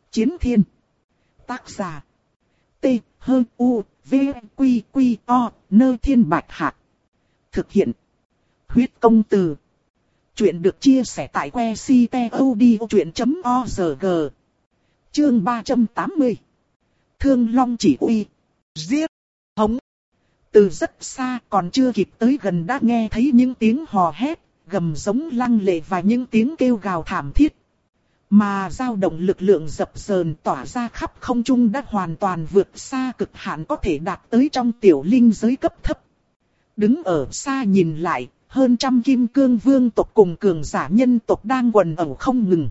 Chiến thiên. Tác giả. T-H-U-V-Q-Q-O, Thiên Bạch Hạc. Thực hiện. Huyết công từ. Chuyện được chia sẻ tại website.odchuyện.org. Chương 380. Thương Long chỉ uy. Giết. Hống. Từ rất xa còn chưa kịp tới gần đã nghe thấy những tiếng hò hét, gầm giống lăng lệ và những tiếng kêu gào thảm thiết. Mà dao động lực lượng dập dờn tỏa ra khắp không trung đã hoàn toàn vượt xa cực hạn có thể đạt tới trong tiểu linh giới cấp thấp. Đứng ở xa nhìn lại, hơn trăm kim cương vương tộc cùng cường giả nhân tộc đang quần ẩu không ngừng.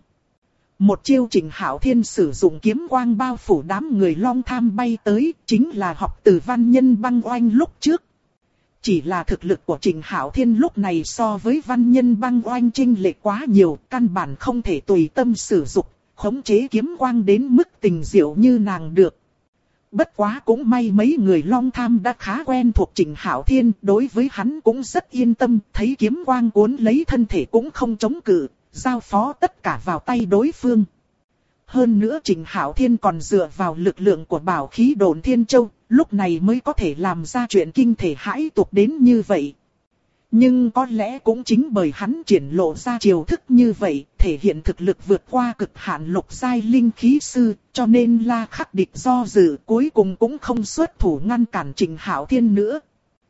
Một chiêu Trình Hạo Thiên sử dụng kiếm quang bao phủ đám người Long Tham bay tới, chính là học từ Văn Nhân Băng Oanh lúc trước. Chỉ là thực lực của Trình Hạo Thiên lúc này so với Văn Nhân Băng Oanh chênh lệch quá nhiều, căn bản không thể tùy tâm sử dụng, khống chế kiếm quang đến mức tình diệu như nàng được. Bất quá cũng may mấy người Long Tham đã khá quen thuộc Trình Hạo Thiên, đối với hắn cũng rất yên tâm, thấy kiếm quang cuốn lấy thân thể cũng không chống cự, giao phó tất cả vào tay đối phương. Hơn nữa Trình Hạo Thiên còn dựa vào lực lượng của bảo khí Độn Thiên Châu, lúc này mới có thể làm ra chuyện kinh thể hãi tục đến như vậy. Nhưng có lẽ cũng chính bởi hắn triển lộ ra chiêu thức như vậy, thể hiện thực lực vượt qua cực hạn lục giai linh khí sư, cho nên La Khắc Địch do dự cuối cùng cũng không xuất thủ ngăn cản Trình Hạo Thiên nữa.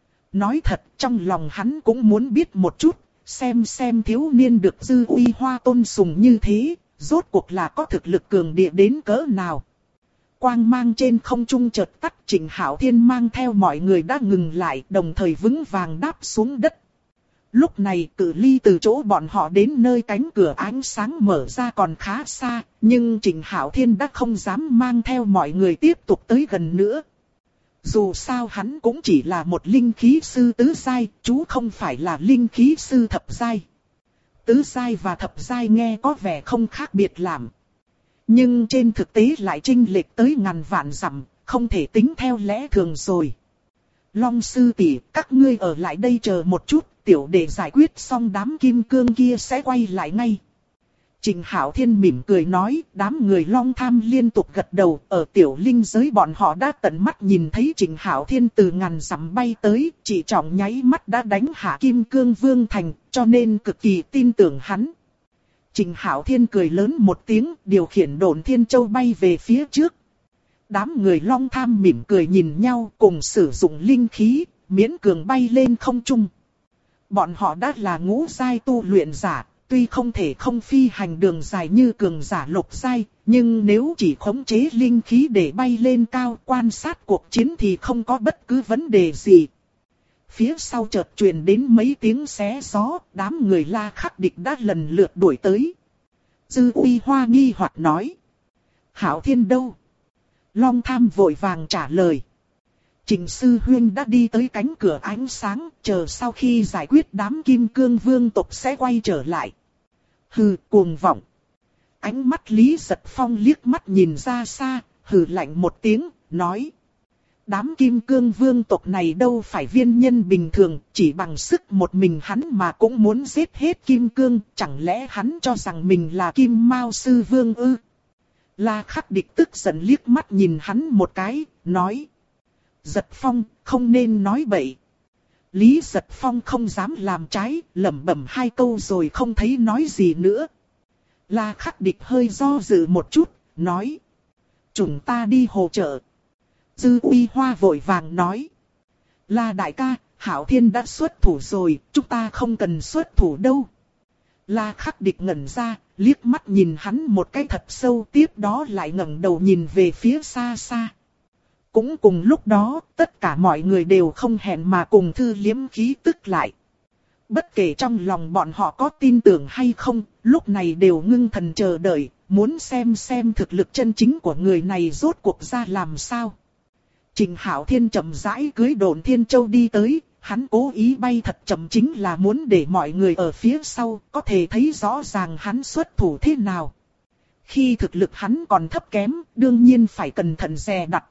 Nói thật, trong lòng hắn cũng muốn biết một chút, xem thiếu niên được Dư Uy Hoa tôn sùng như thế, rốt cuộc là có thực lực cường địa đến cỡ nào. Quang mang trên không trung chợt tắt, Trình Hạo Thiên mang theo mọi người đã ngừng lại, đồng thời vững vàng đáp xuống đất. Lúc này cự ly từ chỗ bọn họ đến nơi cánh cửa ánh sáng mở ra còn khá xa, nhưng Trình Hạo Thiên đã không dám mang theo mọi người tiếp tục tới gần nữa. Dù sao hắn cũng chỉ là một linh khí sư tứ giai, chú không phải là linh khí sư thập giai. Tứ giai và thập giai nghe có vẻ không khác biệt làm. Nhưng trên thực tế lại chênh lệch tới ngàn vạn dặm, không thể tính theo lẽ thường rồi. Long sư tỷ, các ngươi ở lại đây chờ một chút, tiểu đệ giải quyết xong đám kim cương kia sẽ quay lại ngay. Trình Hạo Thiên mỉm cười nói, đám người Long Tham liên tục gật đầu, ở tiểu linh giới bọn họ đã tận mắt nhìn thấy Trình Hạo Thiên từ ngàn dặm bay tới, chỉ trọng nháy mắt đã đánh hạ Kim Cương Vương Thành, cho nên cực kỳ tin tưởng hắn. Trình Hạo Thiên cười lớn một tiếng, điều khiển Độn Thiên Châu bay về phía trước. Đám người Long Tham mỉm cười nhìn nhau, cùng sử dụng linh khí, miễn cường bay lên không trung. Bọn họ đã là ngũ giai tu luyện giả, tuy không thể không phi hành đường dài như cường giả lục giai, nhưng nếu chỉ khống chế linh khí để bay lên cao quan sát cuộc chiến thì không có bất cứ vấn đề gì. Phía sau chợt truyền đến mấy tiếng xé gió, đám người La Khắc Địch đã lần lượt đuổi tới. Dư Uy Hoa nghi hoặc nói. Hạo Thiên đâu? Long Tham vội vàng trả lời. Trình sư huynh đã đi tới cánh cửa ánh sáng, chờ sau khi giải quyết đám kim cương vương tộc sẽ quay trở lại. Hừ, cuồng vọng. Ánh mắt Lý Giật Phong liếc mắt nhìn ra xa, hừ lạnh một tiếng, nói. Đám kim cương vương tộc này đâu phải viên nhân bình thường, chỉ bằng sức một mình hắn mà cũng muốn giết hết kim cương, chẳng lẽ hắn cho rằng mình là Kim Mao sư vương ư? La Khắc Địch tức giận liếc mắt nhìn hắn một cái, nói. Giật Phong, không nên nói bậy. Lý Giật Phong không dám làm trái, lẩm bẩm hai câu rồi không thấy nói gì nữa. La Khắc Địch hơi do dự một chút, nói. Chúng ta đi hỗ trợ. Dư Uy Hoa vội vàng nói. La đại ca, Hạo Thiên đã xuất thủ rồi, chúng ta không cần xuất thủ đâu. La Khắc Địch ngẩn ra, liếc mắt nhìn hắn một cái thật sâu, tiếp đó lại ngẩng đầu nhìn về phía xa xa. Cũng cùng lúc đó, tất cả mọi người đều không hẹn mà cùng thư liếm khí tức lại. Bất kể trong lòng bọn họ có tin tưởng hay không, lúc này đều ngưng thần chờ đợi, muốn xem thực lực chân chính của người này rốt cuộc ra làm sao. Trình Hạo Thiên chậm rãi cưỡi Độn Thiên Châu đi tới, hắn cố ý bay thật chậm chính là muốn để mọi người ở phía sau có thể thấy rõ ràng hắn xuất thủ thế nào. Khi thực lực hắn còn thấp kém, đương nhiên phải cẩn thận dè đặt.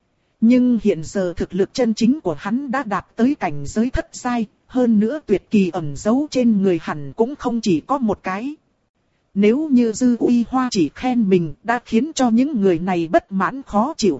Nhưng hiện giờ thực lực chân chính của hắn đã đạt tới cảnh giới thất giai, hơn nữa tuyệt kỳ ẩn giấu trên người hẳn cũng không chỉ có một cái. Nếu như Dư Uy Hoa chỉ khen mình đã khiến cho những người này bất mãn khó chịu,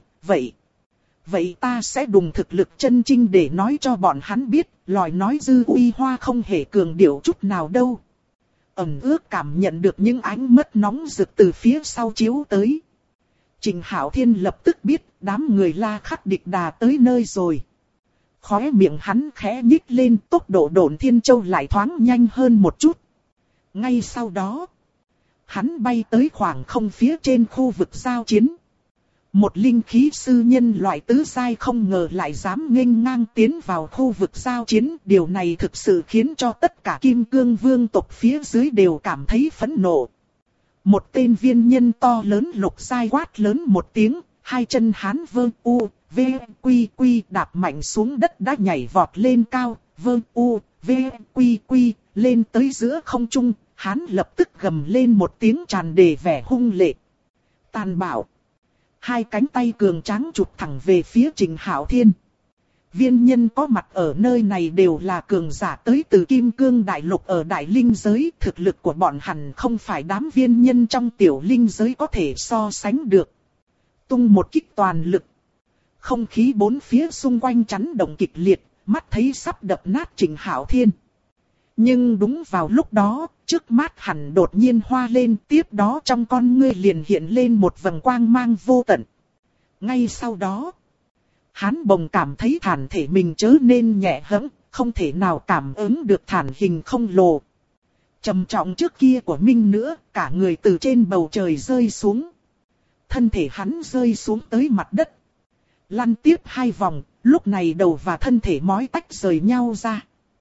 vậy ta sẽ dùng thực lực chân chính để nói cho bọn hắn biết, lời nói Dư Uy Hoa không hề cường điệu chút nào đâu. Ẩn ước cảm nhận được những ánh mắt nóng rực từ phía sau chiếu tới. Trình Hạo Thiên lập tức biết đám người La Khắc Địch Đà tới nơi rồi. Khóe miệng hắn khẽ nhích lên, tốc độ Độn Thiên Châu lại thoáng nhanh hơn một chút. Ngay sau đó, hắn bay tới khoảng không phía trên khu vực giao chiến. Một linh khí sư nhân loại tứ giai không ngờ lại dám nghênh ngang tiến vào khu vực giao chiến. Điều này thực sự khiến cho tất cả Kim Cương Vương tộc phía dưới đều cảm thấy phẫn nộ. Một tên viên nhân to lớn lục giai quát lớn một tiếng, hai chân hắn vơ u, v, quy quy đạp mạnh xuống đất đã nhảy vọt lên cao, vơ u, v, quy quy, lên tới giữa không trung, hắn lập tức gầm lên một tiếng tràn đầy vẻ hung lệ. Tàn bạo. Hai cánh tay cường tráng chụp thẳng về phía Trình Hạo Thiên. Viên nhân có mặt ở nơi này đều là cường giả tới từ Kim Cương Đại Lục ở Đại Linh Giới. Thực lực của bọn hẳn không phải đám viên nhân trong tiểu linh giới có thể so sánh được. Tung một kích toàn lực. Không khí bốn phía xung quanh chấn động kịch liệt, mắt thấy sắp đập nát Trình Hạo Thiên. Nhưng đúng vào lúc đó, trước mắt hắn đột nhiên hoa lên, tiếp đó trong con ngươi liền hiện lên một vầng quang mang vô tận. Ngay sau đó, hắn bỗng cảm thấy thản thể mình trở nên nhẹ hẫng, không thể nào cảm ứng được thản hình không lồ trầm trọng trước kia của Minh nữa, cả người từ trên bầu trời rơi xuống. Thân thể hắn rơi xuống tới mặt đất, lăn tiếp 2 vòng, lúc này đầu và thân thể mói tách rời nhau ra.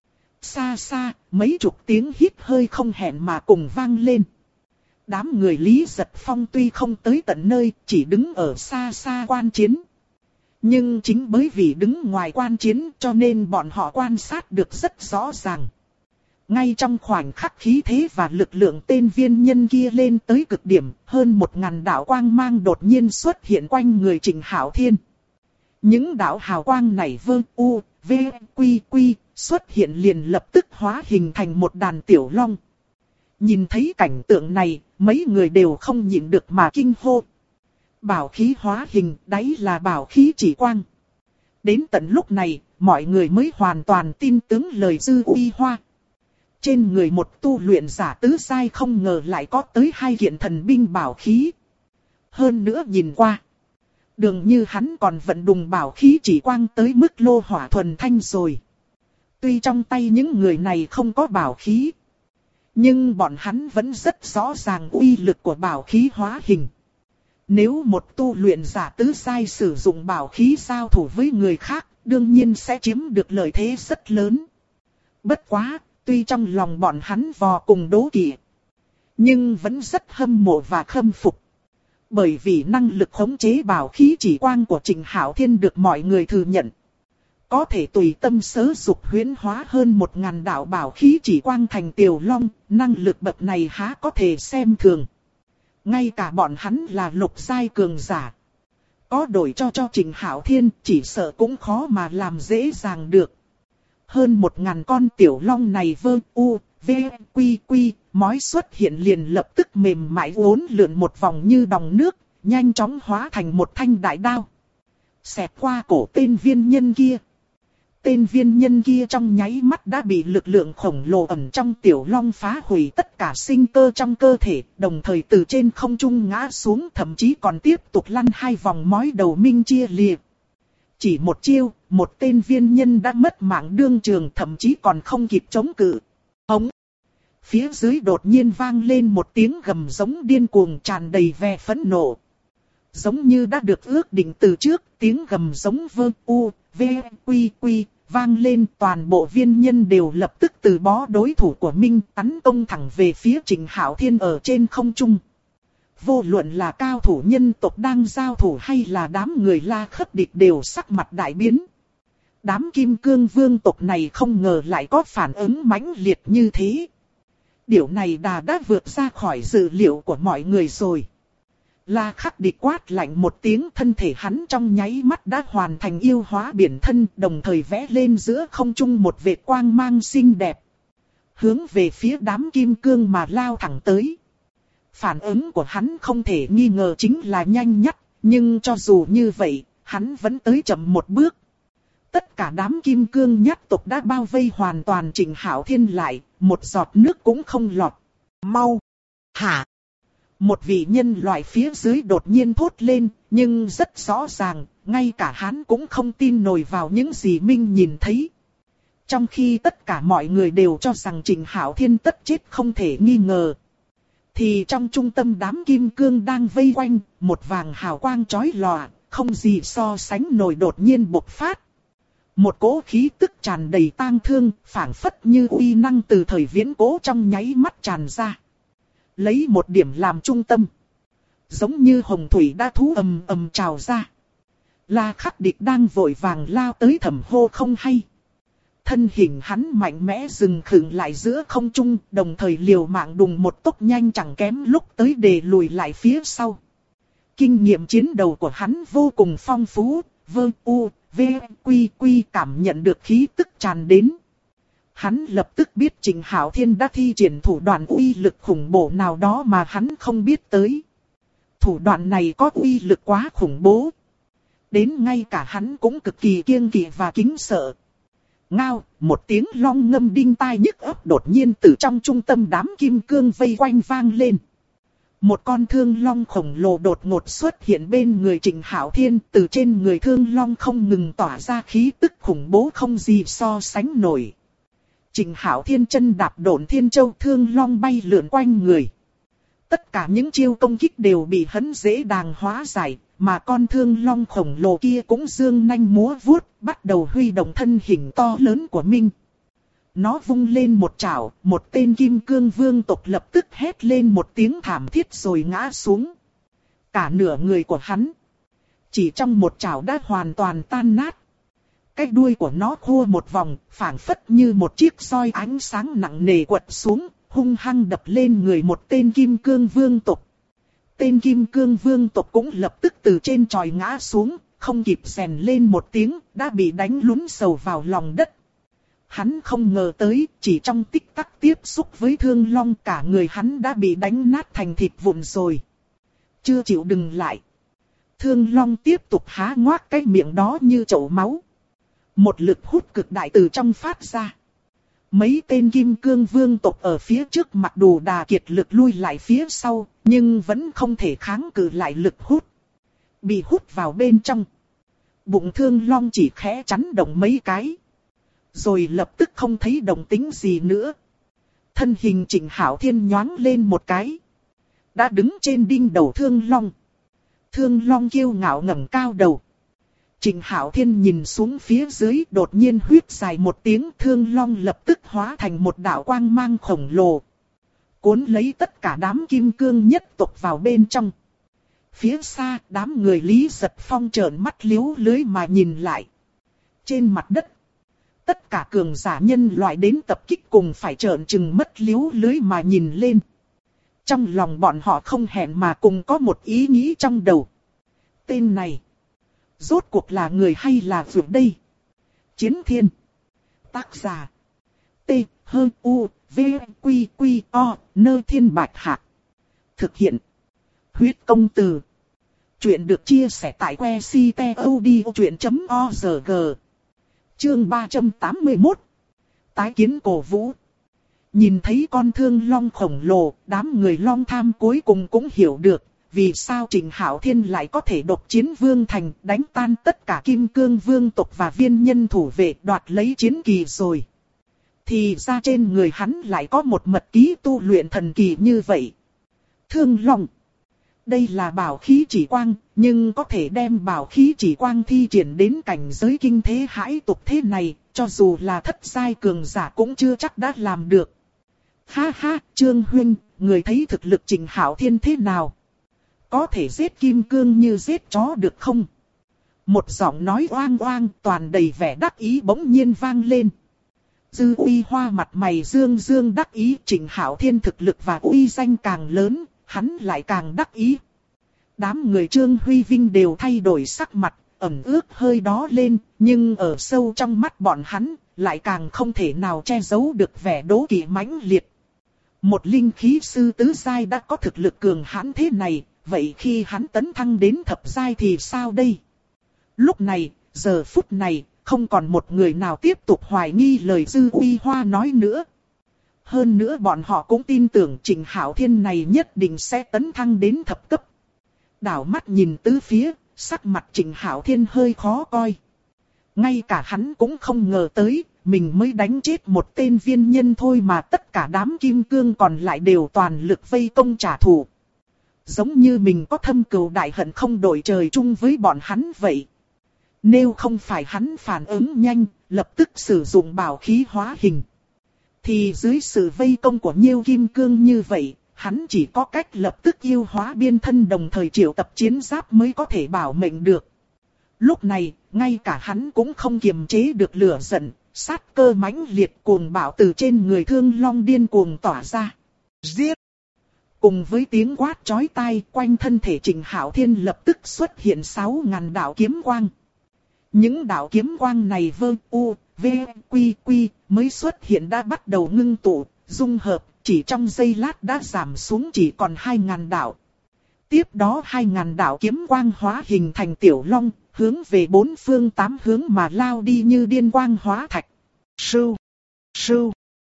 Xa xa, mấy chục tiếng hít hơi không hẹn mà cùng vang lên. Đám người Lý Giật Phong tuy không tới tận nơi, chỉ đứng ở xa xa quan chiến. Nhưng chính bởi vì đứng ngoài quan chiến cho nên bọn họ quan sát được rất rõ ràng. Ngay trong khoảnh khắc khí thế và lực lượng tên viên nhân kia lên tới cực điểm, hơn 1000 đạo quang mang đột nhiên xuất hiện quanh người Trình Hạo Thiên. Những đạo hào quang này vơ u, v, quy quy, xuất hiện liền lập tức hóa hình thành một đàn tiểu long. Nhìn thấy cảnh tượng này, mấy người đều không nhịn được mà kinh hô. Bảo khí hóa hình, đấy là bảo khí chỉ quang. Đến tận lúc này, mọi người mới hoàn toàn tin tưởng lời Dư Uy Hoa. Trên người một tu luyện giả tứ giai không ngờ lại có tới 2 kiện thần binh bảo khí. Hơn nữa nhìn qua, dường như hắn còn vận đùng bảo khí chỉ quang tới mức lô hỏa thuần thanh rồi. Tuy trong tay những người này không có bảo khí, nhưng bọn hắn vẫn rất rõ ràng uy lực của bảo khí hóa hình. Nếu một tu luyện giả tứ giai sử dụng bảo khí giao thủ với người khác, đương nhiên sẽ chiếm được lợi thế rất lớn. Bất quá, tuy trong lòng bọn hắn vò cùng đố kỵ, nhưng vẫn rất hâm mộ và khâm phục. Bởi vì năng lực khống chế bảo khí chỉ quang của Trình Hạo Thiên được mọi người thừa nhận. Có thể tùy tâm sở dục huyễn hóa hơn 1000 đạo bảo khí chỉ quang thành tiểu long, năng lực bậc này há có thể xem thường. Ngay cả bọn hắn là lục giai cường giả, có đổi cho Trình Hạo Thiên chỉ sợ cũng khó mà làm dễ dàng được. Hơn 1000 con tiểu long này vơ u, v, quy quy, mói xuất hiện liền lập tức mềm mại uốn lượn một vòng như đòng nước, nhanh chóng hóa thành một thanh đại đao. Xẹt qua cổ tên viên nhân kia. Tên viên nhân kia trong nháy mắt đã bị lực lượng khổng lồ ẩn trong tiểu long phá hủy tất cả sinh cơ trong cơ thể, đồng thời từ trên không trung ngã xuống, thậm chí còn tiếp tục lăn 2 vòng mói đầu minh chia liệt. Chỉ một chiêu, một tên viên nhân đã mất mạng đương trường, thậm chí còn không kịp chống cự. Hống! Phía dưới đột nhiên vang lên một tiếng gầm giống điên cuồng tràn đầy vẻ phẫn nộ. Giống như đã được ước định từ trước, tiếng gầm giống vơ u, v, quy quy, vang lên, toàn bộ viên nhân đều lập tức từ bỏ đối thủ của mình, tấn công thẳng về phía Trình Hạo Thiên ở trên không trung. Vô luận là cao thủ nhân tộc đang giao thủ hay là đám người La Khắc Địch đều sắc mặt đại biến. Đám Kim Cương Vương tộc này không ngờ lại có phản ứng mãnh liệt như thế. Điều này đã vượt ra khỏi dự liệu của mọi người rồi. La Khắc Địch quát lạnh một tiếng, thân thể hắn trong nháy mắt đã hoàn thành yêu hóa biển thân, đồng thời vẽ lên giữa không trung một vệt quang mang xinh đẹp. Hướng về phía đám kim cương mà lao thẳng tới. Phản ứng của hắn không thể nghi ngờ chính là nhanh nhất, nhưng cho dù như vậy, hắn vẫn tới chậm một bước. Tất cả đám kim cương nhất tộc đã bao vây hoàn toàn Trịnh Hạo Thiên lại, một giọt nước cũng không lọt. Mau! Hả? Một vị nhân loại phía dưới đột nhiên thốt lên, nhưng rất rõ ràng, ngay cả hắn cũng không tin nổi vào những gì mình nhìn thấy. Trong khi tất cả mọi người đều cho rằng Trịnh Hạo Thiên tất chết không thể nghi ngờ, thì trong trung tâm đám kim cương đang vây quanh, một vàng hào quang chói lòa, không gì so sánh nổi đột nhiên bộc phát. Một cỗ khí tức tràn đầy tang thương, phảng phất như uy năng từ thời viễn cố trong nháy mắt tràn ra. Lấy một điểm làm trung tâm, giống như hồng thủy đa thú ầm ầm trào ra. La Khắc Địch đang vội vàng lao tới thầm hô không hay. Thân hình hắn mạnh mẽ dừng khựng lại giữa không trung, đồng thời liều mạng đùng một tốc nhanh chẳng kém lúc tới để lùi lại phía sau. Kinh nghiệm chiến đấu của hắn vô cùng phong phú, Quy cảm nhận được khí tức tràn đến. Hắn lập tức biết Trịnh Hạo Thiên đã thi triển thủ đoạn uy lực khủng bố nào đó mà hắn không biết tới. Thủ đoạn này có uy lực quá khủng bố, đến ngay cả hắn cũng cực kỳ kiêng kỵ và kính sợ. Ngao, một tiếng long ngâm đinh tai nhức óc đột nhiên từ trong trung tâm đám kim cương vây quanh vang lên. Một con thương long khổng lồ đột ngột xuất hiện bên người Trịnh Hạo Thiên, từ trên người thương long không ngừng tỏa ra khí tức khủng bố không gì so sánh nổi. Trịnh Hạo Thiên chân đạp độn thiên châu, thương long bay lượn quanh người. Tất cả những chiêu công kích đều bị hắn dễ dàng hóa giải, mà con thương long khổng lồ kia cũng dương nanh múa vuốt, bắt đầu huy động thân hình to lớn của mình. Nó vung lên một chảo, một tên kim cương vương tộc lập tức hét lên một tiếng thảm thiết rồi ngã xuống. Cả nửa người của hắn, chỉ trong một chảo đã hoàn toàn tan nát. Cái đuôi của nó khua một vòng, phảng phất như một chiếc roi ánh sáng nặng nề quật xuống, hung hăng đập lên người một tên kim cương vương tộc. Tên kim cương vương tộc cũng lập tức từ trên chòi ngã xuống, không kịp rèn lên một tiếng, đã bị đánh lún sầu vào lòng đất. Hắn không ngờ tới, chỉ trong tích tắc tiếp xúc với thương long cả người hắn đã bị đánh nát thành thịt vụn rồi. Chưa chịu dừng lại, thương long tiếp tục há ngoác cái miệng đó như chậu máu. Một lực hút cực đại từ trong phát ra. Mấy tên kim cương vương tộc ở phía trước mặc dù đà kiệt lực lui lại phía sau, nhưng vẫn không thể kháng cự lại lực hút. Bị hút vào bên trong. Bụng thương long chỉ khẽ chấn động mấy cái, rồi lập tức không thấy động tĩnh gì nữa. Thân hình Trịnh Hạo Thiên nhoáng lên một cái, đã đứng trên đỉnh đầu thương long. Thương long kiêu ngạo ngẩng cao đầu. Trịnh Hạo Thiên nhìn xuống phía dưới, đột nhiên huýt dài một tiếng, thương long lập tức hóa thành một đạo quang mang khổng lồ, cuốn lấy tất cả đám kim cương nhất tộc vào bên trong. Phía xa, đám người Lý Giật Phong trợn mắt liếu lưới mà nhìn lại. Trên mặt đất, tất cả cường giả nhân loại đến tập kích cùng phải trợn trừng mất liếu lưới mà nhìn lên. Trong lòng bọn họ không hẹn mà cùng có một ý nghĩ trong đầu. Tên này, rốt cuộc là người hay là vượt đây? Chiến Thiên. Tác giả: T-H-U-V-Q-Q-O, Nơ Thiên Bạch Hạc. Thực hiện: Huyết Công Từ. Chuyện được chia sẻ tại website.odchuyện.org. Chương 381. Tái kiến Cổ Vũ. Nhìn thấy con thương long khổng lồ, đám người long tham cuối cùng cũng hiểu được vì sao Trịnh Hạo Thiên lại có thể độc chiến vương thành, đánh tan tất cả kim cương vương tộc và viên nhân thủ vệ, đoạt lấy chiến kỳ rồi. Thì ra trên người hắn lại có một mật ký tu luyện thần kỳ như vậy. Thương long. Đây là bảo khí chỉ quang, nhưng có thể đem bảo khí chỉ quang thi triển đến cảnh giới kinh thế hãi tục thế này, cho dù là thất giai cường giả cũng chưa chắc đã làm được. Ha ha, Trương huynh, người thấy thực lực Trịnh Hạo Thiên thế nào? Có thể giết kim cương như giết chó được không? Một giọng nói oang oang toàn đầy vẻ đắc ý bỗng nhiên vang lên. Dư Uy Hoa mặt mày dương dương đắc ý, Trịnh Hạo Thiên thực lực và uy danh càng lớn, hắn lại càng đắc ý. Đám người Trương Huy Vinh đều thay đổi sắc mặt, ẩn ước hơi đó lên, nhưng ở sâu trong mắt bọn hắn, lại càng không thể nào che giấu được vẻ đố kỵ mãnh liệt. Một linh khí sư tứ giai đã có thực lực cường hãn thế này, vậy khi hắn tấn thăng đến thập giai thì sao đây? Lúc này, giờ phút này, không còn một người nào tiếp tục hoài nghi lời Dư Uy Hoa nói nữa. Hơn nữa bọn họ cũng tin tưởng Trịnh Hạo Thiên này nhất định sẽ tấn thăng đến thập cấp. Đảo mắt nhìn tứ phía, sắc mặt Trịnh Hạo Thiên hơi khó coi. Ngay cả hắn cũng không ngờ tới, mình mới đánh chết một tên viên nhân thôi mà tất cả đám kim cương còn lại đều toàn lực vây công trả thù. Giống như mình có thâm cừu đại hận không đội trời chung với bọn hắn vậy. Nếu không phải hắn phản ứng nhanh, lập tức sử dụng bảo khí hóa hình, thì dưới sự vây công của nhiều kim cương như vậy, hắn chỉ có cách lập tức yêu hóa biên thân đồng thời triệu tập chiến giáp mới có thể bảo mệnh được. Lúc này, ngay cả hắn cũng không kiềm chế được lửa giận, sát cơ mãnh liệt cuồng bạo từ trên người Thương Long điên cuồng tỏa ra. Giết! Cùng với tiếng quát chói tai, quanh thân thể Trịnh Hạo Thiên lập tức xuất hiện 6.000 đạo kiếm quang. Những đạo kiếm quang này mới xuất hiện đã bắt đầu ngưng tụ, dung hợp, chỉ trong giây lát đã giảm xuống chỉ còn 2.000 đạo. Tiếp đó 2.000 đạo kiếm quang hóa hình thành tiểu long, hướng về bốn phương tám hướng mà lao đi như điên quang hóa thạch. Sưu, sưu.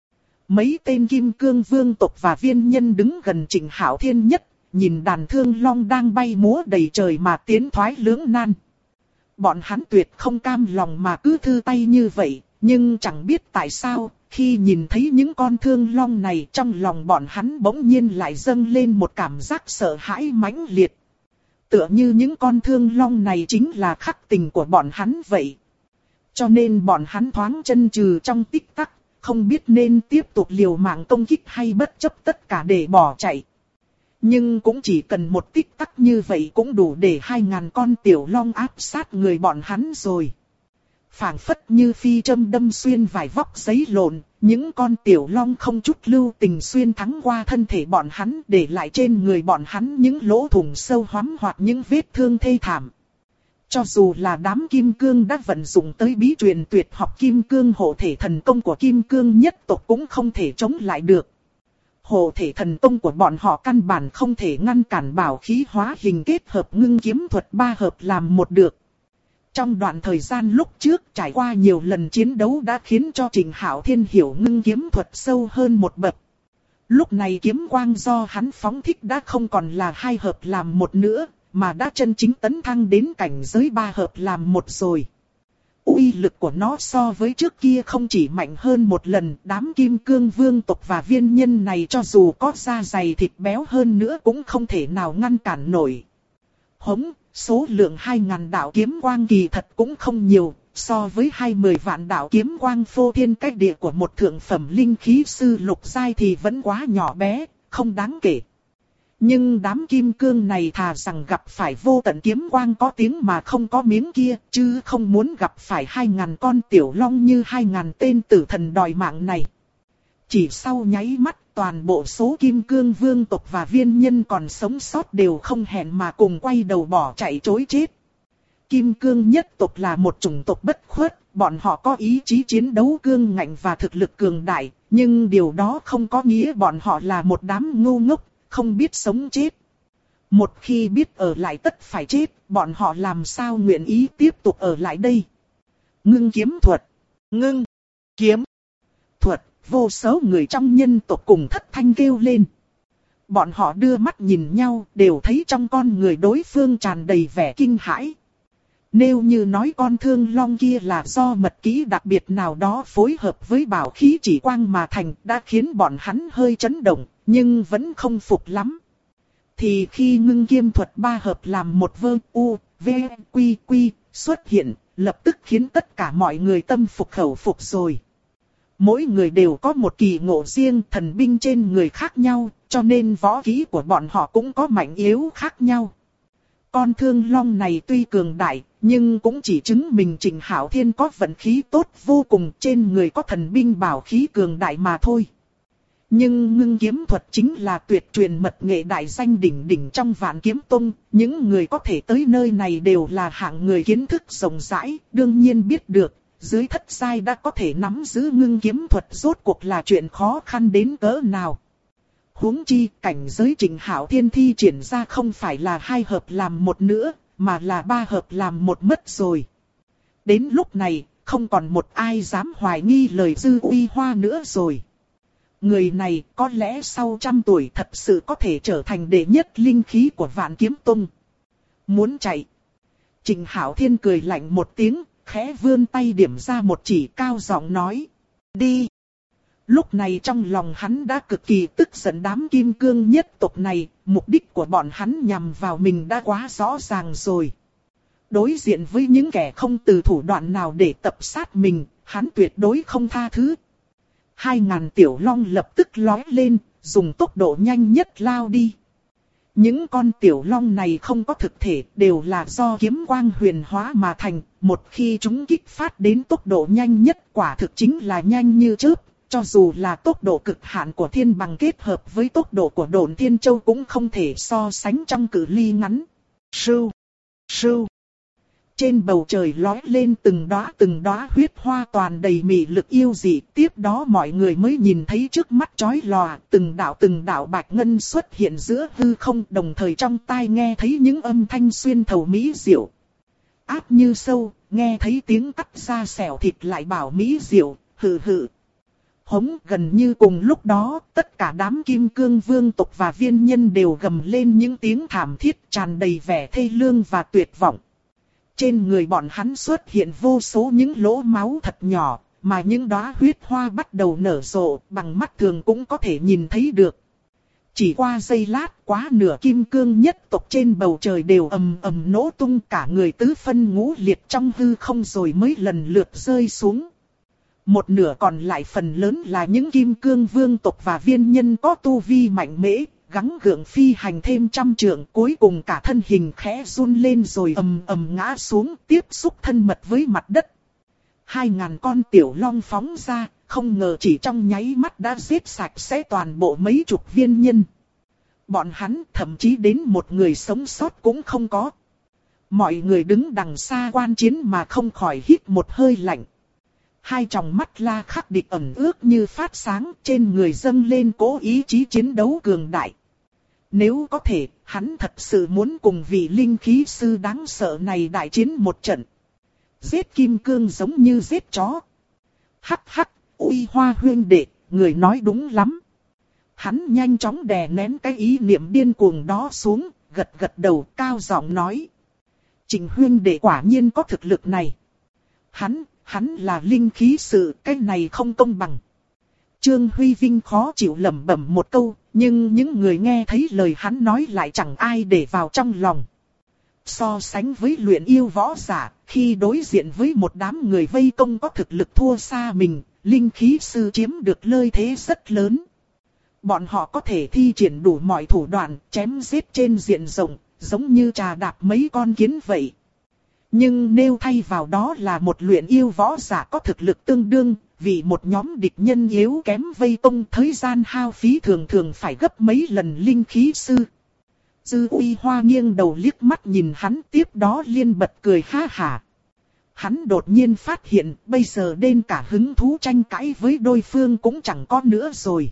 Mấy tên kim cương vương tộc và viên nhân đứng gần Trịnh Hạo Thiên nhất, nhìn đàn thương long đang bay múa đầy trời mà tiến thoái lưỡng nan. Bọn hắn tuyệt không cam lòng mà cứ thư tay như vậy, nhưng chẳng biết tại sao, khi nhìn thấy những con thương long này trong lòng bọn hắn bỗng nhiên lại dâng lên một cảm giác sợ hãi mãnh liệt. Tựa như những con thương long này chính là khắc tình của bọn hắn vậy. Cho nên bọn hắn thoáng chân chừ trong tích tắc, không biết nên tiếp tục liều mạng công kích hay bất chấp tất cả để bỏ chạy. Nhưng cũng chỉ cần một tích tắc như vậy cũng đủ để 2.000 con tiểu long áp sát người bọn hắn rồi. Phảng phất như phi châm đâm xuyên vải vóc giấy lộn, những con tiểu long không chút lưu tình xuyên thẳng qua thân thể bọn hắn, để lại trên người bọn hắn những lỗ thủng sâu hoắm hoặc những vết thương thê thảm. Cho dù là đám kim cương đã vận dụng tới bí truyền tuyệt học kim cương hộ thể thần công của kim cương nhất tộc cũng không thể chống lại được. Hộ thể thần công của bọn họ căn bản không thể ngăn cản bảo khí hóa hình kết hợp ngưng kiếm thuật ba hợp làm một được. Trong đoạn thời gian lúc trước trải qua nhiều lần chiến đấu đã khiến cho Trịnh Hạo Thiên hiểu ngưng kiếm thuật sâu hơn một bậc. Lúc này kiếm quang do hắn phóng thích đã không còn là hai hợp làm một nữa, mà đã chân chính tấn thăng đến cảnh giới ba hợp làm một rồi. Uy lực của nó so với trước kia không chỉ mạnh hơn một lần, đám kim cương vương tộc và viên nhân này cho dù có da dày thịt béo hơn nữa cũng không thể nào ngăn cản nổi. Hống, số lượng 2.000 đạo kiếm quang kỳ thật cũng không nhiều, so với 20 vạn đạo kiếm quang phô thiên cách địa của một thượng phẩm linh khí sư lục giai thì vẫn quá nhỏ bé, không đáng kể. Nhưng đám kim cương này thà rằng gặp phải vô tận kiếm quang có tiếng mà không có miếng kia, chứ không muốn gặp phải 2.000 con tiểu long như 2.000 tên tử thần đòi mạng này. Chỉ sau nháy mắt, toàn bộ số kim cương vương tộc và viên nhân còn sống sót đều không hẹn mà cùng quay đầu bỏ chạy trối chết. Kim cương nhất tộc là một chủng tộc bất khuất, bọn họ có ý chí chiến đấu cương ngạnh và thực lực cường đại, nhưng điều đó không có nghĩa bọn họ là một đám ngu ngốc, không biết sống chết. Một khi biết ở lại tất phải chết, bọn họ làm sao nguyện ý tiếp tục ở lại đây. Ngưng kiếm thuật. Ngưng kiếm thuật. Vô số người trong nhân tộc cùng thất thanh kêu lên. Bọn họ đưa mắt nhìn nhau, đều thấy trong con người đối phương tràn đầy vẻ kinh hãi. Nếu như nói con thương long kia là do mật kỹ đặc biệt nào đó phối hợp với bảo khí chỉ quang mà thành, đã khiến bọn hắn hơi chấn động, nhưng vẫn không phục lắm. Thì khi ngưng kiếm thuật ba hợp làm một xuất hiện, lập tức khiến tất cả mọi người tâm phục khẩu phục rồi. Mỗi người đều có một kỳ ngộ riêng, thần binh trên người khác nhau, cho nên võ kỹ của bọn họ cũng có mạnh yếu khác nhau. Con thương long này tuy cường đại, nhưng cũng chỉ chứng minh Trịnh Hạo Thiên có vận khí tốt vô cùng, trên người có thần binh bảo khí cường đại mà thôi. Nhưng ngưng kiếm thuật chính là tuyệt truyền mật nghệ đại danh đỉnh đỉnh trong Vạn Kiếm Tông, những người có thể tới nơi này đều là hạng người kiến thức rộng rãi, đương nhiên biết được, dưới thất giai đã có thể nắm giữ ngưng kiếm thuật rốt cuộc là chuyện khó khăn đến cỡ nào. Huống chi cảnh giới Trịnh Hạo Thiên thi triển ra không phải là 2 hợp làm 1 nữa, mà là 3 hợp làm 1 mất rồi. Đến lúc này, không còn một ai dám hoài nghi lời Dư Uy Hoa nữa rồi. Người này có lẽ sau 100 tuổi thật sự có thể trở thành đệ nhất linh khí của Vạn Kiếm Tông. Muốn chạy. Trịnh Hạo Thiên cười lạnh một tiếng, khẽ vươn tay điểm ra một chỉ, cao giọng nói. Đi. Lúc này trong lòng hắn đã cực kỳ tức giận, đám kim cương nhất tộc này, mục đích của bọn hắn nhằm vào mình đã quá rõ ràng rồi. Đối diện với những kẻ không từ thủ đoạn nào để tập sát mình, hắn tuyệt đối không tha thứ. 2000 tiểu long lập tức lói lên, dùng tốc độ nhanh nhất lao đi. Những con tiểu long này không có thực thể, đều là do kiếm quang huyền hóa mà thành. Một khi chúng kích phát đến tốc độ nhanh nhất, quả thực chính là nhanh như chớp. Cho dù là tốc độ cực hạn của thiên bằng kết hợp với tốc độ của Độn Thiên Châu cũng không thể so sánh trong cự ly ngắn. Sưu, sưu. Trên bầu trời lói lên từng đóa huyết hoa toàn đầy mị lực yêu dị. Tiếp đó mọi người mới nhìn thấy trước mắt chói lòa, từng đạo bạch ngân xuất hiện giữa hư không, đồng thời trong tai nghe thấy những âm thanh xuyên thấu mỹ diệu. Áp như sâu, nghe thấy tiếng cắt ra xẻo thịt lại bảo mỹ diệu, hừ hừ. Hống. Gần như cùng lúc đó, tất cả đám kim cương vương tộc và viên nhân đều gầm lên những tiếng thảm thiết tràn đầy vẻ thê lương và tuyệt vọng. Trên người bọn hắn xuất hiện vô số những lỗ máu thật nhỏ, mà những đóa huyết hoa bắt đầu nở rộ, bằng mắt thường cũng có thể nhìn thấy được. Chỉ qua giây lát, quá nửa kim cương nhất tộc trên bầu trời đều ầm ầm nổ tung, cả người tứ phân ngũ liệt trong hư không rồi mới lần lượt rơi xuống. Một nửa còn lại phần lớn là những kim cương vương tộc và viên nhân có tu vi mạnh mẽ, gắng gượng phi hành thêm 100 trượng, cuối cùng cả thân hình khẽ run lên rồi ầm ầm ngã xuống, tiếp xúc thân mật với mặt đất. 2000 con tiểu long phóng ra, không ngờ chỉ trong nháy mắt đã giết sạch sẽ toàn bộ mấy chục viên nhân. Bọn hắn thậm chí đến một người sống sót cũng không có. Mọi người đứng đằng xa quan chiến mà không khỏi hít một hơi lạnh. Hai tròng mắt La Khắc Địch ẩn ước như phát sáng, trên người dâng lên cố ý chí chiến đấu cường đại. Nếu có thể, hắn thật sự muốn cùng vị linh khí sư đáng sợ này đại chiến một trận. Giết kim cương giống như giết chó. Hắc hắc, Uy Hoa huyên đệ, người nói đúng lắm. Hắn nhanh chóng đè nén cái ý niệm điên cuồng đó xuống, gật gật đầu cao giọng nói. Trịnh huyên đệ quả nhiên có thực lực này. Hắn là linh khí sự, cái này không công bằng. Trương Huy Vinh khó chịu lẩm bẩm một câu, nhưng những người nghe thấy lời hắn nói lại chẳng ai để vào trong lòng. So sánh với luyện yêu võ giả, khi đối diện với một đám người vây công có thực lực thua xa mình, linh khí sư chiếm được lợi thế rất lớn. Bọn họ có thể thi triển đủ mọi thủ đoạn, chém giết trên diện rộng, giống như trà đạp mấy con kiến vậy. Nhưng nếu thay vào đó là một luyện yêu võ giả có thực lực tương đương, vì một nhóm địch nhân yếu kém vây công, thời gian hao phí thường thường phải gấp mấy lần linh khí sư. Dư Uy Hoa nghiêng đầu liếc mắt nhìn hắn, tiếp đó liên bật cười ha hả. Hắn đột nhiên phát hiện bây giờ đến cả hứng thú tranh cãi với đối phương cũng chẳng có nữa rồi.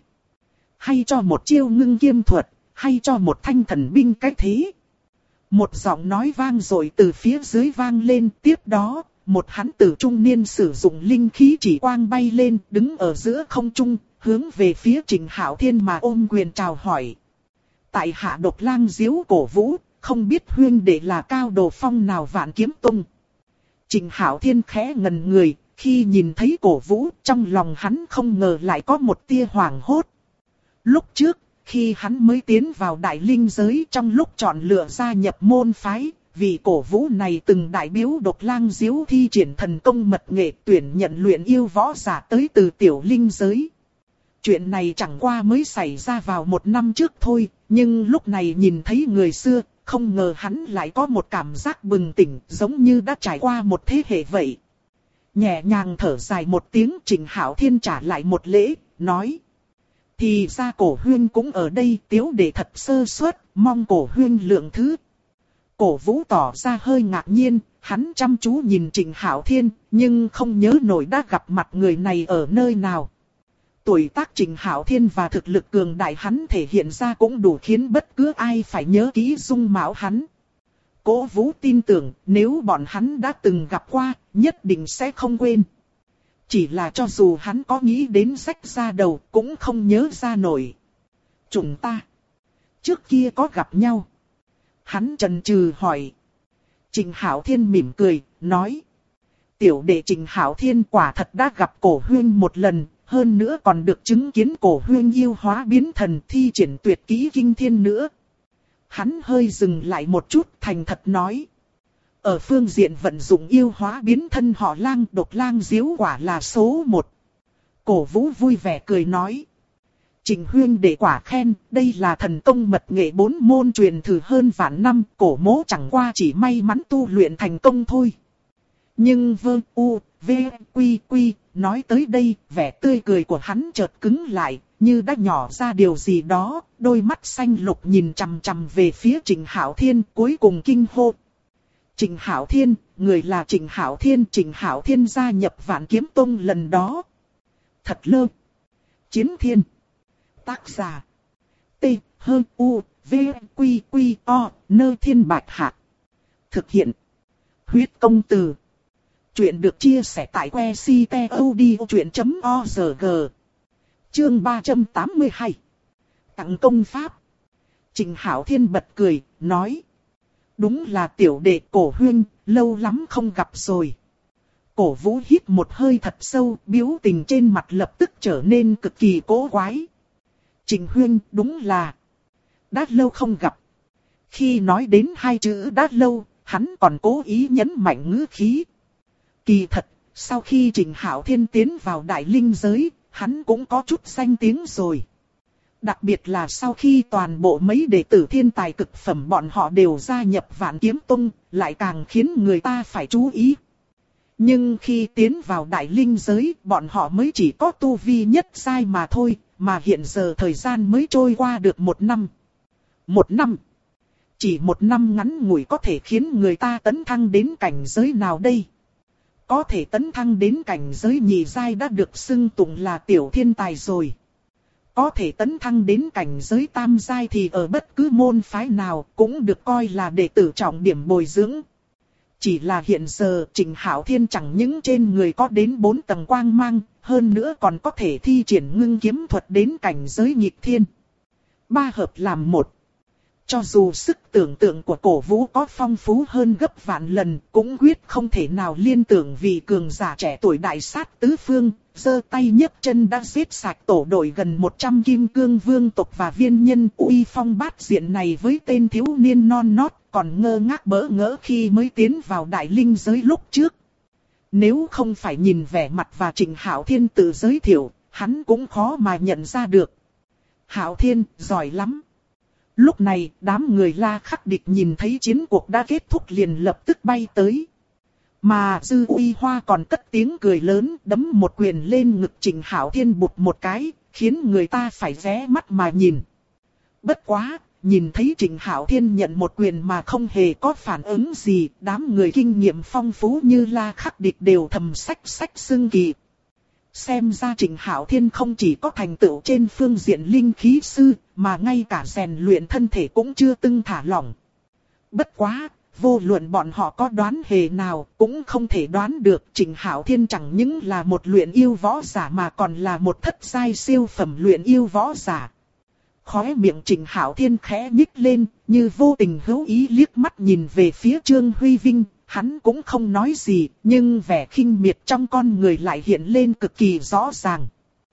Hay cho một chiêu ngưng kiếm thuật, hay cho một thanh thần binh cách thế. Một giọng nói vang rồi từ phía dưới vang lên, tiếp đó, một hán tử trung niên sử dụng linh khí chỉ quang bay lên, đứng ở giữa không trung, hướng về phía Trịnh Hạo Thiên mà ôm quyền chào hỏi. Tại hạ Độc Lang Diếu cổ vũ, không biết huyên đệ là cao đồ phong nào Vạn Kiếm Tông. Trịnh Hạo Thiên khẽ ngẩn người, khi nhìn thấy cổ vũ, trong lòng hắn không ngờ lại có một tia hoảng hốt. Lúc trước, khi hắn mới tiến vào đại linh giới, trong lúc chọn lựa gia nhập môn phái, vì cổ vũ này từng đại biểu Độc Lang Diếu thi triển thần công mật nghệ, tuyển nhận luyện yêu võ giả tới từ tiểu linh giới. Chuyện này chẳng qua mới xảy ra vào 1 năm trước thôi, nhưng lúc này nhìn thấy người xưa, không ngờ hắn lại có một cảm giác bừng tỉnh, giống như đã trải qua một thế hệ vậy. Nhẹ nhàng thở dài một tiếng, Trịnh Hạo Thiên trả lại một lễ, nói. Thì ra cổ huyên cũng ở đây, tiếu đệ thật sơ suất, mong cổ huyên lượng thứ. Cổ vũ tỏ ra hơi ngạc nhiên, hắn chăm chú nhìn Trịnh Hạo Thiên, nhưng không nhớ nổi đã gặp mặt người này ở nơi nào. Tuổi tác Trình Hạo Thiên và thực lực cường đại hắn thể hiện ra cũng đủ khiến bất cứ ai phải nhớ kỹ dung mạo hắn. Cố Vũ tin tưởng nếu bọn hắn đã từng gặp qua, nhất định sẽ không quên. Chỉ là cho dù hắn có nghĩ đến rách ra đầu cũng không nhớ ra nổi. Chúng ta trước kia có gặp nhau. Hắn chần chừ hỏi. Trình Hạo Thiên mỉm cười, nói. Tiểu đệ Trình Hạo Thiên quả thật đã gặp Cổ Huyên một lần, hơn nữa còn được chứng kiến Cổ Huyên yêu hóa biến thần thi triển tuyệt kỹ kinh thiên nữa. Hắn hơi dừng lại một chút thành thật nói. Ở phương diện vận dụng yêu hóa biến thân họ Lang Độc Lang Diếu quả là số 1. Cổ Vũ vui vẻ cười nói. Trình Huyên đệ quả khen, đây là thần công mật nghệ 4 môn truyền thử hơn vạn năm, Cổ mỗ chẳng qua chỉ may mắn tu luyện thành công thôi. Nhưng nói tới đây, vẻ tươi cười của hắn chợt cứng lại, như đã nhỏ ra điều gì đó, đôi mắt xanh lục nhìn chằm chằm về phía Trình Hạo Thiên, cuối cùng kinh hô. Trình Hạo Thiên, người là Trình Hạo Thiên gia nhập Vạn Kiếm Tông lần đó. Thật lơ. Chiến Thiên. Tác giả. Nơi Thiên Bạch Hạc. Thực hiện. Huyết Công Từ. Chuyện được chia sẻ tại website.odchuyện.org. Chương 382. Tặng công pháp. Trình Hạo Thiên bật cười, nói. Đúng là tiểu đệ Cổ Huyên, lâu lắm không gặp rồi. Cổ Vũ hít một hơi thật sâu, biểu tình trên mặt lập tức trở nên cực kỳ cố quái. Trình Huyên, đúng là đã lâu không gặp. Khi nói đến hai chữ đã lâu, hắn còn cố ý nhấn mạnh ngữ khí. Kỳ thật, sau khi Trình Hạo Thiên tiến vào Đại Linh giới, hắn cũng có chút danh tiếng rồi. Đặc biệt là sau khi toàn bộ mấy đệ tử thiên tài cực phẩm bọn họ đều gia nhập Vạn Kiếm Tông, lại càng khiến người ta phải chú ý. Nhưng khi tiến vào Đại Linh giới, bọn họ mới chỉ có tu vi nhất giai mà thôi, mà hiện giờ thời gian mới trôi qua được 1 năm. 1 năm? Chỉ 1 năm ngắn ngủi có thể khiến người ta tấn thăng đến cảnh giới nào đây? Có thể tấn thăng đến cảnh giới nhị giai đã được xưng tụng là tiểu thiên tài rồi. Có thể tấn thăng đến cảnh giới tam giai thì ở bất cứ môn phái nào cũng được coi là đệ tử trọng điểm bồi dưỡng. Chỉ là hiện giờ Trình Hạo Thiên chẳng những trên người có đến 4 tầng quang mang, hơn nữa còn có thể thi triển ngưng kiếm thuật đến cảnh giới nghịch thiên. 3 hợp làm 1. Cho dù sức tưởng tượng của Cổ Vũ có phong phú hơn gấp vạn lần, cũng quyết không thể nào liên tưởng vì cường giả trẻ tuổi đại sát tứ phương, giơ tay nhấc chân đã giết sạch tổ đội gần 100 kim cương vương tộc và viên nhân uy phong bát diện này với tên thiếu niên non nót, còn ngơ ngác bỡ ngỡ khi mới tiến vào Đại Linh giới lúc trước. Nếu không phải nhìn vẻ mặt và Trình Hạo Thiên tự giới thiệu, hắn cũng khó mà nhận ra được. Hạo Thiên, giỏi lắm. Lúc này, đám người La Khắc Địch nhìn thấy chiến cuộc đã kết thúc liền lập tức bay tới. Mà Dư Uy Hoa còn cất tiếng cười lớn, đấm một quyền lên ngực Trình Hạo Thiên bụt một cái, khiến người ta phải ghé mắt mà nhìn. Bất quá, nhìn thấy Trình Hạo Thiên nhận một quyền mà không hề có phản ứng gì, đám người kinh nghiệm phong phú như La Khắc Địch đều thầm xách xưng kỳ. Xem ra Trình Hạo Thiên không chỉ có thành tựu trên phương diện linh khí sư, mà ngay cả rèn luyện thân thể cũng chưa từng thả lỏng. Bất quá, vô luận bọn họ có đoán hề nào, cũng không thể đoán được Trình Hạo Thiên chẳng những là một luyện yêu võ giả mà còn là một thất giai siêu phẩm luyện yêu võ giả. Khóe miệng Trình Hạo Thiên khẽ nhích lên, như vô tình hữu ý liếc mắt nhìn về phía Trương Huy Vinh. Hắn cũng không nói gì, nhưng vẻ khinh miệt trong con người lại hiện lên cực kỳ rõ ràng.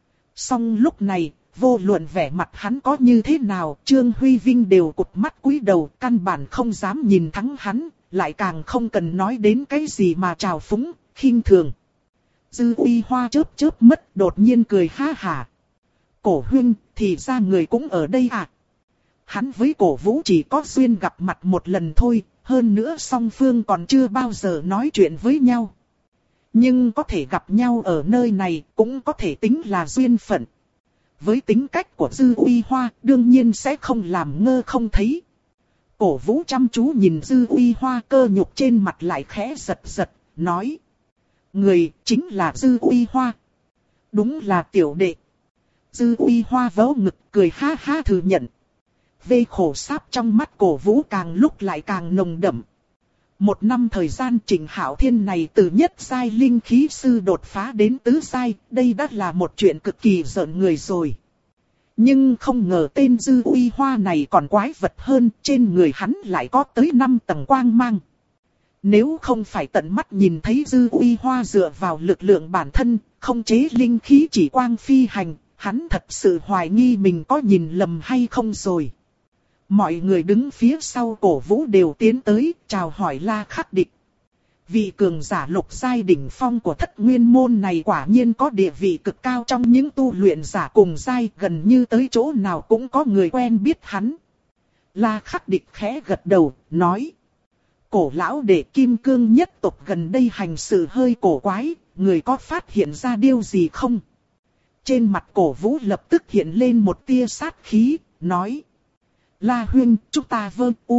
Song lúc này, vô luận vẻ mặt hắn có như thế nào, Trương Huy Vinh đều cụp mắt cúi đầu, căn bản không dám nhìn thẳng hắn, lại càng không cần nói đến cái gì mà trào phúng, khinh thường. Dư Uy Hoa chớp mắt, đột nhiên cười ha hả. Cổ Huynh, thì ra người cũng ở đây à? Hắn với Cổ Vũ chỉ có duyên gặp mặt một lần thôi. Hơn nữa song phương còn chưa bao giờ nói chuyện với nhau. Nhưng có thể gặp nhau ở nơi này cũng có thể tính là duyên phận. Với tính cách của Dư Uy Hoa đương nhiên sẽ không làm ngơ không thấy. Cổ Vũ chăm chú nhìn Dư Uy Hoa, cơ nhục trên mặt lại khẽ giật giật, nói. Người chính là Dư Uy Hoa. Đúng là tiểu đệ. Dư Uy Hoa vỗ ngực cười ha ha thừa nhận. Vê khổ sáp trong mắt Cổ Vũ càng lúc lại càng nồng đậm. 1 năm thời gian Trịnh Hạo Thiên này từ nhất giai linh khí sư đột phá đến tứ giai, đây đã là một chuyện cực kỳ rợn người rồi. Nhưng không ngờ tên Dư Uy Hoa này còn quái vật hơn, trên người hắn lại có tới 5 tầng quang mang. Nếu không phải tận mắt nhìn thấy Dư Uy Hoa dựa vào lực lượng bản thân, không chế linh khí chỉ quang phi hành, hắn thật sự hoài nghi mình có nhìn lầm hay không rồi. Mọi người đứng phía sau Cổ Vũ đều tiến tới, chào hỏi La Khắc Địch. Vị cường giả lục giai đỉnh phong của Thất Nguyên môn này quả nhiên có địa vị cực cao trong những tu luyện giả cùng giai, gần như tới chỗ nào cũng có người quen biết hắn. La Khắc Địch khẽ gật đầu, nói. Cổ lão đệ Kim Cương nhất tộc gần đây hành sự hơi cổ quái, người có phát hiện ra điều gì không? Trên mặt Cổ Vũ lập tức hiện lên một tia sát khí, nói. La huynh, chúng ta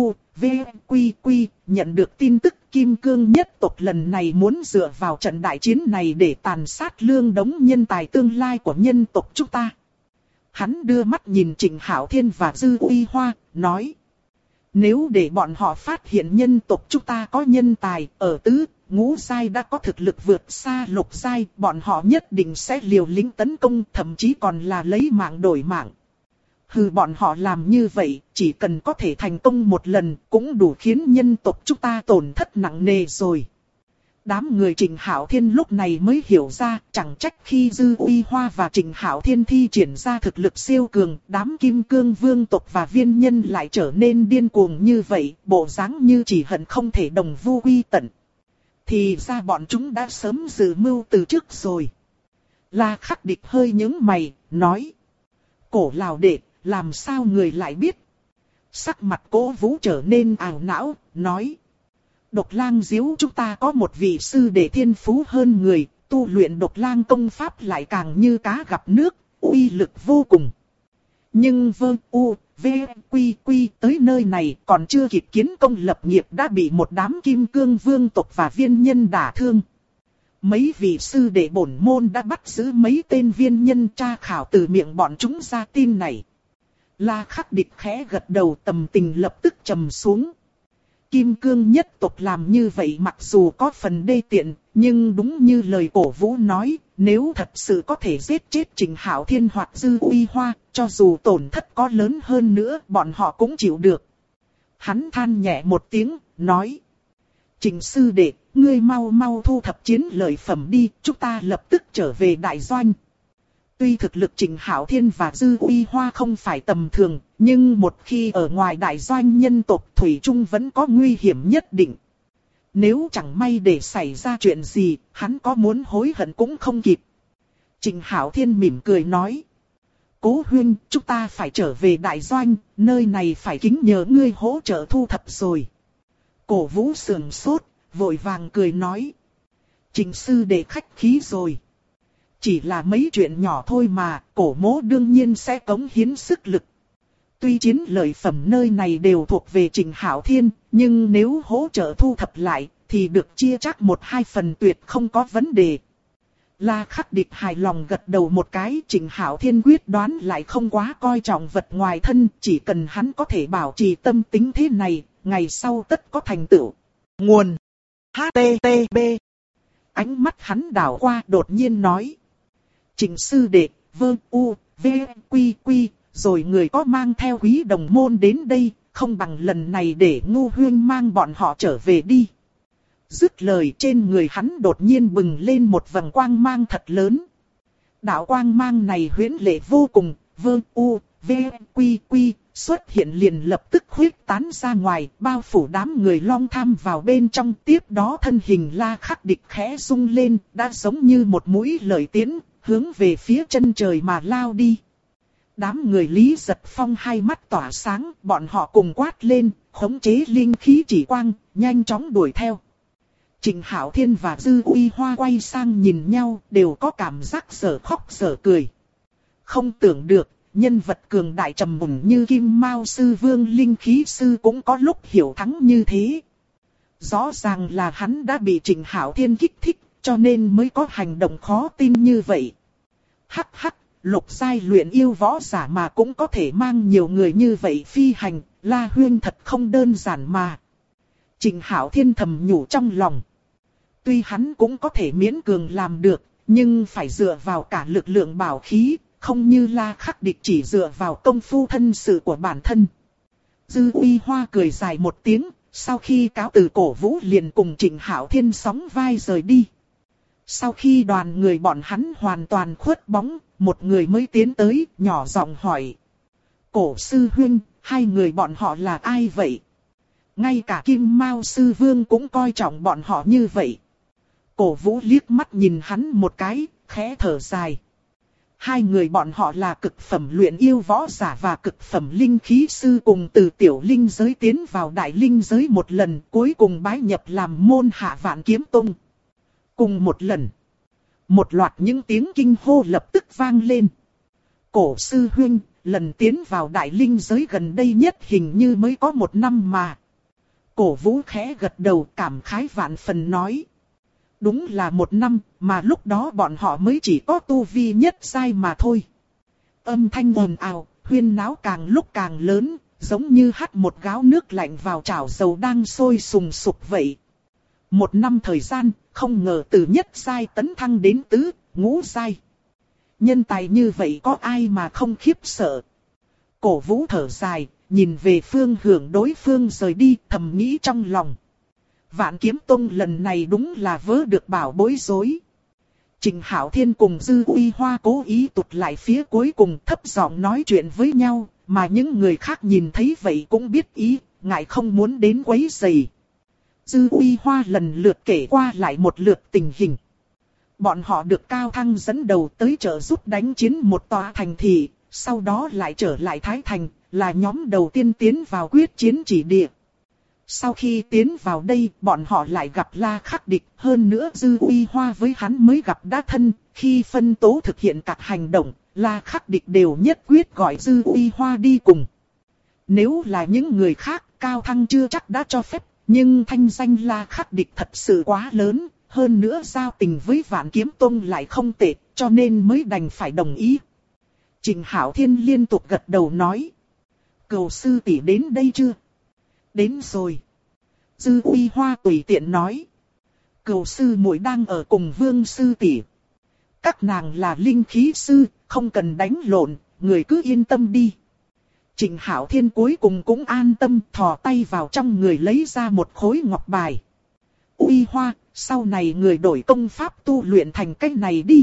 quy nhận được tin tức Kim Cương nhất tộc lần này muốn dựa vào trận đại chiến này để tàn sát lương đống nhân tài tương lai của nhân tộc chúng ta. Hắn đưa mắt nhìn Trịnh Hạo Thiên và Dư Uy Hoa, nói. Nếu để bọn họ phát hiện nhân tộc chúng ta có nhân tài, ở tứ, ngũ giai đã có thực lực vượt xa lục giai, bọn họ nhất định sẽ liều lĩnh tấn công, thậm chí còn là lấy mạng đổi mạng. Hừ, bọn họ làm như vậy, chỉ cần có thể thành công một lần, cũng đủ khiến nhân tộc chúng ta tổn thất nặng nề rồi. Đám người Trịnh Hạo Thiên lúc này mới hiểu ra, chẳng trách khi Dư Uy Hoa và Trịnh Hạo Thiên thi triển ra thực lực siêu cường, đám Kim Cương vương tộc và viên nhân lại trở nên điên cuồng như vậy, bộ dáng như chỉ hận không thể đồng vu quy tận. Thì ra bọn chúng đã sớm dự mưu từ trước rồi. La Khắc Địch hơi nhướng mày, nói. Cổ lão đệ, làm sao người lại biết? Sắc mặt Cổ Vũ trở nên ảo não, nói. Độc Lang Diếu chúng ta có một vị sư đệ thiên phú hơn người, tu luyện Độc Lang công pháp lại càng như cá gặp nước, uy lực vô cùng. Nhưng quy tới nơi này còn chưa kịp kiến công lập nghiệp đã bị một đám Kim Cương vương tộc và viên nhân đả thương. Mấy vị sư đệ bổn môn đã bắt giữ mấy tên viên nhân, tra khảo từ miệng bọn chúng ra tin này. La Khắc Địch khẽ gật đầu, tâm tình lập tức trầm xuống. Kim Cương nhất tộc làm như vậy mặc dù có phần đê tiện, nhưng đúng như lời Cổ Vũ nói, nếu thật sự có thể giết chết Trịnh Hạo Thiên hoặc Dư Uy Hoa, cho dù tổn thất có lớn hơn nữa, bọn họ cũng chịu được. Hắn than nhẹ một tiếng, nói. Trịnh sư đệ, ngươi mau mau thu thập chiến lợi phẩm đi, chúng ta lập tức trở về đại doanh. Tuy thực lực Trịnh Hạo Thiên và Dư Uy Hoa không phải tầm thường, nhưng một khi ở ngoài đại doanh nhân tộc Thủy Trung vẫn có nguy hiểm nhất định. Nếu chẳng may để xảy ra chuyện gì, hắn có muốn hối hận cũng không kịp. Trịnh Hạo Thiên mỉm cười nói. Cố huynh, chúng ta phải trở về đại doanh, nơi này phải kính nhờ ngươi hỗ trợ thu thập rồi. Cổ Vũ sườn sốt, vội vàng cười nói. Trịnh sư đệ khách khí rồi. Chỉ là mấy chuyện nhỏ thôi mà, Cổ mỗ đương nhiên sẽ cống hiến sức lực. Tuy chiến lợi phẩm nơi này đều thuộc về Trịnh Hạo Thiên, nhưng nếu hỗ trợ thu thập lại, thì được chia chắc 1-2 phần tuyệt không có vấn đề. La Khắc Địch hài lòng gật đầu một cái, Trịnh Hạo Thiên quyết đoán lại không quá coi trọng vật ngoài thân, chỉ cần hắn có thể bảo trì tâm tính thế này, ngày sau tất có thành tựu. Nguồn HTTP. Ánh mắt hắn đảo qua đột nhiên nói. Trịnh sư đệ, quy, rồi người có mang theo Quý Đồng môn đến đây, không bằng lần này để Ngô Huyên mang bọn họ trở về đi. Dứt lời, trên người hắn đột nhiên bừng lên một vầng quang mang thật lớn. Đạo quang mang này huyễn lệ vô cùng, quy, xuất hiện liền lập tức huyết tán ra ngoài, bao phủ đám người Long Tham vào bên trong. Tiếp đó thân hình La Khắc Địch khẽ rung lên, đã giống như một mũi lợi tiễn, hướng về phía chân trời mà lao đi. Đám người Lý Giật Phong hai mắt tỏa sáng, bọn họ cùng quát lên, khống chế linh khí chỉ quang, nhanh chóng đuổi theo. Trịnh Hạo Thiên và Dư Uy Hoa quay sang nhìn nhau, đều có cảm giác sở khóc sở cười. Không tưởng được, nhân vật cường đại trầm mùng như Kim Mao Sư Vương linh khí sư cũng có lúc hiểu thắng như thế. Rõ ràng là hắn đã bị Trịnh Hạo Thiên kích thích, cho nên mới có hành động khó tin như vậy. Hắc hắc, lục giai luyện yêu võ giả mà cũng có thể mang nhiều người như vậy phi hành, La Huyên thật không đơn giản mà. Trịnh Hạo Thiên thầm nhủ trong lòng. Tuy hắn cũng có thể miễn cường làm được, nhưng phải dựa vào cả lực lượng bảo khí, không như La Khắc Địch chỉ dựa vào công phu thân sự của bản thân. Dư Uy Hoa cười dài một tiếng, sau khi cáo từ Cổ Vũ liền cùng Trịnh Hạo Thiên sóng vai rời đi. Sau khi đoàn người bọn hắn hoàn toàn khuất bóng, một người mới tiến tới, nhỏ giọng hỏi. Cổ sư huynh, hai người bọn họ là ai vậy? Ngay cả Kim Mao sư vương cũng coi trọng bọn họ như vậy. Cổ Vũ liếc mắt nhìn hắn một cái, khẽ thở dài. Hai người bọn họ là cực phẩm luyện yêu võ giả và cực phẩm linh khí sư, cùng từ tiểu linh giới tiến vào đại linh giới một lần, cuối cùng bái nhập làm môn hạ Vạn Kiếm Tông. Cùng một lần, một loạt những tiếng kinh hô lập tức vang lên. Cổ sư huynh, lần tiến vào đại linh giới gần đây nhất hình như mới có 1 năm mà. Cổ Vũ khẽ gật đầu, cảm khái vạn phần nói. Đúng là 1 năm, mà lúc đó bọn họ mới chỉ có tu vi nhất giai mà thôi. Âm thanh ồn ào, huyên náo càng lúc càng lớn, giống như hắt một gáo nước lạnh vào chảo dầu đang sôi sùng sục vậy. 1 năm thời gian, không ngờ từ nhất giai tấn thăng đến tứ, ngũ giai. Nhân tài như vậy có ai mà không khiếp sợ. Cổ Vũ thở dài, nhìn về phương hướng đối phương rời đi, thầm nghĩ trong lòng. Vạn Kiếm Tông lần này đúng là vớ được bảo bối rối. Trịnh Hạo Thiên cùng Dư Uy Hoa cố ý tụt lại phía cuối cùng, thấp giọng nói chuyện với nhau, mà những người khác nhìn thấy vậy cũng biết ý, ngại không muốn đến quấy rầy. Dư Uy Hoa lần lượt kể qua lại một lượt tình hình. Bọn họ được Cao Thăng dẫn đầu tới trợ giúp đánh chiến một tòa thành thị, sau đó lại trở lại Thái Thành, là nhóm đầu tiên tiến vào quyết chiến chỉ địa. Sau khi tiến vào đây, bọn họ lại gặp La Khắc Địch, hơn nữa Dư Uy Hoa với hắn mới gặp đã thân, khi phân tố thực hiện các hành động, La Khắc Địch đều nhất quyết gọi Dư Uy Hoa đi cùng. Nếu là những người khác, Cao Thăng chưa chắc đã cho phép, nhưng thanh danh La Khắc Địch thật sự quá lớn, hơn nữa giao tình với Vạn Kiếm Tông lại không tệ, cho nên mới đành phải đồng ý. Trịnh Hạo Thiên liên tục gật đầu nói. Cừu sư tỷ đến đây chưa? Đến rồi. Dư Uy Hoa tùy tiện nói. Cừu sư muội đang ở cùng Vương sư tỷ. Các nàng là linh khí sư, không cần đánh lộn, người cứ yên tâm đi. Trịnh Hạo Thiên cuối cùng cũng an tâm, thò tay vào trong người lấy ra một khối ngọc bài. Uy Hoa, sau này người đổi công pháp tu luyện thành cách này đi.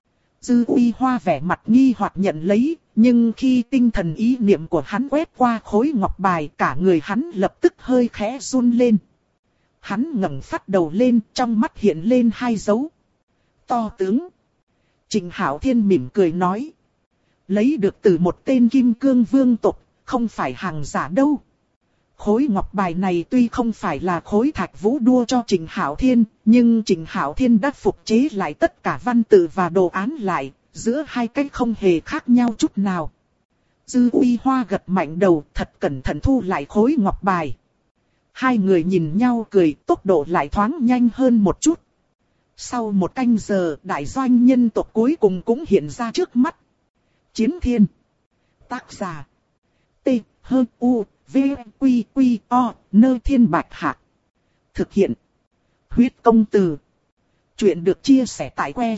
Dư Uy Hoa vẻ mặt nghi hoặc nhận lấy, nhưng khi tinh thần ý niệm của hắn quét qua khối ngọc bài, cả người hắn lập tức hơi khẽ run lên. Hắn ngẩng phát đầu lên, trong mắt hiện lên 2 dấu. To tướng. Trịnh Hạo Thiên mỉm cười nói. Lấy được từ một tên Kim Cương Vương tộc, không phải hàng giả đâu. Khối ngọc bài này tuy không phải là khối thạch vũ đua cho Trịnh Hạo Thiên, nhưng Trịnh Hạo Thiên đã phục chế lại tất cả văn tự và đồ án lại, giữa hai cách không hề khác nhau chút nào. Dư Uy Hoa gật mạnh đầu, thật cẩn thận thu lại khối ngọc bài. Hai người nhìn nhau cười, tốc độ lại thoáng nhanh hơn một chút. Sau 1 canh giờ, đại doanh nhân tộc cuối cùng cũng hiện ra trước mắt. Chiến Thiên. Tác giả. T. H. U. V. Quy. Quy. O. Nơi Thiên Bạch Hạc. Thực hiện. Huyết Công Từ. Chuyện được chia sẻ tại que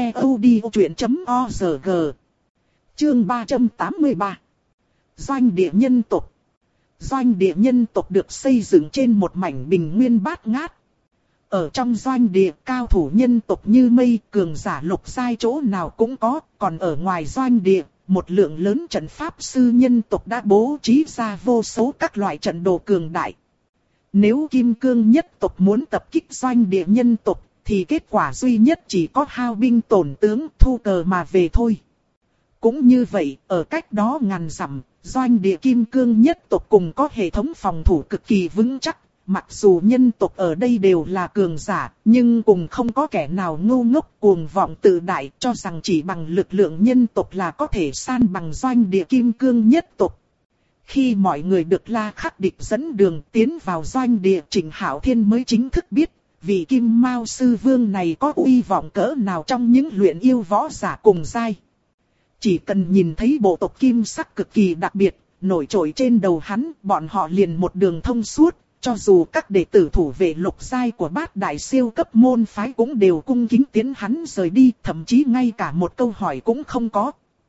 ctod.org. Chương 383. Doanh địa nhân tộc. Doanh địa nhân tộc được xây dựng trên một mảnh bình nguyên bát ngát. Ở trong doanh địa, cao thủ nhân tộc như mây, cường giả lục giai chỗ nào cũng có, còn ở ngoài doanh địa, một lượng lớn trận pháp sư nhân tộc đã bố trí ra vô số các loại trận đồ cường đại. Nếu Kim Cương nhất tộc muốn tập kích doanh địa nhân tộc, thì kết quả duy nhất chỉ có hao binh tổn tướng, thu cờ mà về thôi. Cũng như vậy, ở cách đó ngàn dặm, doanh địa Kim Cương nhất tộc cùng có hệ thống phòng thủ cực kỳ vững chắc. Mặc dù nhân tộc ở đây đều là cường giả, nhưng cùng không có kẻ nào ngu ngốc cuồng vọng tự đại cho rằng chỉ bằng lực lượng nhân tộc là có thể san bằng doanh địa Kim Cương nhất tộc. Khi mọi người được La Khắc Địch dẫn đường tiến vào doanh địa, Trịnh Hạo Thiên mới chính thức biết, vị Kim Mao sư vương này có uy vọng cỡ nào trong những luyện yêu võ giả cùng giai. Chỉ cần nhìn thấy bộ tộc kim sắc cực kỳ đặc biệt, nổi trội trên đầu hắn, bọn họ liền một đường thông suốt. Cho dù các đệ tử thủ vệ lục giai của bát đại siêu cấp môn phái cũng đều cung kính tiến hắn rời đi, thậm chí ngay cả một câu hỏi cũng không có.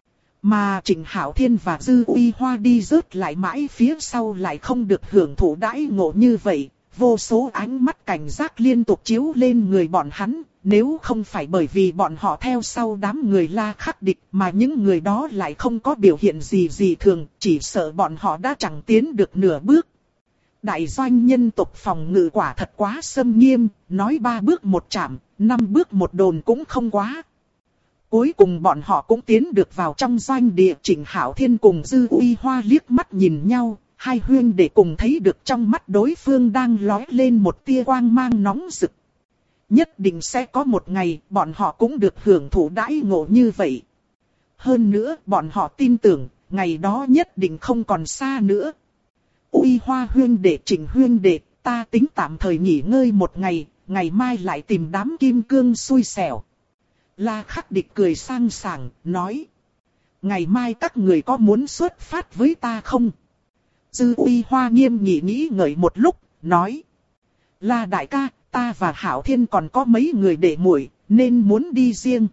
Mà Trịnh Hạo Thiên và Dư Uy Hoa đi rớt lại mãi phía sau lại không được hưởng thụ đãi ngộ như vậy. Vô số ánh mắt cảnh giác liên tục chiếu lên người bọn hắn, nếu không phải bởi vì bọn họ theo sau đám người La Khắc Địch mà những người đó lại không có biểu hiện gì thường, chỉ sợ bọn họ đã chẳng tiến được nửa bước. Đại doanh nhân tộc phòng ngự quả thật quá xâm nghiêm, nói 3 bước một chạm, 5 bước một đồn cũng không quá. Cuối cùng bọn họ cũng tiến được vào trong doanh địa. Trịnh Hạo Thiên cùng Dư Uy Hoa liếc mắt nhìn nhau, hai huynh đệ cùng thấy được trong mắt đối phương đang lóe lên một tia quang mang nóng rực. Nhất định sẽ có một ngày bọn họ cũng được hưởng thụ đãi ngộ như vậy. Hơn nữa bọn họ tin tưởng, ngày đó nhất định không còn xa nữa. Uy Hoa huynh đệ, Trịnh huynh đệ, ta tính tạm thời nghỉ ngơi một ngày, ngày mai lại tìm đám kim cương xui xẻo. La Khắc Địch cười sang sảng, nói. Ngày mai các người có muốn xuất phát với ta không? Dư Uy Hoa nghiêm nghị nghĩ ngợi một lúc, nói. La đại ca, ta và Hạo Thiên còn có mấy người đệ muội, nên muốn đi riêng.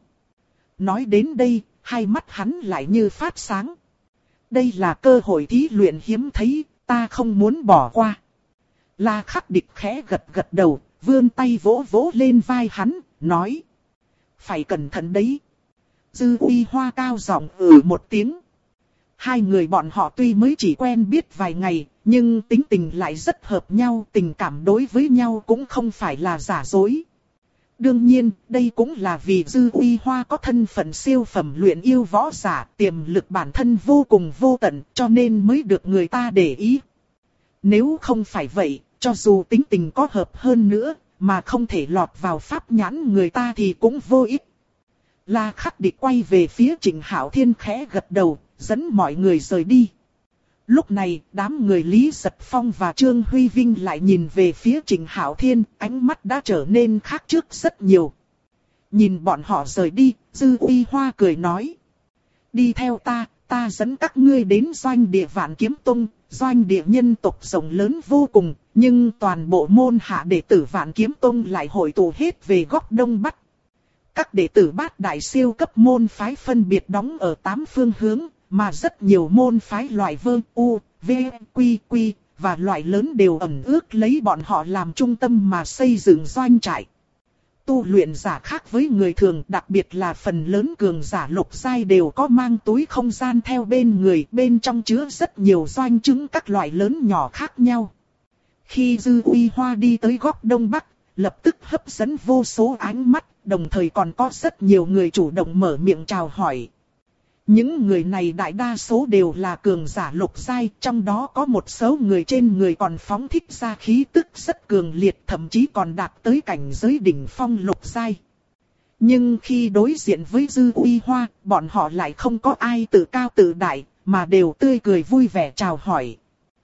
Nói đến đây, hai mắt hắn lại như phát sáng. Đây là cơ hội thí luyện hiếm thấy, ta không muốn bỏ qua. La Khắc Địch khẽ gật đầu, vươn tay vỗ vỗ lên vai hắn, nói. Phải cẩn thận đấy. Dư Uy Hoa cao giọng một tiếng. Hai người bọn họ tuy mới chỉ quen biết vài ngày, nhưng tính tình lại rất hợp nhau, tình cảm đối với nhau cũng không phải là giả dối. Đương nhiên, đây cũng là vì Dư Uy Hoa có thân phận siêu phẩm luyện yêu võ giả, tiềm lực bản thân vô cùng vô tận, cho nên mới được người ta để ý. Nếu không phải vậy, cho dù tính tình có hợp hơn nữa, mà không thể lọt vào pháp nhãn người ta thì cũng vô ích. La Khắc Địch quay về phía Trịnh Hạo Thiên khẽ gật đầu, dẫn mọi người rời đi. Lúc này, đám người Lý Giật Phong và Trương Huy Vinh lại nhìn về phía Trịnh Hạo Thiên, ánh mắt đã trở nên khác trước rất nhiều. Nhìn bọn họ rời đi, Dư Uy Hoa cười nói. Đi theo ta dẫn các ngươi đến doanh địa Vạn Kiếm Tông. Doanh địa nhân tộc rộng lớn vô cùng, nhưng toàn bộ môn hạ đệ tử Vạn Kiếm Tông lại hội tụ hết về góc Đông Bắc. Các đệ tử bát đại siêu cấp môn phái phân biệt đóng ở 8 phương hướng, mà rất nhiều môn phái loại Vơ, U, V, Quy và loại lớn đều ẩn ước lấy bọn họ làm trung tâm mà xây dựng doanh trại. Tu luyện giả khác với người thường, đặc biệt là phần lớn cường giả lục giai đều có mang túi không gian theo bên người, bên trong chứa rất nhiều doanh chứng các loại lớn nhỏ khác nhau. Khi Dư Uy Hoa đi tới góc Đông Bắc, lập tức hấp dẫn vô số ánh mắt, đồng thời còn có rất nhiều người chủ động mở miệng chào hỏi. Những người này đại đa số đều là cường giả lục giai, trong đó có một số người trên người còn phóng thích ra khí tức rất cường liệt, thậm chí còn đạt tới cảnh giới đỉnh phong lục giai. Nhưng khi đối diện với Dư Uy Hoa, bọn họ lại không có ai tự cao tự đại, mà đều tươi cười vui vẻ chào hỏi.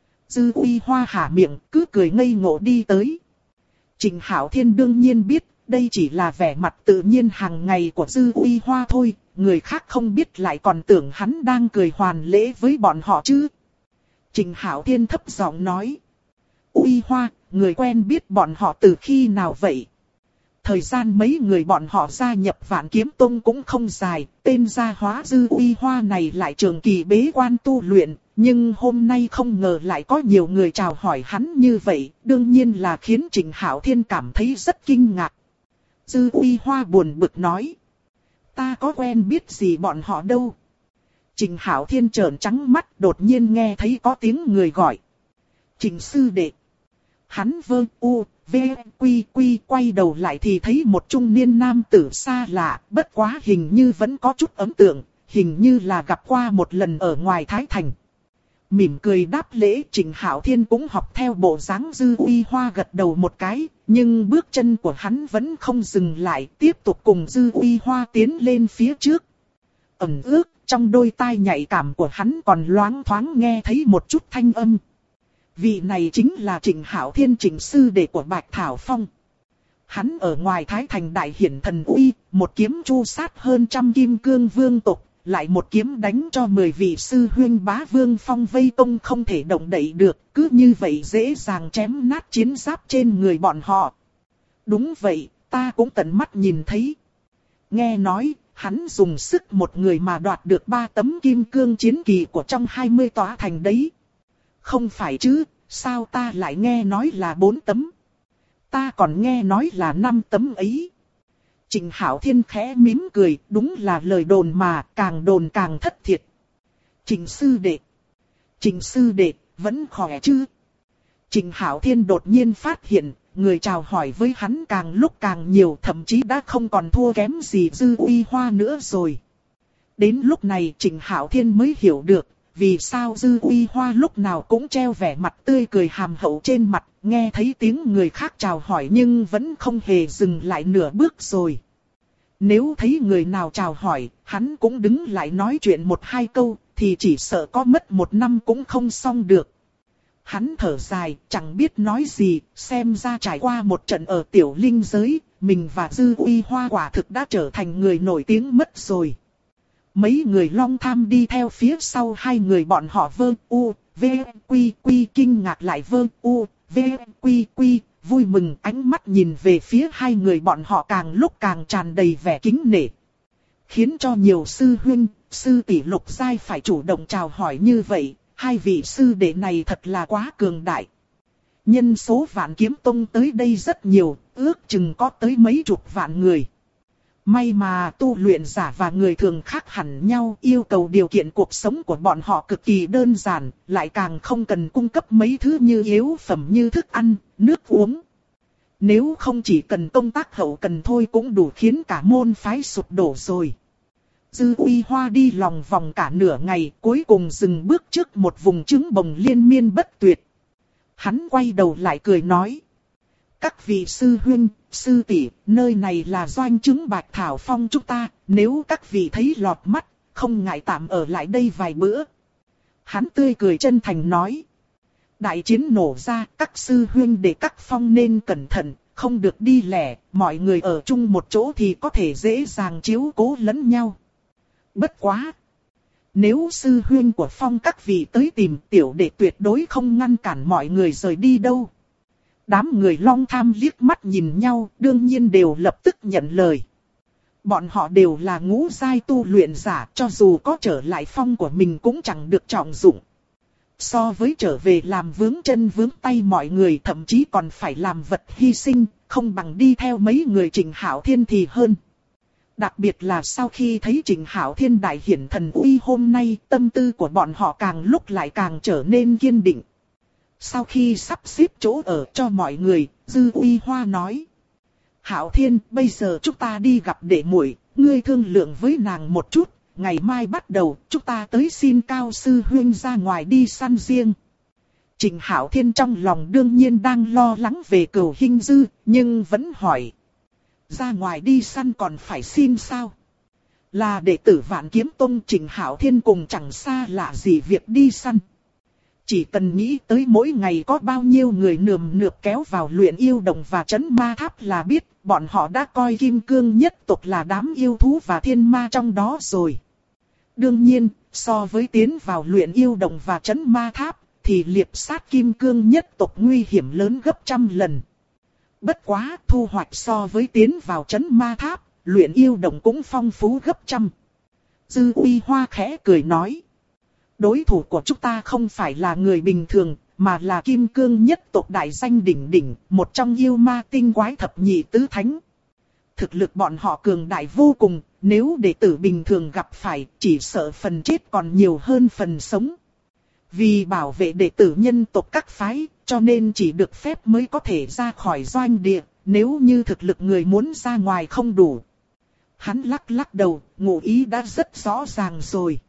Dư Uy Hoa hả miệng, cứ cười ngây ngộ đi tới. Trịnh Hạo Thiên đương nhiên biết, đây chỉ là vẻ mặt tự nhiên hàng ngày của Dư Uy Hoa thôi, người khác không biết lại còn tưởng hắn đang cười hoàn lễ với bọn họ chứ. Trịnh Hạo Thiên thấp giọng nói. Uy Hoa, người quen biết bọn họ từ khi nào vậy? Thời gian mấy người bọn họ gia nhập Vạn Kiếm Tông cũng không dài, tên gia hóa Dư Uy Hoa này lại trường kỳ bế quan tu luyện, nhưng hôm nay không ngờ lại có nhiều người chào hỏi hắn như vậy, đương nhiên là khiến Trịnh Hạo Thiên cảm thấy rất kinh ngạc. Dư Uy Hoa buồn bực nói. Ta có quen biết gì bọn họ đâu. Trịnh Hạo Thiên trợn trắng mắt, đột nhiên nghe thấy có tiếng người gọi. Trịnh sư đệ. Hắn Vơ, U, V, Quy quay đầu lại thì thấy một trung niên nam tử xa lạ, bất quá hình như vẫn có chút ấn tượng, hình như là gặp qua một lần ở ngoài Thái Thành. Mỉm cười đáp lễ, Trịnh Hạo Thiên cũng học theo bộ dáng Dư Uy Hoa gật đầu một cái, nhưng bước chân của hắn vẫn không dừng lại, tiếp tục cùng Dư Uy Hoa tiến lên phía trước. Ẩn ước, trong đôi tai nhạy cảm của hắn còn loáng thoáng nghe thấy một chút thanh âm. Vị này chính là Trịnh Hạo Thiên, Trịnh sư đệ của Bạch Thảo Phong. Hắn ở ngoài Thái Thành đại hiển thần uy, một kiếm chu sát hơn trăm kim cương vương tộc, lại một kiếm đánh cho 10 vị sư huynh bá vương phong vây công không thể động đậy được, cứ như vậy dễ dàng chém nát chiến giáp trên người bọn họ. Đúng vậy, ta cũng tận mắt nhìn thấy. Nghe nói, hắn dùng sức một người mà đoạt được 3 tấm kim cương chiến kỳ của trong 20 tòa thành đấy. Không phải chứ, sao ta lại nghe nói là 4 tấm? Ta còn nghe nói là 5 tấm ấy. Trịnh Hạo Thiên khẽ mím cười, đúng là lời đồn mà, càng đồn càng thất thiệt. Trịnh sư đệ, vẫn khỏe chứ? Trịnh Hạo Thiên đột nhiên phát hiện, người chào hỏi với hắn càng lúc càng nhiều, thậm chí đã không còn thua kém gì Dư Uy Hoa nữa rồi. Đến lúc này Trịnh Hạo Thiên mới hiểu được, vì sao Dư Uy Hoa lúc nào cũng treo vẻ mặt tươi cười hàm hậu trên mặt, nghe thấy tiếng người khác chào hỏi nhưng vẫn không hề dừng lại nửa bước rồi. Nếu thấy người nào chào hỏi, hắn cũng đứng lại nói chuyện 1-2 câu, thì chỉ sợ có mất 1 năm cũng không xong được. Hắn thở dài, chẳng biết nói gì, xem ra trải qua một trận ở tiểu linh giới, mình và Dư Uy Hoa quả thực đã trở thành người nổi tiếng mất rồi. Mấy người Long Tham đi theo phía sau hai người bọn họ Vơ U, V, Quy Quy kinh ngạc lại Vơ U, V, Quy Quy, vui mừng ánh mắt nhìn về phía hai người bọn họ càng lúc càng tràn đầy vẻ kính nể. Khiến cho nhiều sư huynh, sư tỷ Lục giai phải chủ động chào hỏi như vậy, hai vị sư đệ này thật là quá cường đại. Nhân số Vạn Kiếm Tông tới đây rất nhiều, ước chừng có tới mấy chục vạn người. May mà tu luyện giả và người thường khác hẳn nhau, yêu cầu điều kiện cuộc sống của bọn họ cực kỳ đơn giản, lại càng không cần cung cấp mấy thứ như yếu phẩm như thức ăn, nước uống. Nếu không chỉ cần công tác hậu cần thôi cũng đủ khiến cả môn phái sụp đổ rồi. Dư Uy Hoa đi lòng vòng cả nửa ngày, cuối cùng dừng bước trước một vùng trứng bồng liên miên bất tuyệt. Hắn quay đầu lại cười nói: các vị sư huynh, sư tỷ, nơi này là doanh trứng Bạch Thảo Phong chúng ta, nếu các vị thấy lọt mắt, không ngại tạm ở lại đây vài bữa. Hắn tươi cười chân thành nói: đại chiến nổ ra, các sư huynh để các phong nên cẩn thận, không được đi lẻ, mọi người ở chung một chỗ thì có thể dễ dàng chiếu cố lẫn nhau. Bất quá! Nếu sư huynh của phong các vị tới tìm tiểu đệ tuyệt đối không ngăn cản mọi người rời đi đâu. Đám người Long Tham liếc mắt nhìn nhau, đương nhiên đều lập tức nhận lời. Bọn họ đều là ngũ giai tu luyện giả, cho dù có trở lại phong của mình cũng chẳng được trọng dụng. So với trở về làm vướng chân vướng tay mọi người, thậm chí còn phải làm vật hy sinh, không bằng đi theo mấy người Trịnh Hạo Thiên thì hơn. Đặc biệt là sau khi thấy Trịnh Hạo Thiên đại hiển thần uy hôm nay, tâm tư của bọn họ càng lúc lại càng trở nên kiên định. Sau khi sắp xếp chỗ ở cho mọi người, Dư Uy Hoa nói: Hạo Thiên, bây giờ chúng ta đi gặp đệ muội, ngươi thương lượng với nàng một chút, ngày mai bắt đầu, chúng ta tới xin Cao sư huynh ra ngoài đi săn riêng. Trịnh Hạo Thiên trong lòng đương nhiên đang lo lắng về Cửu Hinh Dư, nhưng vẫn hỏi: ra ngoài đi săn còn phải xin sao? Là đệ tử Vạn Kiếm Tông, Trịnh Hạo Thiên cùng chẳng xa lạ gì việc đi săn. Chỉ cần nghĩ tới mỗi ngày có bao nhiêu người nườm nượp kéo vào luyện yêu đồng và trấn ma tháp là biết, bọn họ đã coi kim cương nhất tộc là đám yêu thú và thiên ma trong đó rồi. Đương nhiên, so với tiến vào luyện yêu đồng và trấn ma tháp, thì liệp sát kim cương nhất tộc nguy hiểm lớn gấp trăm lần. Bất quá, thu hoạch so với tiến vào trấn ma tháp, luyện yêu đồng cũng phong phú gấp trăm. Dư Uy Hoa khẽ cười nói: đối thủ của chúng ta không phải là người bình thường, mà là kim cương nhất tộc đại danh đỉnh đỉnh, một trong yêu ma tinh quái thập nhị tứ thánh. Thực lực bọn họ cường đại vô cùng, nếu đệ tử bình thường gặp phải, chỉ sợ phần chết còn nhiều hơn phần sống. Vì bảo vệ đệ tử nhân tộc các phái, cho nên chỉ được phép mới có thể ra khỏi doanh địa, nếu như thực lực người muốn ra ngoài không đủ. Hắn lắc lắc đầu, ngụ ý đã rất rõ ràng rồi.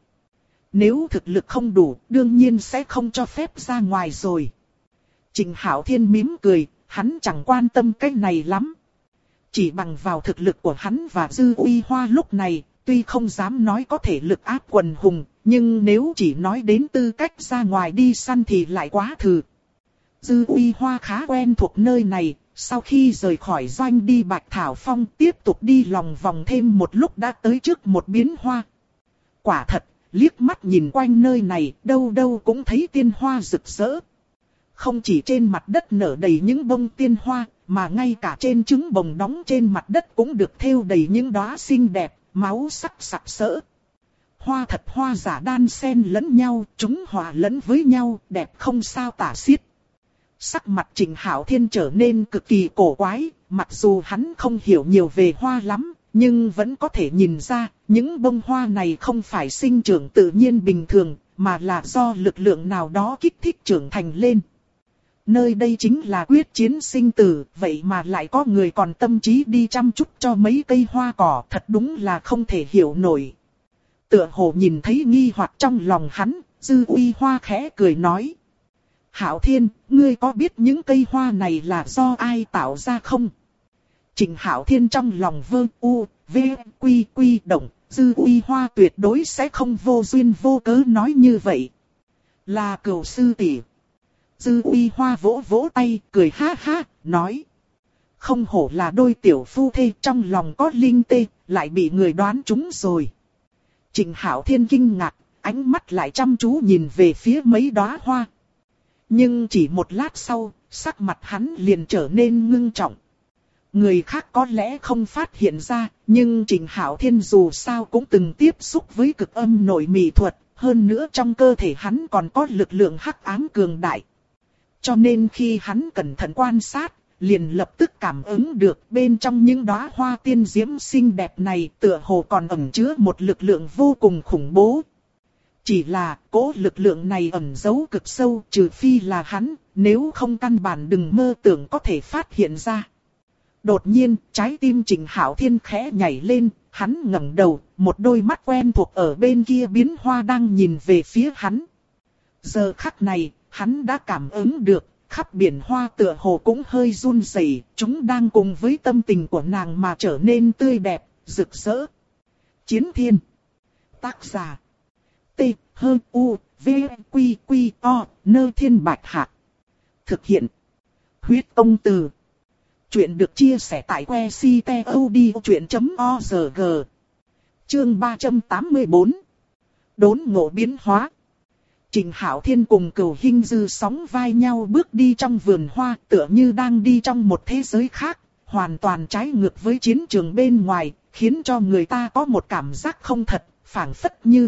Nếu thực lực không đủ, đương nhiên sẽ không cho phép ra ngoài rồi. Trịnh Hạo Thiên mím cười, hắn chẳng quan tâm cái này lắm. Chỉ bằng vào thực lực của hắn và Dư Uy Hoa lúc này, tuy không dám nói có thể lực áp quần hùng, nhưng nếu chỉ nói đến tư cách ra ngoài đi săn thì lại quá thừ. Dư Uy Hoa khá quen thuộc nơi này, sau khi rời khỏi doanh đi Bạch Thảo Phong tiếp tục đi lòng vòng thêm một lúc đã tới trước một biến hoa. Quả thật, liếc mắt nhìn quanh nơi này, đâu đâu cũng thấy tiên hoa rực rỡ. Không chỉ trên mặt đất nở đầy những bông tiên hoa, mà ngay cả trên trứng bồng đóng trên mặt đất cũng được thêu đầy những đóa xinh đẹp, máu sắc sặc sỡ. Hoa thật hoa giả đan xen lẫn nhau, chúng hòa lẫn với nhau, đẹp không sao tả xiết. Sắc mặt Trịnh Hạo Thiên trở nên cực kỳ cổ quái, mặc dù hắn không hiểu nhiều về hoa lắm, nhưng vẫn có thể nhìn ra, những bông hoa này không phải sinh trưởng tự nhiên bình thường, mà là do lực lượng nào đó kích thích trưởng thành lên. Nơi đây chính là quyết chiến sinh tử, vậy mà lại có người còn tâm trí đi chăm chút cho mấy cây hoa cỏ, thật đúng là không thể hiểu nổi. Tựa hồ nhìn thấy nghi hoặc trong lòng hắn, Dư Uy Hoa khẽ cười nói. Hạo Thiên, ngươi có biết những cây hoa này là do ai tạo ra không? Trịnh Hạo Thiên trong lòng quy động, Dư Uy Hoa tuyệt đối sẽ không vô duyên vô cớ nói như vậy. Là Cửu sư tỷ. Dư Uy Hoa vỗ vỗ tay, cười ha ha, nói. Không hổ là đôi tiểu phu thê, trong lòng có linh tê, lại bị người đoán trúng rồi. Trịnh Hạo Thiên kinh ngạc, ánh mắt lại chăm chú nhìn về phía mấy đóa hoa. Nhưng chỉ một lát sau, sắc mặt hắn liền trở nên ngưng trọng. Người khác có lẽ không phát hiện ra, nhưng Trịnh Hạo Thiên dù sao cũng từng tiếp xúc với cực âm nội mị thuật, hơn nữa trong cơ thể hắn còn có lực lượng hắc ám cường đại. Cho nên khi hắn cẩn thận quan sát, liền lập tức cảm ứng được bên trong những đóa hoa tiên diễm xinh đẹp này tựa hồ còn ẩn chứa một lực lượng vô cùng khủng bố. Chỉ là cỗ lực lượng này ẩn giấu cực sâu, trừ phi là hắn, nếu không căn bản đừng mơ tưởng có thể phát hiện ra. Đột nhiên, trái tim Trịnh Hạo Thiên khẽ nhảy lên, hắn ngẩng đầu, một đôi mắt quen thuộc ở bên kia biến hoa đang nhìn về phía hắn. Giờ khắc này, hắn đã cảm ứng được, khắp biển hoa tựa hồ cũng hơi run rẩy, chúng đang cùng với tâm tình của nàng mà trở nên tươi đẹp, rực rỡ. Chiến Thiên. Tác giả. T-H-U-V-Q-Q-O, Nơ Thiên Bạch Hạc. Thực hiện. Huyết Công Từ. Chuyện được chia sẻ tại website.odchuyện.org. Chương 384. Đốn ngộ biến hóa. Trịnh Hạo Thiên cùng Cửu Hinh Dư sóng vai nhau bước đi trong vườn hoa, tựa như đang đi trong một thế giới khác, hoàn toàn trái ngược với chiến trường bên ngoài, khiến cho người ta có một cảm giác không thật, phảng phất như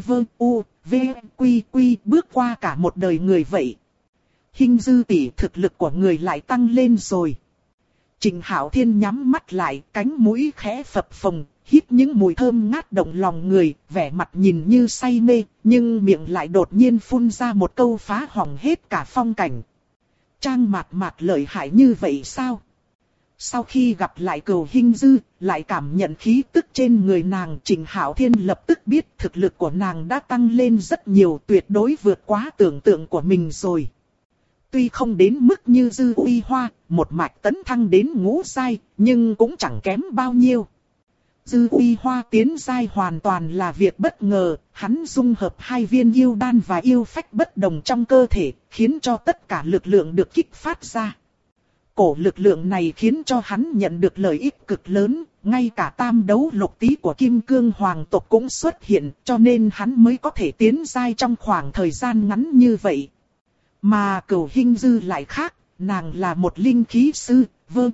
bước qua cả một đời người vậy. Hinh Dư tỷ, thực lực của người lại tăng lên rồi. Trịnh Hạo Thiên nhắm mắt lại, cánh mũi khẽ phập phồng, hít những mùi thơm ngát động lòng người, vẻ mặt nhìn như say mê, nhưng miệng lại đột nhiên phun ra một câu phá hỏng hết cả phong cảnh. Trang Mạt Mạt lợi hại như vậy sao? Sau khi gặp lại Cửu Hinh Dư, lại cảm nhận khí tức trên người nàng, Trịnh Hạo Thiên lập tức biết thực lực của nàng đã tăng lên rất nhiều, tuyệt đối vượt quá tưởng tượng của mình rồi. Tuy không đến mức như Dư Uy Hoa, một mạch tấn thăng đến ngũ giai, nhưng cũng chẳng kém bao nhiêu. Dư Uy Hoa tiến giai hoàn toàn là việc bất ngờ, hắn dung hợp hai viên yêu đan và yêu phách bất đồng trong cơ thể, khiến cho tất cả lực lượng được kích phát ra. Cổ lực lượng này khiến cho hắn nhận được lợi ích cực lớn, ngay cả tam đấu lục tý của Kim Cương Hoàng tộc cũng xuất hiện, cho nên hắn mới có thể tiến giai trong khoảng thời gian ngắn như vậy. Mà Cửu Hinh Dư lại khác, nàng là một linh khí sư,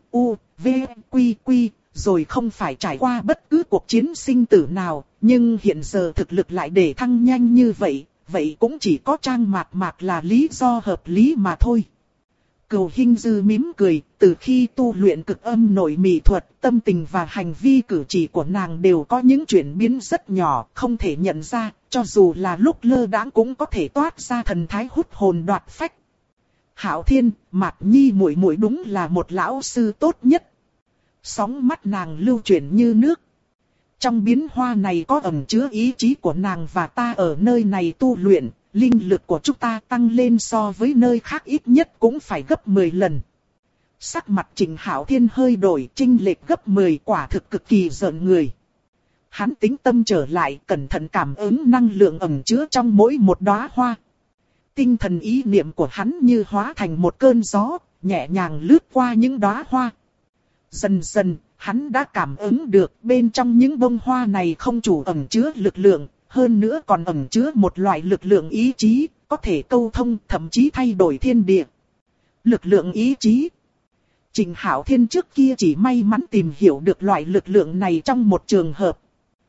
rồi không phải trải qua bất cứ cuộc chiến sinh tử nào, nhưng hiện giờ thực lực lại để thăng nhanh như vậy, vậy cũng chỉ có Trang Mạt Mạt là lý do hợp lý mà thôi. Cửu Hinh Dư mím cười, từ khi tu luyện cực âm nội mị thuật, tâm tình và hành vi cử chỉ của nàng đều có những chuyển biến rất nhỏ, không thể nhận ra, cho dù là lúc lơ đãng cũng có thể toát ra thần thái hút hồn đoạt phách. Hạo Thiên, Mạt Nhi muội muội đúng là một lão sư tốt nhất. Sóng mắt nàng lưu chuyển như nước. Trong biến hoa này có ẩn chứa ý chí của nàng và ta ở nơi này tu luyện. Linh lực của chúng ta tăng lên so với nơi khác ít nhất cũng phải gấp 10 lần. Sắc mặt Trịnh Hạo Thiên hơi đổi, chênh lệch gấp 10, quả thực cực kỳ giận người. Hắn tĩnh tâm trở lại, cẩn thận cảm ứng năng lượng ẩn chứa trong mỗi một đóa hoa. Tinh thần ý niệm của hắn như hóa thành một cơn gió, nhẹ nhàng lướt qua những đóa hoa. Dần dần, hắn đã cảm ứng được bên trong những bông hoa này không chủ ẩn chứa lực lượng, hơn nữa còn ẩn chứa một loại lực lượng ý chí, có thể câu thông thậm chí thay đổi thiên địa. Lực lượng ý chí. Trình Hạo Thiên trước kia chỉ may mắn tìm hiểu được loại lực lượng này trong một trường hợp.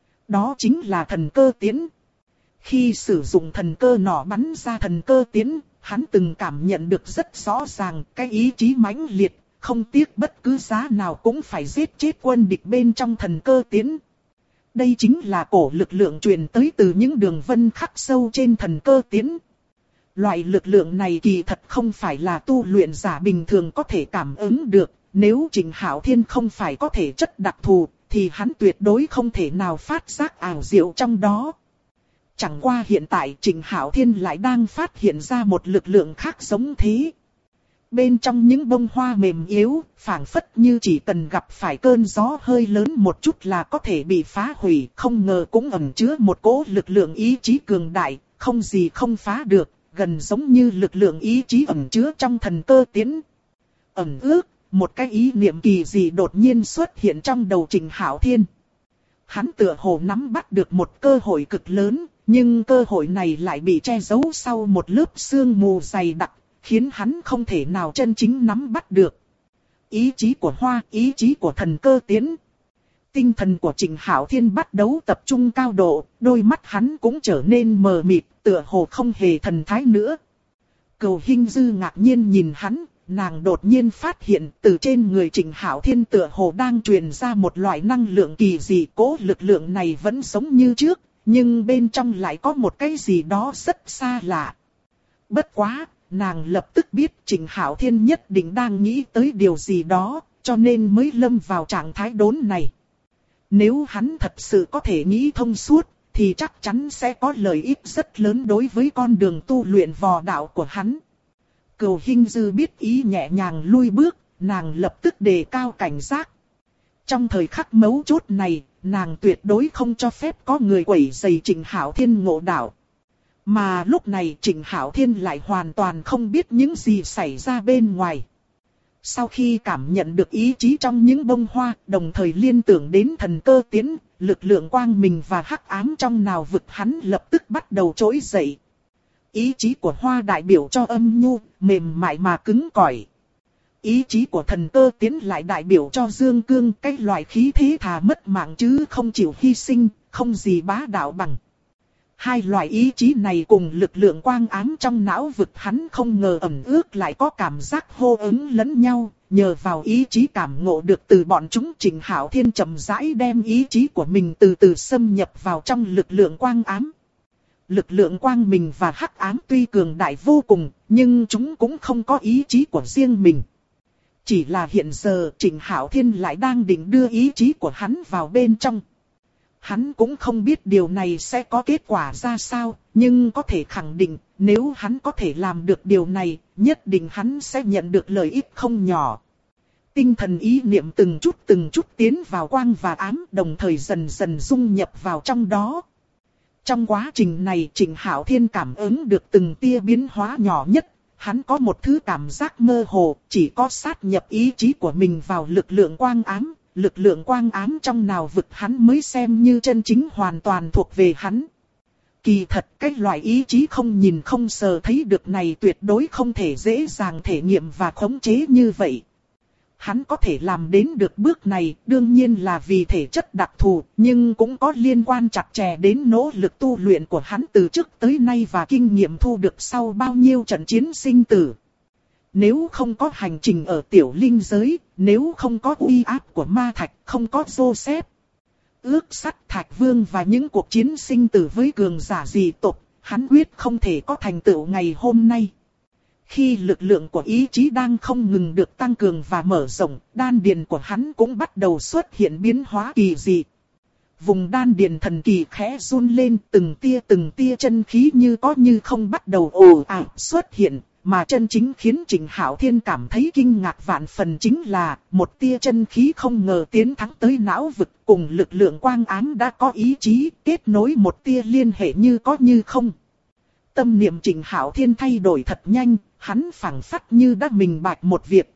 Đó chính là thần cơ tiễn. Khi sử dụng thần cơ nỏ bắn ra thần cơ tiễn, hắn từng cảm nhận được rất rõ ràng cái ý chí mãnh liệt, không tiếc bất cứ giá nào cũng phải giết chết quân địch bên trong thần cơ tiễn. Đây chính là cổ lực lượng truyền tới từ những đường vân khắc sâu trên thần cơ tiễn. Loại lực lượng này kỳ thật không phải là tu luyện giả bình thường có thể cảm ứng được, nếu Trình Hạo Thiên không phải có thể chất đặc thù, thì hắn tuyệt đối không thể nào phát giác ảo diệu trong đó. Chẳng qua hiện tại Trình Hạo Thiên lại đang phát hiện ra một lực lượng khác giống thế. Bên trong những bông hoa mềm yếu, phảng phất như chỉ cần gặp phải cơn gió hơi lớn một chút là có thể bị phá hủy, không ngờ cũng ẩn chứa một cỗ lực lượng ý chí cường đại, không gì không phá được, gần giống như lực lượng ý chí ẩn chứa trong thần cơ tiễn. Ẩn ước, một cái ý niệm kỳ dị đột nhiên xuất hiện trong đầu Trình Hạo Thiên. Hắn tựa hồ nắm bắt được một cơ hội cực lớn, nhưng cơ hội này lại bị che giấu sau một lớp sương mù dày đặc, khiến hắn không thể nào chân chính nắm bắt được. Ý chí của hoa, ý chí của thần cơ tiễn. Tinh thần của Trình Hạo Thiên bắt đầu tập trung cao độ, đôi mắt hắn cũng trở nên mờ mịt, tựa hồ không hề thần thái nữa. Cầu Hinh Dư ngạc nhiên nhìn hắn, nàng đột nhiên phát hiện từ trên người Trình Hạo Thiên tựa hồ đang truyền ra một loại năng lượng kỳ dị, cố lực lượng này vẫn giống như trước, nhưng bên trong lại có một cái gì đó rất xa lạ. Bất quá, nàng lập tức biết Trình Hạo Thiên nhất định đang nghĩ tới điều gì đó, cho nên mới lâm vào trạng thái đốn này. Nếu hắn thật sự có thể nghĩ thông suốt, thì chắc chắn sẽ có lợi ích rất lớn đối với con đường tu luyện võ đạo của hắn. Cầu Hinh Dư biết ý nhẹ nhàng lui bước, nàng lập tức đề cao cảnh giác. Trong thời khắc mấu chốt này, nàng tuyệt đối không cho phép có người quấy rầy Trình Hạo Thiên ngộ đạo. Mà lúc này Trình Hạo Thiên lại hoàn toàn không biết những gì xảy ra bên ngoài. Sau khi cảm nhận được ý chí trong những bông hoa, đồng thời liên tưởng đến thần cơ tiễn, lực lượng quang minh và hắc ám trong nào vực hắn lập tức bắt đầu trỗi dậy. Ý chí của hoa đại biểu cho âm nhu, mềm mại mà cứng cỏi. Ý chí của thần cơ tiễn lại đại biểu cho dương cương, cái loại khí thế thà mất mạng chứ không chịu hy sinh, không gì bá đạo bằng. Hai loại ý chí này cùng lực lượng quang ám trong não vực hắn không ngờ ẩn ước lại có cảm giác hô ứng lẫn nhau, nhờ vào ý chí cảm ngộ được từ bọn chúng Trình Hạo Thiên chậm rãi đem ý chí của mình từ từ xâm nhập vào trong lực lượng quang ám. Lực lượng quang minh và hắc ám tuy cường đại vô cùng, nhưng chúng cũng không có ý chí của riêng mình. Chỉ là hiện giờ Trình Hạo Thiên lại đang định đưa ý chí của hắn vào bên trong. Hắn cũng không biết điều này sẽ có kết quả ra sao, nhưng có thể khẳng định, nếu hắn có thể làm được điều này, nhất định hắn sẽ nhận được lợi ích không nhỏ. Tinh thần ý niệm từng chút tiến vào quang và ám, đồng thời dần dần dung nhập vào trong đó. Trong quá trình này Trình Hạo Thiên cảm ứng được từng tia biến hóa nhỏ nhất, hắn có một thứ cảm giác mơ hồ, chỉ có sát nhập ý chí của mình vào lực lượng quang ám. Lực lượng quang ám trong nào vực hắn mới xem như chân chính hoàn toàn thuộc về hắn. Kỳ thật cái loại ý chí không nhìn không sờ thấy được này tuyệt đối không thể dễ dàng thể nghiệm và khống chế như vậy. Hắn có thể làm đến được bước này đương nhiên là vì thể chất đặc thù, nhưng cũng có liên quan chặt chẽ đến nỗ lực tu luyện của hắn từ trước tới nay và kinh nghiệm thu được sau bao nhiêu trận chiến sinh tử. Nếu không có hành trình ở tiểu linh giới, nếu không có uy áp của ma thạch, không có Joseph, ước sắt thạch vương và những cuộc chiến sinh tử với cường giả dị tộc, hắn quyết không thể có thành tựu ngày hôm nay. Khi lực lượng của ý chí đang không ngừng được tăng cường và mở rộng, đan điền của hắn cũng bắt đầu xuất hiện biến hóa kỳ dị. Vùng đan điền thần kỳ khẽ run lên, từng tia chân khí như có như không bắt đầu ồ ạt xuất hiện. Mà chân chính khiến Trình Hạo Thiên cảm thấy kinh ngạc vạn phần chính là một tia chân khí không ngờ tiến thẳng tới não vực, cùng lực lượng quang ám đã có ý chí kết nối một tia liên hệ như có như không. Tâm niệm Trình Hạo Thiên thay đổi thật nhanh, hắn phảng phất như đã明bạch một việc.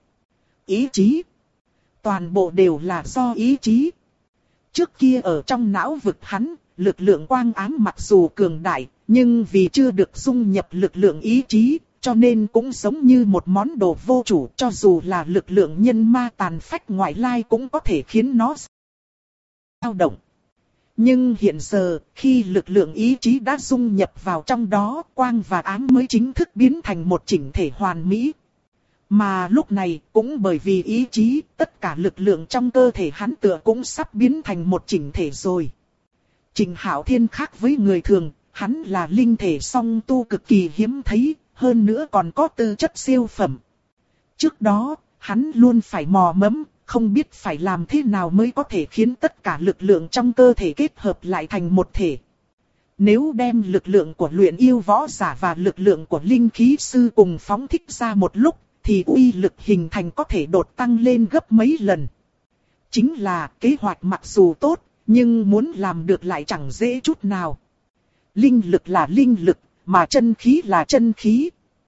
Ý chí. Toàn bộ đều là do ý chí. Trước kia ở trong não vực hắn, lực lượng quang ám mặc dù cường đại, nhưng vì chưa được dung nhập lực lượng ý chí, cho nên cũng giống như một món đồ vô chủ, cho dù là lực lượng nhân ma tàn phách ngoại lai cũng có thể khiến nó dao động. Nhưng hiện giờ, khi lực lượng ý chí đã dung nhập vào trong đó, quang và ám mới chính thức biến thành một chỉnh thể hoàn mỹ. Mà lúc này, cũng bởi vì ý chí, tất cả lực lượng trong cơ thể hắn tựa cũng sắp biến thành một chỉnh thể rồi. Trình Hạo Thiên khác với người thường, hắn là linh thể song tu cực kỳ hiếm thấy, hơn nữa còn có tư chất siêu phẩm. Trước đó, hắn luôn phải mò mẫm, không biết phải làm thế nào mới có thể khiến tất cả lực lượng trong cơ thể kết hợp lại thành một thể. Nếu đem lực lượng của luyện yêu võ giả và lực lượng của linh khí sư cùng phóng thích ra một lúc, thì uy lực hình thành có thể đột tăng lên gấp mấy lần. Chính là kế hoạch mặc dù tốt, nhưng muốn làm được lại chẳng dễ chút nào. Linh lực là linh lực, mà chân khí là chân khí.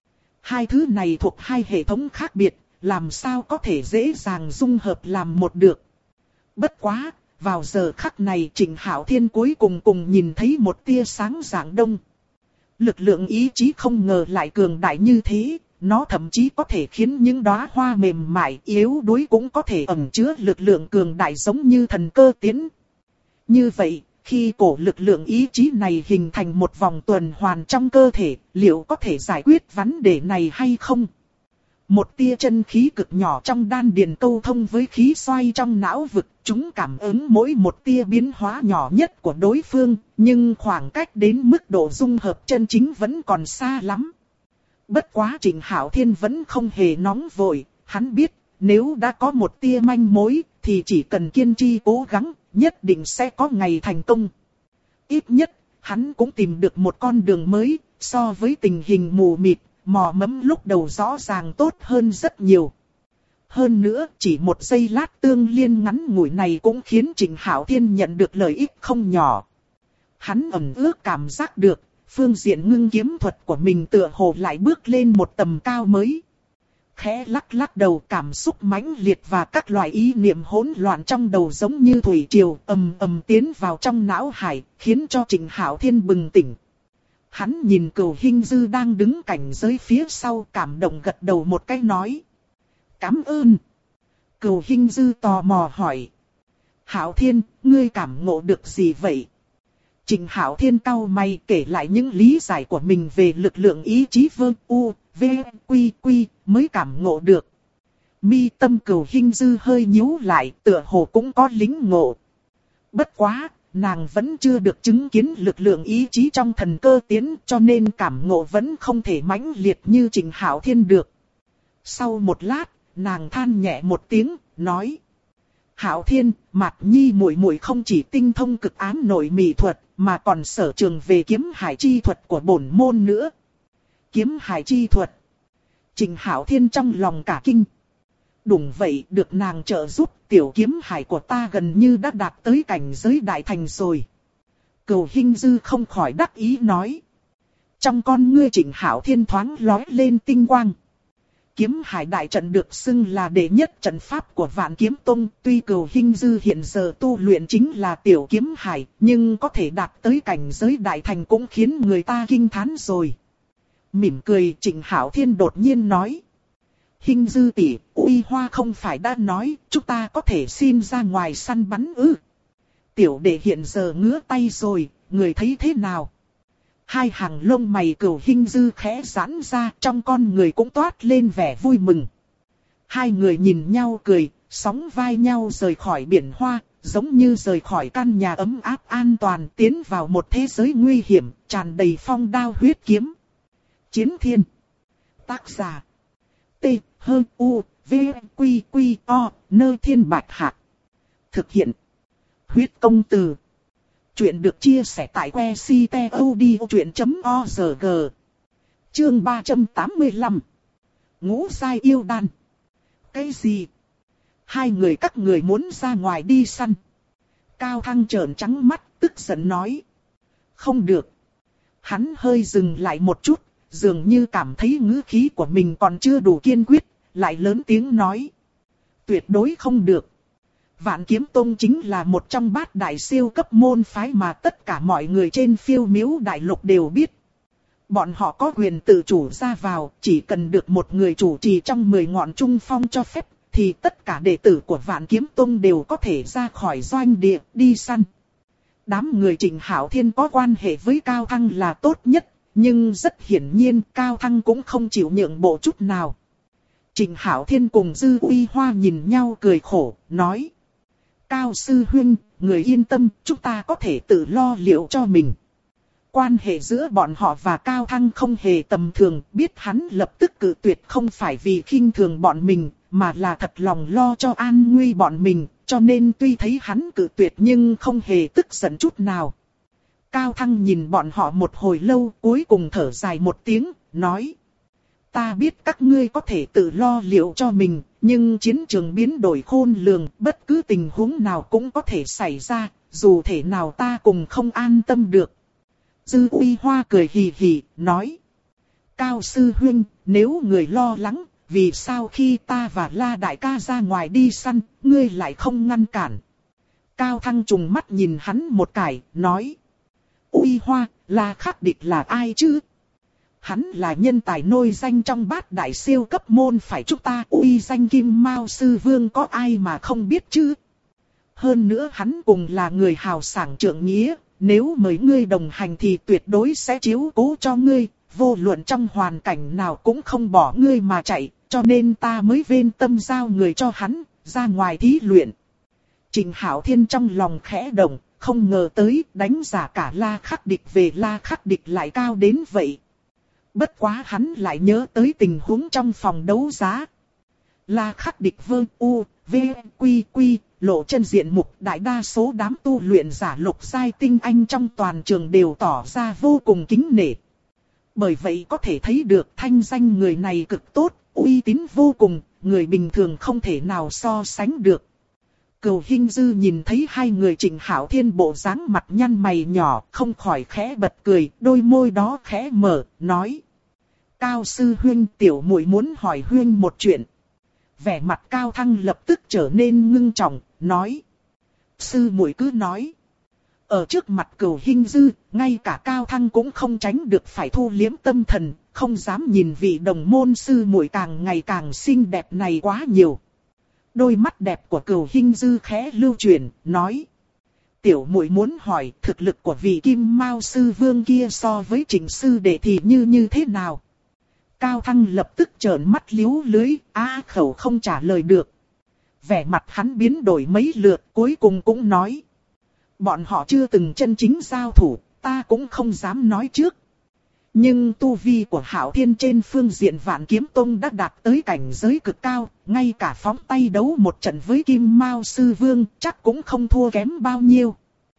Hai thứ này thuộc hai hệ thống khác biệt, làm sao có thể dễ dàng dung hợp làm một được. Bất quá, vào giờ khắc này Trình Hạo Thiên cuối cùng nhìn thấy một tia sáng rạng đông. Lực lượng ý chí không ngờ lại cường đại như thế, nó thậm chí có thể khiến những đóa hoa mềm mại yếu đuối cũng có thể ẩn chứa lực lượng cường đại giống như thần cơ tiễn. Như vậy, khi cổ lực lượng ý chí này hình thành một vòng tuần hoàn trong cơ thể, liệu có thể giải quyết vấn đề này hay không? Một tia chân khí cực nhỏ trong đan điền câu thông với khí xoay trong não vực, chúng cảm ứng mỗi một tia biến hóa nhỏ nhất của đối phương, nhưng khoảng cách đến mức độ dung hợp chân chính vẫn còn xa lắm. Bất quá Trình Hạo Thiên vẫn không hề nóng vội, hắn biết, nếu đã có một tia manh mối, thì chỉ cần kiên trì cố gắng, nhất định sẽ có ngày thành công. Ít nhất, hắn cũng tìm được một con đường mới, so với tình hình mù mịt, mò mẫm lúc đầu rõ ràng tốt hơn rất nhiều. Hơn nữa, chỉ một giây lát tương liên ngắn ngủi này cũng khiến Trình Hạo Thiên nhận được lợi ích không nhỏ. Hắn ẩn ước cảm giác được, phương diện ngưng kiếm thuật của mình tựa hồ lại bước lên một tầm cao mới. Khẽ lắc lắc đầu, cảm xúc mãnh liệt và các loại ý niệm hỗn loạn trong đầu giống như thủy triều ầm ầm tiến vào trong não hải, khiến cho Trình Hạo Thiên bừng tỉnh. Hắn nhìn Cửu Hinh Dư đang đứng cảnh giới phía sau, cảm động gật đầu một cái nói: "Cảm ơn." Cửu Hinh Dư tò mò hỏi: "Hạo Thiên, ngươi cảm ngộ được gì vậy?" Trình Hạo Thiên cau mày kể lại những lý giải của mình về lực lượng ý chí vương u, v, quy quy mới cảm ngộ được. Mi tâm Cửu Hinh Dư hơi nhíu lại, tựa hồ cũng có lĩnh ngộ. Bất quá, nàng vẫn chưa được chứng kiến lực lượng ý chí trong thần cơ tiến, cho nên cảm ngộ vẫn không thể mãnh liệt như Trình Hạo Thiên được. Sau một lát, nàng than nhẹ một tiếng, nói: "Hạo Thiên, Mạt Nhi muội muội không chỉ tinh thông cực ám nội mị thuật, mà còn sở trường về kiếm hải chi thuật của bổn môn nữa." Kiếm hải chi thuật? Trình Hạo Thiên trong lòng cả kinh. Đúng vậy, được nàng trợ giúp, tiểu kiếm hải của ta gần như đã đạt tới cảnh giới đại thành rồi. Cửu Hinh Dư không khỏi đắc ý nói. Trong con ngươi Trình Hạo Thiên thoáng lóe lên tinh quang. Kiếm hải đại trận được xưng là đệ nhất trận pháp của Vạn Kiếm Tông, tuy Cửu Hinh Dư hiện giờ tu luyện chính là tiểu kiếm hải, nhưng có thể đạt tới cảnh giới đại thành cũng khiến người ta kinh thán rồi. Mỉm cười, Trình Hạo Thiên đột nhiên nói: "Hinh Dư tỷ, Uy Hoa không phải đã nói chúng ta có thể xin ra ngoài săn bắn ư? Tiểu đệ hiện giờ ngứa tay rồi, người thấy thế nào?" Hai hàng lông mày Cửu Hinh Dư khẽ giãn ra, trong con người cũng toát lên vẻ vui mừng. Hai người nhìn nhau cười, sóng vai nhau rời khỏi biển hoa, giống như rời khỏi căn nhà ấm áp an toàn, tiến vào một thế giới nguy hiểm, tràn đầy phong đao huyết kiếm. Chiến Thiên. Tác giả: T, H, U, V, Quy, Quy, O, Nơ Thiên Bạch Hạc. Thực hiện: Huyết Công Từ. Chuyện được chia sẻ tại website.odchuyện.org. Chương 385. Ngũ Giai Yêu Đan. Cái gì? Hai người các người muốn ra ngoài đi săn? Cao Thăng trợn trắng mắt, tức giận nói. Không được. Hắn hơi dừng lại một chút, dường như cảm thấy ngữ khí của mình còn chưa đủ kiên quyết, lại lớn tiếng nói. Tuyệt đối không được. Vạn Kiếm Tông chính là một trong bát đại siêu cấp môn phái mà tất cả mọi người trên Phiêu Miếu Đại Lục đều biết. Bọn họ có quyền tự chủ ra vào, chỉ cần được một người chủ trì trong 10 ngọn trung phong cho phép, thì tất cả đệ tử của Vạn Kiếm Tông đều có thể ra khỏi doanh địa, đi săn. Đám người Trịnh Hạo Thiên có quan hệ với Cao Thăng là tốt nhất, nhưng rất hiển nhiên Cao Thăng cũng không chịu nhượng bộ chút nào. Trịnh Hạo Thiên cùng Dư Uy Hoa nhìn nhau cười khổ, nói: Cao sư huynh, người yên tâm, chúng ta có thể tự lo liệu cho mình. Quan hệ giữa bọn họ và Cao Thăng không hề tầm thường, biết hắn lập tức cự tuyệt không phải vì khinh thường bọn mình, mà là thật lòng lo cho an nguy bọn mình, cho nên tuy thấy hắn cự tuyệt nhưng không hề tức giận chút nào. Cao Thăng nhìn bọn họ một hồi lâu, cuối cùng thở dài một tiếng, nói: Ta biết các ngươi có thể tự lo liệu cho mình, nhưng chiến trường biến đổi khôn lường, bất cứ tình huống nào cũng có thể xảy ra, dù thể nào ta cũng không an tâm được. Dư Uy Hoa cười hì hì, nói: Cao sư huynh, nếu người lo lắng, vì sao khi ta và La đại ca ra ngoài đi săn, ngươi lại không ngăn cản? Cao Thăng trùng mắt nhìn hắn một cái, nói: Uy Hoa, La Khắc Địch là ai chứ? Hắn là nhân tài nôi danh trong bát đại siêu cấp môn phải chúng ta uy danh Kim Mao Sư Vương có ai mà không biết chứ? Hơn nữa hắn cùng là người hào sảng trượng nghĩa, nếu mời ngươi đồng hành thì tuyệt đối sẽ chiếu cố cho ngươi, vô luận trong hoàn cảnh nào cũng không bỏ ngươi mà chạy, cho nên ta mới vên tâm giao người cho hắn, ra ngoài thí luyện. Trịnh Hạo Thiên trong lòng khẽ động, không ngờ tới đánh giả cả La Khắc Địch về La Khắc Địch lại cao đến vậy. Bất quá hắn lại nhớ tới tình huống trong phòng đấu giá. La Khắc Địch Vương U, V, Quy Quy, lộ chân diện mục, đại đa số đám tu luyện giả lục giai tinh anh trong toàn trường đều tỏ ra vô cùng kính nể. Bởi vậy có thể thấy được thanh danh người này cực tốt, uy tín vô cùng, người bình thường không thể nào so sánh được. Cửu Hinh Dư nhìn thấy hai người Trịnh Hạo Thiên bộ dáng mặt nhăn mày nhỏ, không khỏi khẽ bật cười, đôi môi đó khẽ mở, nói: Cao sư huynh, tiểu muội muốn hỏi huynh một chuyện. Vẻ mặt Cao Thăng lập tức trở nên ngưng trọng, nói: Sư muội cứ nói. Ở trước mặt Cửu Hinh Dư, ngay cả Cao Thăng cũng không tránh được phải thu liếm tâm thần, không dám nhìn vị đồng môn sư muội càng ngày càng xinh đẹp này quá nhiều. Đôi mắt đẹp của Cửu Hinh Dư khẽ lưu chuyển, nói: Tiểu muội muốn hỏi thực lực của vị Kim Mao Sư Vương kia so với Trịnh sư đệ thì như thế nào? Cao Thăng lập tức trợn mắt liếu lưới, khẩu không trả lời được. Vẻ mặt hắn biến đổi mấy lượt, cuối cùng cũng nói: Bọn họ chưa từng chân chính giao thủ, ta cũng không dám nói trước. Nhưng tu vi của Hạo Thiên trên phương diện Vạn Kiếm Tông đã đạt tới cảnh giới cực cao, ngay cả phóng tay đấu một trận với Kim Mao Sư Vương chắc cũng không thua kém bao nhiêu.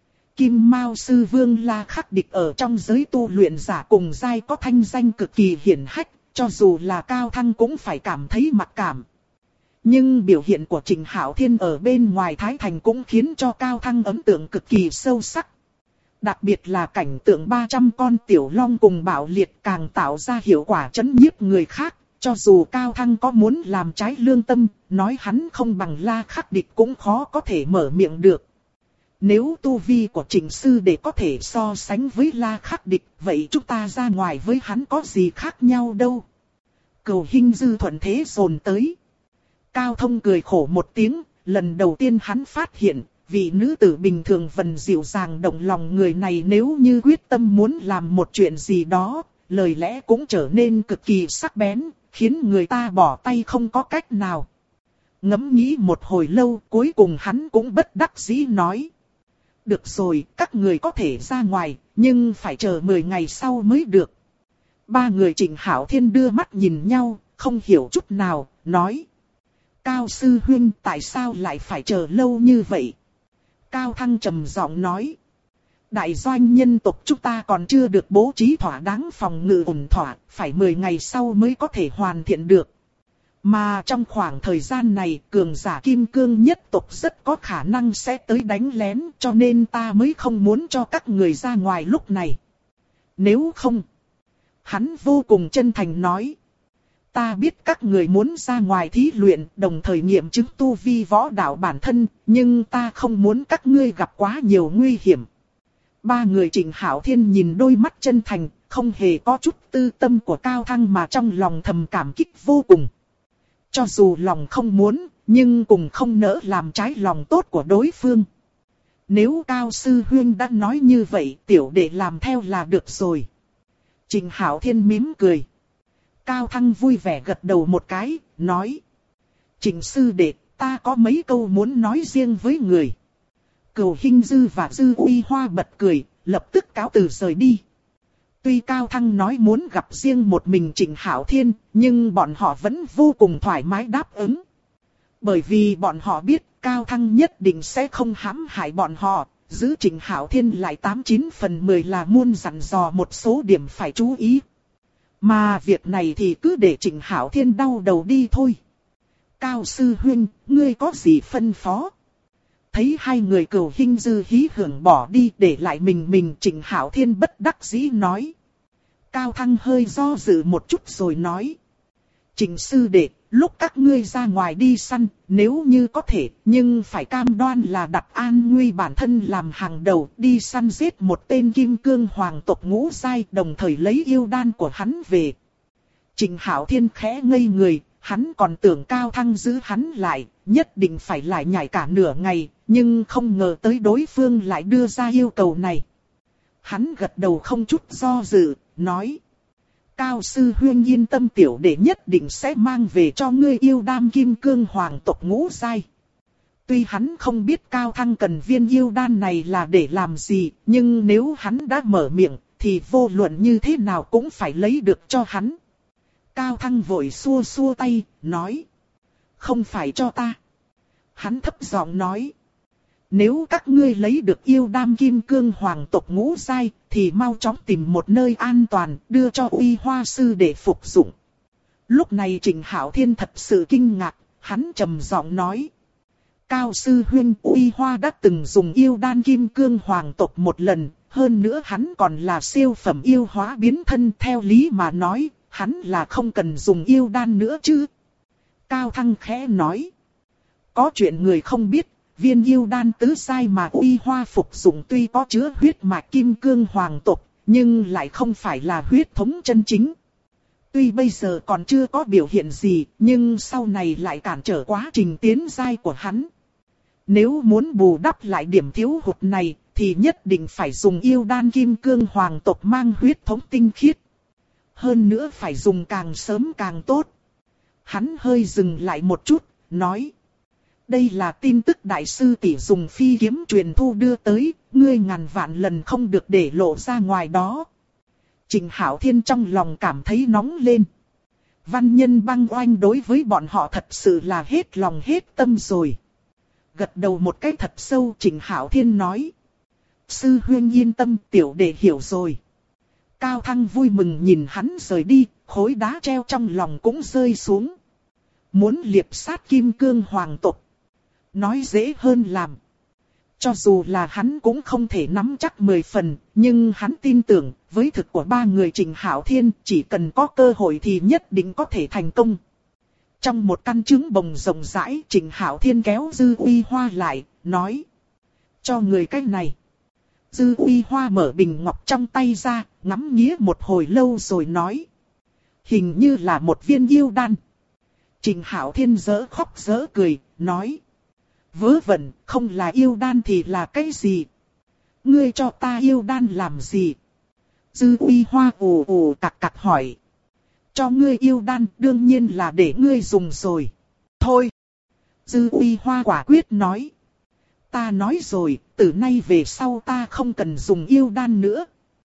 Kim Mao Sư Vương La Khắc Địch ở trong giới tu luyện giả cùng giai có thanh danh cực kỳ hiển hách, cho dù là Cao Thăng cũng phải cảm thấy mặc cảm. Nhưng biểu hiện của Trịnh Hạo Thiên ở bên ngoài Thái Thành cũng khiến cho Cao Thăng ấn tượng cực kỳ sâu sắc. Đặc biệt là cảnh tượng 300 con tiểu long cùng bạo liệt càng tạo ra hiệu quả chấn nhiếp người khác. Cho dù Cao Thăng có muốn làm trái lương tâm, nói hắn không bằng La Khắc Địch cũng khó có thể mở miệng được. Nếu tu vi của Trịnh sư để có thể so sánh với La Khắc Địch, vậy chúng ta ra ngoài với hắn có gì khác nhau đâu. Cửu Hinh Dư thuận thế dồn tới. Cao Thông cười khổ một tiếng, lần đầu tiên hắn phát hiện, vị nữ tử bình thường vần dịu dàng động lòng người này nếu như quyết tâm muốn làm một chuyện gì đó, lời lẽ cũng trở nên cực kỳ sắc bén, khiến người ta bỏ tay không có cách nào. Ngẫm nghĩ một hồi lâu, cuối cùng hắn cũng bất đắc dĩ nói: Được rồi, các người có thể ra ngoài, nhưng phải chờ 10 ngày sau mới được. Ba người Trịnh Hạo Thiên đưa mắt nhìn nhau, không hiểu chút nào, nói: Cao sư huynh, tại sao lại phải chờ lâu như vậy? Cao Thăng trầm giọng nói: Đại doanh nhân tộc chúng ta còn chưa được bố trí thỏa đáng phòng ngự ổn thỏa, phải 10 ngày sau mới có thể hoàn thiện được. Mà trong khoảng thời gian này, cường giả kim cương nhất tộc rất có khả năng sẽ tới đánh lén, cho nên ta mới không muốn cho các người ra ngoài lúc này. Nếu không, hắn vô cùng chân thành nói: ta biết các người muốn ra ngoài thí luyện, đồng thời nghiệm chứng tu vi võ đạo bản thân, nhưng ta không muốn các ngươi gặp quá nhiều nguy hiểm. Ba người Trịnh Hạo Thiên nhìn đôi mắt chân thành, không hề có chút tư tâm của Cao Thăng mà trong lòng thầm cảm kích vô cùng. Cho dù lòng không muốn, nhưng cũng không nỡ làm trái lòng tốt của đối phương. Nếu Cao Sư Huynh đã nói như vậy, tiểu đệ làm theo là được rồi. Trịnh Hạo Thiên mỉm cười. Cao Thăng vui vẻ gật đầu một cái, nói. Trịnh sư đệ, ta có mấy câu muốn nói riêng với người. Cửu Hinh Dư và Dư Uy Hoa bật cười, lập tức cáo từ rời đi. Tuy Cao Thăng nói muốn gặp riêng một mình Trịnh Hạo Thiên, nhưng bọn họ vẫn vô cùng thoải mái đáp ứng. Bởi vì bọn họ biết Cao Thăng nhất định sẽ không hãm hại bọn họ, giữ Trịnh Hạo Thiên lại 89 phần 10 là muôn dặn dò một số điểm phải chú ý. Mà việc này thì cứ để Trịnh Hạo Thiên đau đầu đi thôi. Cao Sư Huynh, ngươi có gì phân phó? Thấy hai người Cửu Hinh Dư hí hưởng bỏ đi để lại mình Trịnh Hạo Thiên bất đắc dĩ nói. Cao Thăng hơi do dự một chút rồi nói. Trịnh sư đệ, lúc các ngươi ra ngoài đi săn, nếu như có thể, nhưng phải cam đoan là đặt an nguy bản thân làm hàng đầu, đi săn giết một tên kim cương hoàng tộc ngũ giai, đồng thời lấy yêu đan của hắn về. Trịnh Hạo Thiên khẽ ngây người, hắn còn tưởng Cao Thăng giữ hắn lại, nhất định phải lại nhảy cả nửa ngày, nhưng không ngờ tới đối phương lại đưa ra yêu cầu này. Hắn gật đầu không chút do dự, nói. Cao Sư Huynh yên tâm, tiểu đệ nhất định sẽ mang về cho ngươi yêu đan kim cương hoàng tộc ngũ giai. Tuy hắn không biết Cao Thăng cần viên yêu đan này là để làm gì, nhưng nếu hắn đã mở miệng, thì vô luận như thế nào cũng phải lấy được cho hắn. Cao Thăng vội xua xua tay, nói. Không phải cho ta. Hắn thấp giọng nói. Nếu các ngươi lấy được yêu đan kim cương hoàng tộc ngũ giai, thì mau chóng tìm một nơi an toàn, đưa cho Uy Hoa sư để phục dụng. Lúc này Trịnh Hạo Thiên thật sự kinh ngạc, hắn trầm giọng nói. Cao Sư Huynh, Uy Hoa đã từng dùng yêu đan kim cương hoàng tộc một lần, hơn nữa hắn còn là siêu phẩm yêu hóa biến thân, theo lý mà nói, hắn là không cần dùng yêu đan nữa chứ. Cao Thăng khẽ nói. Có chuyện người không biết. Viên yêu đan tứ giai mà Uy Hoa phục dụng tuy có chứa huyết mạch kim cương hoàng tộc, nhưng lại không phải là huyết thống chân chính. Tuy bây giờ còn chưa có biểu hiện gì, nhưng sau này lại cản trở quá trình tiến giai của hắn. Nếu muốn bù đắp lại điểm thiếu hụt này, thì nhất định phải dùng yêu đan kim cương hoàng tộc mang huyết thống tinh khiết. Hơn nữa phải dùng càng sớm càng tốt. Hắn hơi dừng lại một chút, nói. Đây là tin tức đại sư tỷ dùng phi kiếm truyền thu đưa tới, ngươi ngàn vạn lần không được để lộ ra ngoài đó. Trịnh Hạo Thiên trong lòng cảm thấy nóng lên. Văn Nhân Băng Oanh đối với bọn họ thật sự là hết lòng hết tâm rồi. Gật đầu một cái thật sâu, Trịnh Hạo Thiên nói. Sư huynh yên tâm, tiểu đệ hiểu rồi. Cao Thăng vui mừng nhìn hắn rời đi, khối đá treo trong lòng cũng rơi xuống. Muốn liệp sát kim cương hoàng tộc. Nói dễ hơn làm. Cho dù là hắn cũng không thể nắm chắc 10 phần, nhưng hắn tin tưởng, với thực của ba người Trịnh Hạo Thiên, chỉ cần có cơ hội thì nhất định có thể thành công. Trong một căn trứng bồng rộng rãi, Trịnh Hạo Thiên kéo Dư Uy Hoa lại, nói. Cho người cái này. Dư Uy Hoa mở bình ngọc trong tay ra, ngắm nghía một hồi lâu rồi nói. Hình như là một viên yêu đan. Trịnh Hạo Thiên giỡn khóc giỡn cười, nói. Vớ vẩn, không là yêu đan thì là cái gì? Ngươi cho ta yêu đan làm gì? Dư Uy Hoa ù ù cặc cặc hỏi. Cho ngươi yêu đan đương nhiên là để ngươi dùng rồi. Thôi. Dư Uy Hoa quả quyết nói. Ta nói rồi, từ nay về sau ta không cần dùng yêu đan nữa.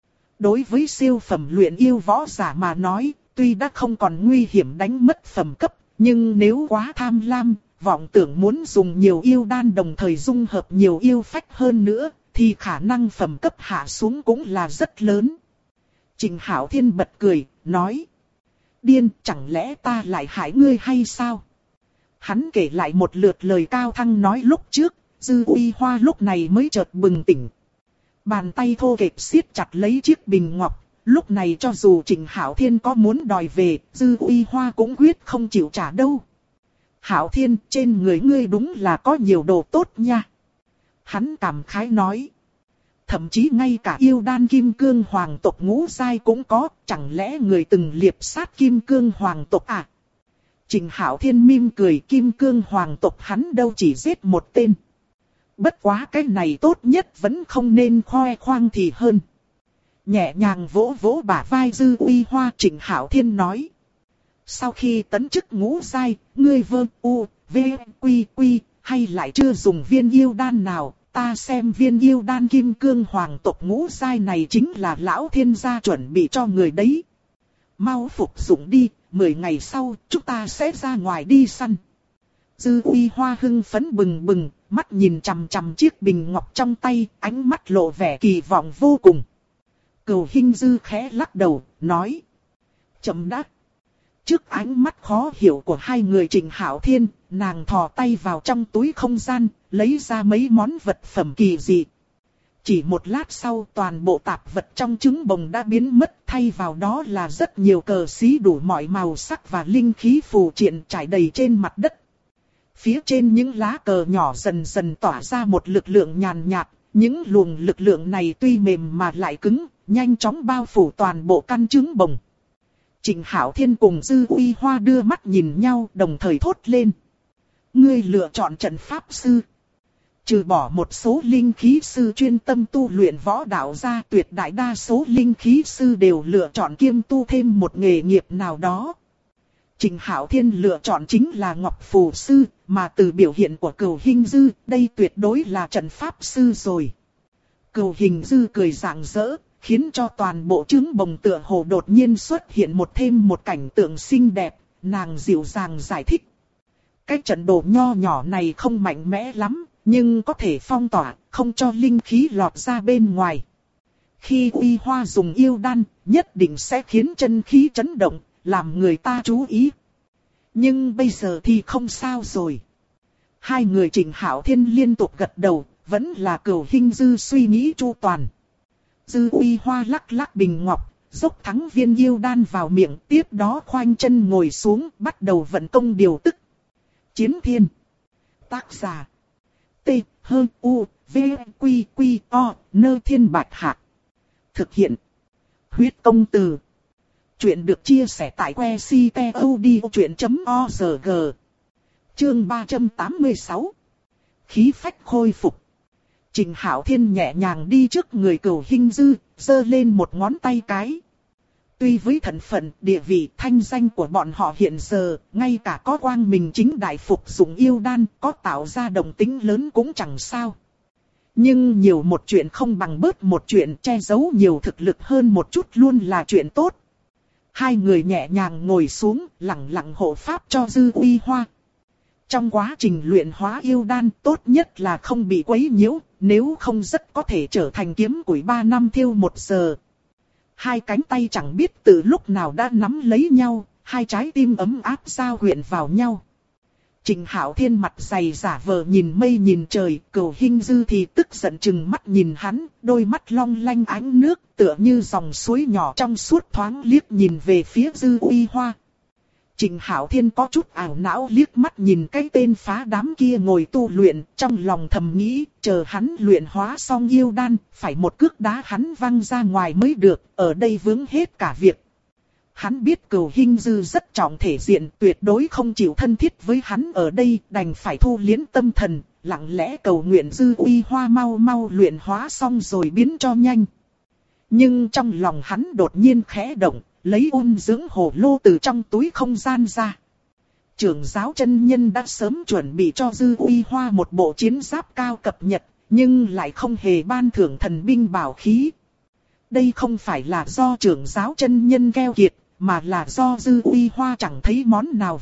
Đối với siêu phẩm luyện yêu võ giả mà nói, tuy đã không còn nguy hiểm đánh mất phẩm cấp, nhưng nếu quá tham lam, vọng tưởng muốn dùng nhiều yêu đan đồng thời dung hợp nhiều yêu phách hơn nữa, thì khả năng phẩm cấp hạ xuống cũng là rất lớn. Trịnh Hạo Thiên bật cười, nói. Điên, chẳng lẽ ta lại hại ngươi hay sao? Hắn kể lại một lượt lời Cao Thăng nói lúc trước, Dư Uy Hoa lúc này mới chợt bừng tỉnh. Bàn tay thô kệch siết chặt lấy chiếc bình ngọc, Lúc này cho dù Trịnh Hạo Thiên có muốn đòi về, Dư Uy Hoa cũng quyết không chịu trả đâu. Hạo Thiên, trên người ngươi đúng là có nhiều đồ tốt nha. Hắn cảm khái nói. Thậm chí ngay cả yêu đan kim cương hoàng tộc ngũ giai cũng có, chẳng lẽ người từng liệp sát kim cương hoàng tộc à? Trịnh Hạo Thiên mỉm cười, kim cương hoàng tộc hắn đâu chỉ giết một tên. Bất quá cái này tốt nhất vẫn không nên khoe khoang thì hơn. Nhẹ nhàng vỗ vỗ bả vai Dư Uy Hoa, Trịnh Hạo Thiên nói. Sau khi tấn chức ngũ giai, ngươi quy hay lại chưa dùng viên yêu đan nào, ta xem viên yêu đan kim cương hoàng tộc ngũ giai này chính là lão thiên gia chuẩn bị cho người đấy. Mau phục dụng đi, 10 ngày sau chúng ta sẽ ra ngoài đi săn. Dư Uy Hoa hưng phấn bừng bừng, mắt nhìn chằm chằm chiếc bình ngọc trong tay, ánh mắt lộ vẻ kỳ vọng vô cùng. Cửu Hinh Dư khẽ lắc đầu, nói. Chậm đã. Trước ánh mắt khó hiểu của hai người Trịnh Hạo Thiên, nàng thò tay vào trong túi không gian, lấy ra mấy món vật phẩm kỳ dị. Chỉ một lát sau toàn bộ tạp vật trong trứng bồng đã biến mất, thay vào đó là rất nhiều cờ xí đủ mọi màu sắc và linh khí phù triện trải đầy trên mặt đất. Phía trên những lá cờ nhỏ dần dần tỏa ra một lực lượng nhàn nhạt, những luồng lực lượng này tuy mềm mà lại cứng, nhanh chóng bao phủ toàn bộ căn trứng bồng. Trịnh Hạo Thiên cùng Dư Uy Hoa đưa mắt nhìn nhau, đồng thời thốt lên. Ngươi lựa chọn trận pháp sư. Trừ bỏ một số linh khí sư chuyên tâm tu luyện võ đạo ra, tuyệt đại đa số linh khí sư đều lựa chọn kiêm tu thêm một nghề nghiệp nào đó. Trịnh Hạo Thiên lựa chọn chính là Ngọc Phù Sư, mà từ biểu hiện của Cửu Hinh Dư, đây tuyệt đối là trận pháp sư rồi. Cửu Hinh Dư cười rạng rỡ, khiến cho toàn bộ trứng bồng tựa hồ đột nhiên xuất hiện thêm một cảnh tượng xinh đẹp, nàng dịu dàng giải thích. Cái trận đồ nho nhỏ này không mạnh mẽ lắm, nhưng có thể phong tỏa, không cho linh khí lọt ra bên ngoài. Khi Uy Hoa dùng yêu đan, nhất định sẽ khiến chân khí chấn động, làm người ta chú ý. Nhưng bây giờ thì không sao rồi. Hai người Trịnh Hạo Thiên liên tục gật đầu, vẫn là Cửu Hinh Dư suy nghĩ chu toàn. Dư Uy Hoa lắc lắc bình ngọc, dốc thắng viên yêu đan vào miệng, tiếp đó khoanh chân ngồi xuống, bắt đầu vận công điều tức. Chiến Thiên. Tác giả. T-H-U-V-Q-Q-O, Nơ Thiên Bạch Hạc. Thực hiện. Huyết Công Từ. Chuyện được chia sẻ tại que ctod.org. Chương 386. Khí phách khôi phục. Trịnh Hạo Thiên nhẹ nhàng đi trước người Cửu Hinh Dư, giơ lên một ngón tay cái. Tuy với thân phận, địa vị, thanh danh của bọn họ hiện giờ, ngay cả có quang minh chính đại phục dụng yêu đan, có tạo ra động tĩnh lớn cũng chẳng sao. Nhưng nhiều một chuyện không bằng bớt một chuyện, che giấu nhiều thực lực hơn một chút luôn là chuyện tốt. Hai người nhẹ nhàng ngồi xuống, lặng lặng hộ pháp cho Dư Uy Hoa. Trong quá trình luyện hóa yêu đan, tốt nhất là không bị quấy nhiễu, nếu không rất có thể trở thành kiếm củi 3 năm thiêu 1 giờ. Hai cánh tay chẳng biết từ lúc nào đã nắm lấy nhau, hai trái tim ấm áp giao quyện vào nhau. Trịnh Hạo Thiên mặt dày giả vờ nhìn mây nhìn trời, Cửu Hinh Dư thì tức giận chừng mắt nhìn hắn, đôi mắt long lanh ánh nước, tựa như dòng suối nhỏ trong suốt thoáng liếc nhìn về phía Dư Uy Hoa. Trịnh Hạo Thiên có chút ảo não liếc mắt nhìn cái tên phá đám kia ngồi tu luyện, trong lòng thầm nghĩ, chờ hắn luyện hóa xong yêu đan, phải một cước đá hắn văng ra ngoài mới được, ở đây vướng hết cả việc. Hắn biết Cửu Hinh Dư rất trọng thể diện, tuyệt đối không chịu thân thiết với hắn ở đây, đành phải thu liếm tâm thần, lặng lẽ cầu nguyện Dư Uy Hoa mau mau luyện hóa xong rồi biến cho nhanh. Nhưng trong lòng hắn đột nhiên khẽ động, lấy ôn dưỡng hồ lô từ trong túi không gian ra. Trưởng giáo chân nhân đã sớm chuẩn bị cho Dư Uy Hoa một bộ chiến giáp cao cập nhật, nhưng lại không hề ban thưởng thần binh bảo khí. Đây không phải là do trưởng giáo chân nhân keo kiệt, mà là do Dư Uy Hoa chẳng thấy món nào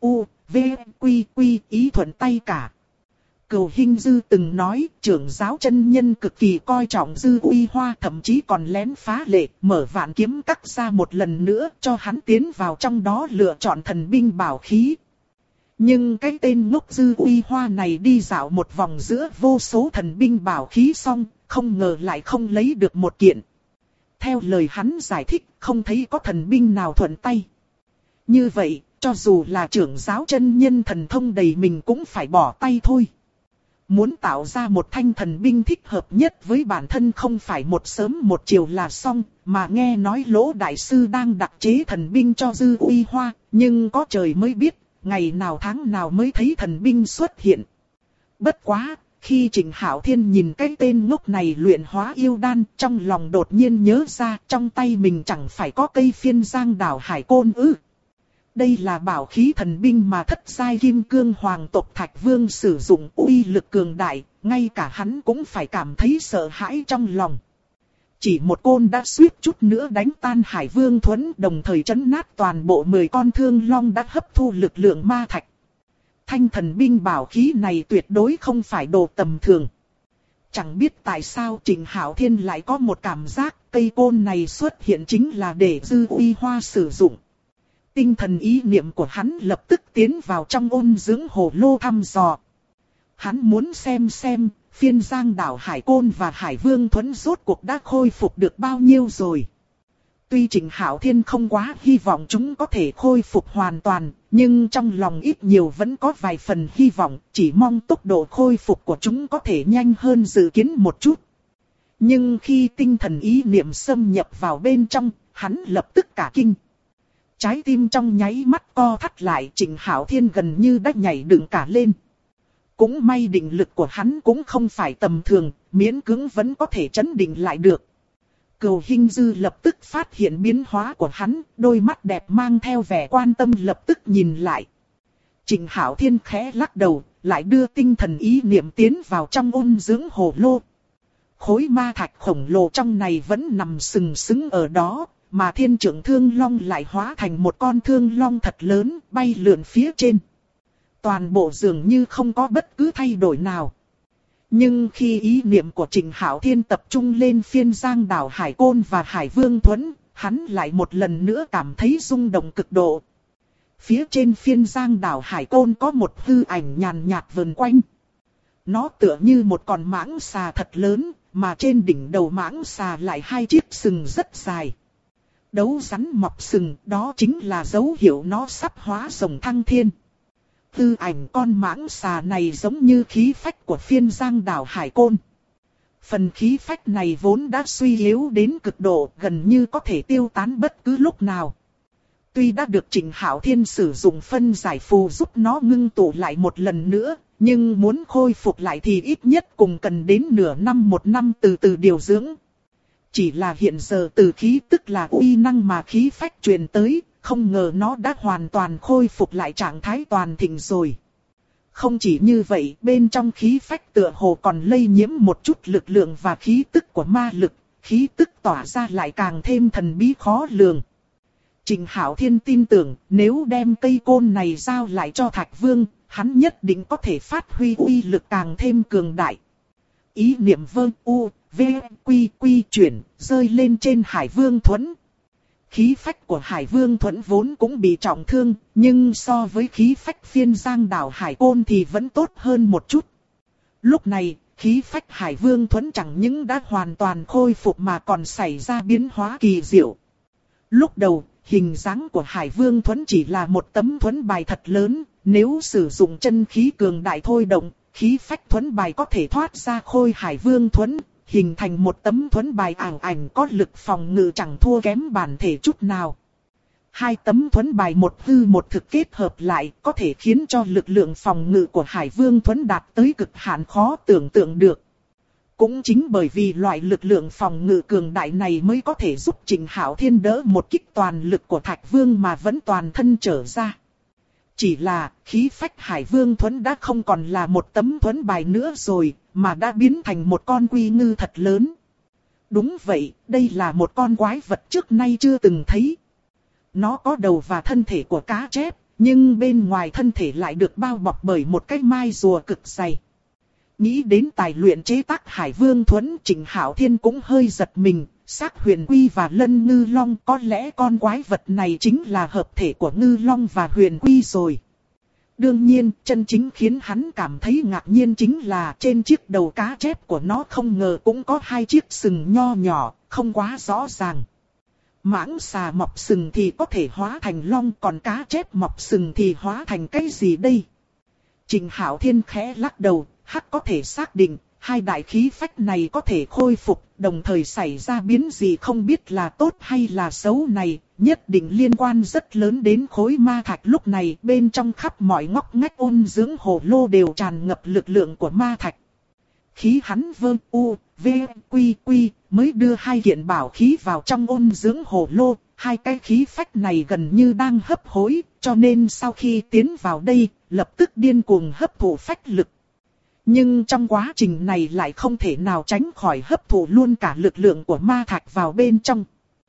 ý thuận tay cả. Cửu Hinh Dư từng nói, trưởng giáo chân nhân cực kỳ coi trọng Dư Uy Hoa, thậm chí còn lén phá lệ, mở vạn kiếm cắt ra một lần nữa, cho hắn tiến vào trong đó lựa chọn thần binh bảo khí. Nhưng cái tên ngốc Dư Uy Hoa này đi dạo một vòng giữa vô số thần binh bảo khí xong, không ngờ lại không lấy được một kiện. Theo lời hắn giải thích, không thấy có thần binh nào thuận tay. Như vậy, cho dù là trưởng giáo chân nhân thần thông đầy mình cũng phải bỏ tay thôi. Muốn tạo ra một thanh thần binh thích hợp nhất với bản thân không phải một sớm một chiều là xong, mà nghe nói Lỗ đại sư đang đặc chế thần binh cho Dư Uy Hoa, nhưng có trời mới biết, ngày nào tháng nào mới thấy thần binh xuất hiện. Bất quá, khi Trịnh Hạo Thiên nhìn cái tên ngốc này luyện hóa yêu đan, trong lòng đột nhiên nhớ ra trong tay mình chẳng phải có cây phiên giang đảo hải côn ư. Đây là bảo khí thần binh mà thất giai kim cương hoàng tộc Thạch Vương sử dụng, uy lực cường đại, ngay cả hắn cũng phải cảm thấy sợ hãi trong lòng. Chỉ một côn đã suýt chút nữa đánh tan Hải Vương Thuẫn, đồng thời chấn nát toàn bộ 10 con thương long đã hấp thu lực lượng ma thạch. Thanh thần binh bảo khí này tuyệt đối không phải đồ tầm thường. Chẳng biết tại sao Trịnh Hạo Thiên lại có một cảm giác cây côn này xuất hiện chính là để Dư Uy Hoa sử dụng. Tinh thần ý niệm của hắn lập tức tiến vào trong ôn dưỡng hồ lô thăm dò. Hắn muốn xem phiên giang đảo Hải Côn và Hải Vương Thuẫn rốt cuộc đã khôi phục được bao nhiêu rồi. Tuy Trịnh Hạo Thiên không quá hy vọng chúng có thể khôi phục hoàn toàn, nhưng trong lòng ít nhiều vẫn có vài phần hy vọng, chỉ mong tốc độ khôi phục của chúng có thể nhanh hơn dự kiến một chút. Nhưng khi tinh thần ý niệm xâm nhập vào bên trong, hắn lập tức cả kinh. Trái tim trong nháy mắt co thắt lại, Trịnh Hạo Thiên gần như đã nhảy dựng cả lên. Cũng may định lực của hắn cũng không phải tầm thường, miễn cưỡng vẫn có thể trấn định lại được. Cửu Hinh Dư lập tức phát hiện biến hóa của hắn, đôi mắt đẹp mang theo vẻ quan tâm lập tức nhìn lại. Trịnh Hạo Thiên khẽ lắc đầu, lại đưa tinh thần ý niệm tiến vào trong ôn dưỡng hồ lô. Khối ma thạch khổng lồ trong này vẫn nằm sừng sững ở đó, mà thiên trưởng thương long lại hóa thành một con thương long thật lớn, bay lượn phía trên. Toàn bộ dường như không có bất cứ thay đổi nào. Nhưng khi ý niệm của Trịnh Hạo Thiên tập trung lên phiên giang đảo Hải Côn và Hải Vương Thuẫn, hắn lại một lần nữa cảm thấy rung động cực độ. Phía trên phiên giang đảo Hải Côn có một hư ảnh nhàn nhạt vần quanh. Nó tựa như một con mãng xà thật lớn, mà trên đỉnh đầu mãng xà lại hai chiếc sừng rất dài. Đấu rắn mọc sừng, đó chính là dấu hiệu nó sắp hóa rồng thăng thiên. Tư ảnh con mãng xà này giống như khí phách của phiên giang đảo Hải Côn. Phần khí phách này vốn đã suy yếu đến cực độ, gần như có thể tiêu tán bất cứ lúc nào. Tuy đã được Trịnh Hạo Thiên sử dụng phân giải phù giúp nó ngưng tụ lại một lần nữa, nhưng muốn khôi phục lại thì ít nhất cũng cần đến nửa năm một năm từ từ điều dưỡng. Chỉ là hiện giờ từ khí tức là uy năng mà khí phách truyền tới, không ngờ nó đã hoàn toàn khôi phục lại trạng thái toàn thịnh rồi. Không chỉ như vậy, bên trong khí phách tựa hồ còn lây nhiễm một chút lực lượng và khí tức của ma lực, khí tức tỏa ra lại càng thêm thần bí khó lường. Trịnh Hạo Thiên tin tưởng, nếu đem cây côn này giao lại cho Thạch Vương, hắn nhất định có thể phát huy uy lực càng thêm cường đại. Ý niệm vơ u, v, quy quy chuyển, rơi lên trên Hải Vương Thuẫn. Khí phách của Hải Vương Thuẫn vốn cũng bị trọng thương, nhưng so với khí phách phiên giang đảo Hải Côn thì vẫn tốt hơn một chút. Lúc này, khí phách Hải Vương Thuẫn chẳng những đã hoàn toàn khôi phục mà còn xảy ra biến hóa kỳ diệu. Lúc đầu, hình dáng của Hải Vương Thuẫn chỉ là một tấm thuẫn bài thật lớn, nếu sử dụng chân khí cường đại thôi động, khí phách thuẫn bài có thể thoát ra khôi Hải Vương Thuẫn, hình thành một tấm thuẫn bài ảo ảnh có lực phòng ngự chẳng thua kém bản thể chút nào. Hai tấm thuẫn bài một hư một thực kết hợp lại có thể khiến cho lực lượng phòng ngự của Hải Vương Thuẫn đạt tới cực hạn khó tưởng tượng được. Cũng chính bởi vì loại lực lượng phòng ngự cường đại này mới có thể giúp Trịnh Hạo Thiên đỡ một kích toàn lực của Thạch Vương mà vẫn toàn thân trở ra. Chỉ là khí phách Hải Vương Thuẫn đã không còn là một tấm thuẫn bài nữa rồi, mà đã biến thành một con quy ngư thật lớn. Đúng vậy, đây là một con quái vật trước nay chưa từng thấy. Nó có đầu và thân thể của cá chép, nhưng bên ngoài thân thể lại được bao bọc bởi một cái mai rùa cực dày. Nghĩ đến tài luyện chế tác Hải Vương Thuẫn, Trịnh Hạo Thiên cũng hơi giật mình. Xác huyền quy và lân ngư long, có lẽ con quái vật này chính là hợp thể của ngư long và huyền quy rồi. Đương nhiên, chân chính khiến hắn cảm thấy ngạc nhiên chính là trên chiếc đầu cá chép của nó không ngờ cũng có hai chiếc sừng nho nhỏ, không quá rõ ràng. Mãng xà mọc sừng thì có thể hóa thành long, còn cá chép mọc sừng thì hóa thành cái gì đây? Trình Hạo Thiên khẽ lắc đầu, hắc có thể xác định, hai đại khí phách này có thể khôi phục, đồng thời xảy ra biến gì không biết là tốt hay là xấu này, nhất định liên quan rất lớn đến khối ma thạch lúc này. Bên trong khắp mọi ngóc ngách ôn dưỡng hồ lô đều tràn ngập lực lượng của ma thạch. Khí hắn vơ u, v, quy quy, mới đưa hai kiện bảo khí vào trong ôn dưỡng hồ lô. Hai cái khí phách này gần như đang hấp hối, cho nên sau khi tiến vào đây, lập tức điên cuồng hấp thụ phách lực. Nhưng trong quá trình này lại không thể nào tránh khỏi hấp thụ luôn cả lực lượng của ma thạch vào bên trong.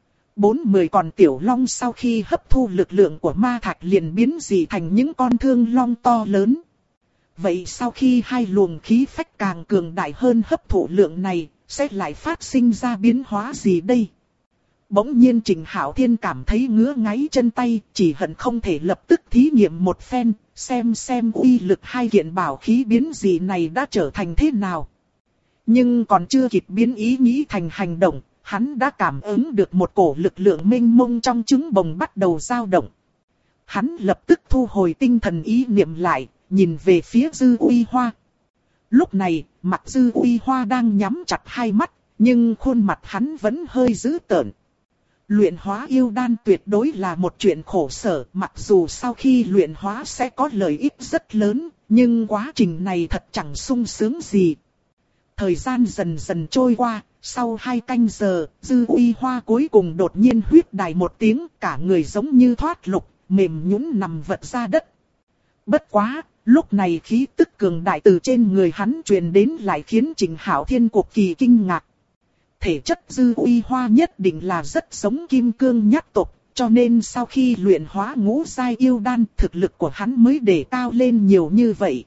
40 con tiểu long sau khi hấp thu lực lượng của ma thạch liền biến dị thành những con thương long to lớn. Vậy sau khi hai luồng khí phách càng cường đại hơn hấp thụ lượng này, sẽ lại phát sinh ra biến hóa gì đây? Bỗng nhiên Trình Hạo Thiên cảm thấy ngứa ngáy chân tay, chỉ hận không thể lập tức thí nghiệm một phen, xem uy lực hai kiện bảo khí biến dị này đã trở thành thế nào. Nhưng còn chưa kịp biến ý nghĩ thành hành động, hắn đã cảm ứng được một cổ lực lượng mênh mông trong trứng bồng bắt đầu dao động. Hắn lập tức thu hồi tinh thần ý niệm lại, nhìn về phía Dư Uy Hoa. Lúc này, mặt Dư Uy Hoa đang nhắm chặt hai mắt, nhưng khuôn mặt hắn vẫn hơi dữ tợn. Luyện hóa yêu đan tuyệt đối là một chuyện khổ sở, mặc dù sau khi luyện hóa sẽ có lợi ích rất lớn, nhưng quá trình này thật chẳng sung sướng gì. Thời gian dần dần trôi qua, sau 2 canh giờ, Dư Uy Hoa cuối cùng đột nhiên huýt đài một tiếng, cả người giống như thoát lục, mềm nhũn nằm vật ra đất. Bất quá, lúc này khí tức cường đại từ trên người hắn truyền đến lại khiến Trình Hạo Thiên cực kỳ kinh ngạc. Thể chất Dư Uy Hoa nhất định là rất giống kim cương nhất tộc, cho nên sau khi luyện hóa ngũ giai yêu đan, thực lực của hắn mới đề cao lên nhiều như vậy.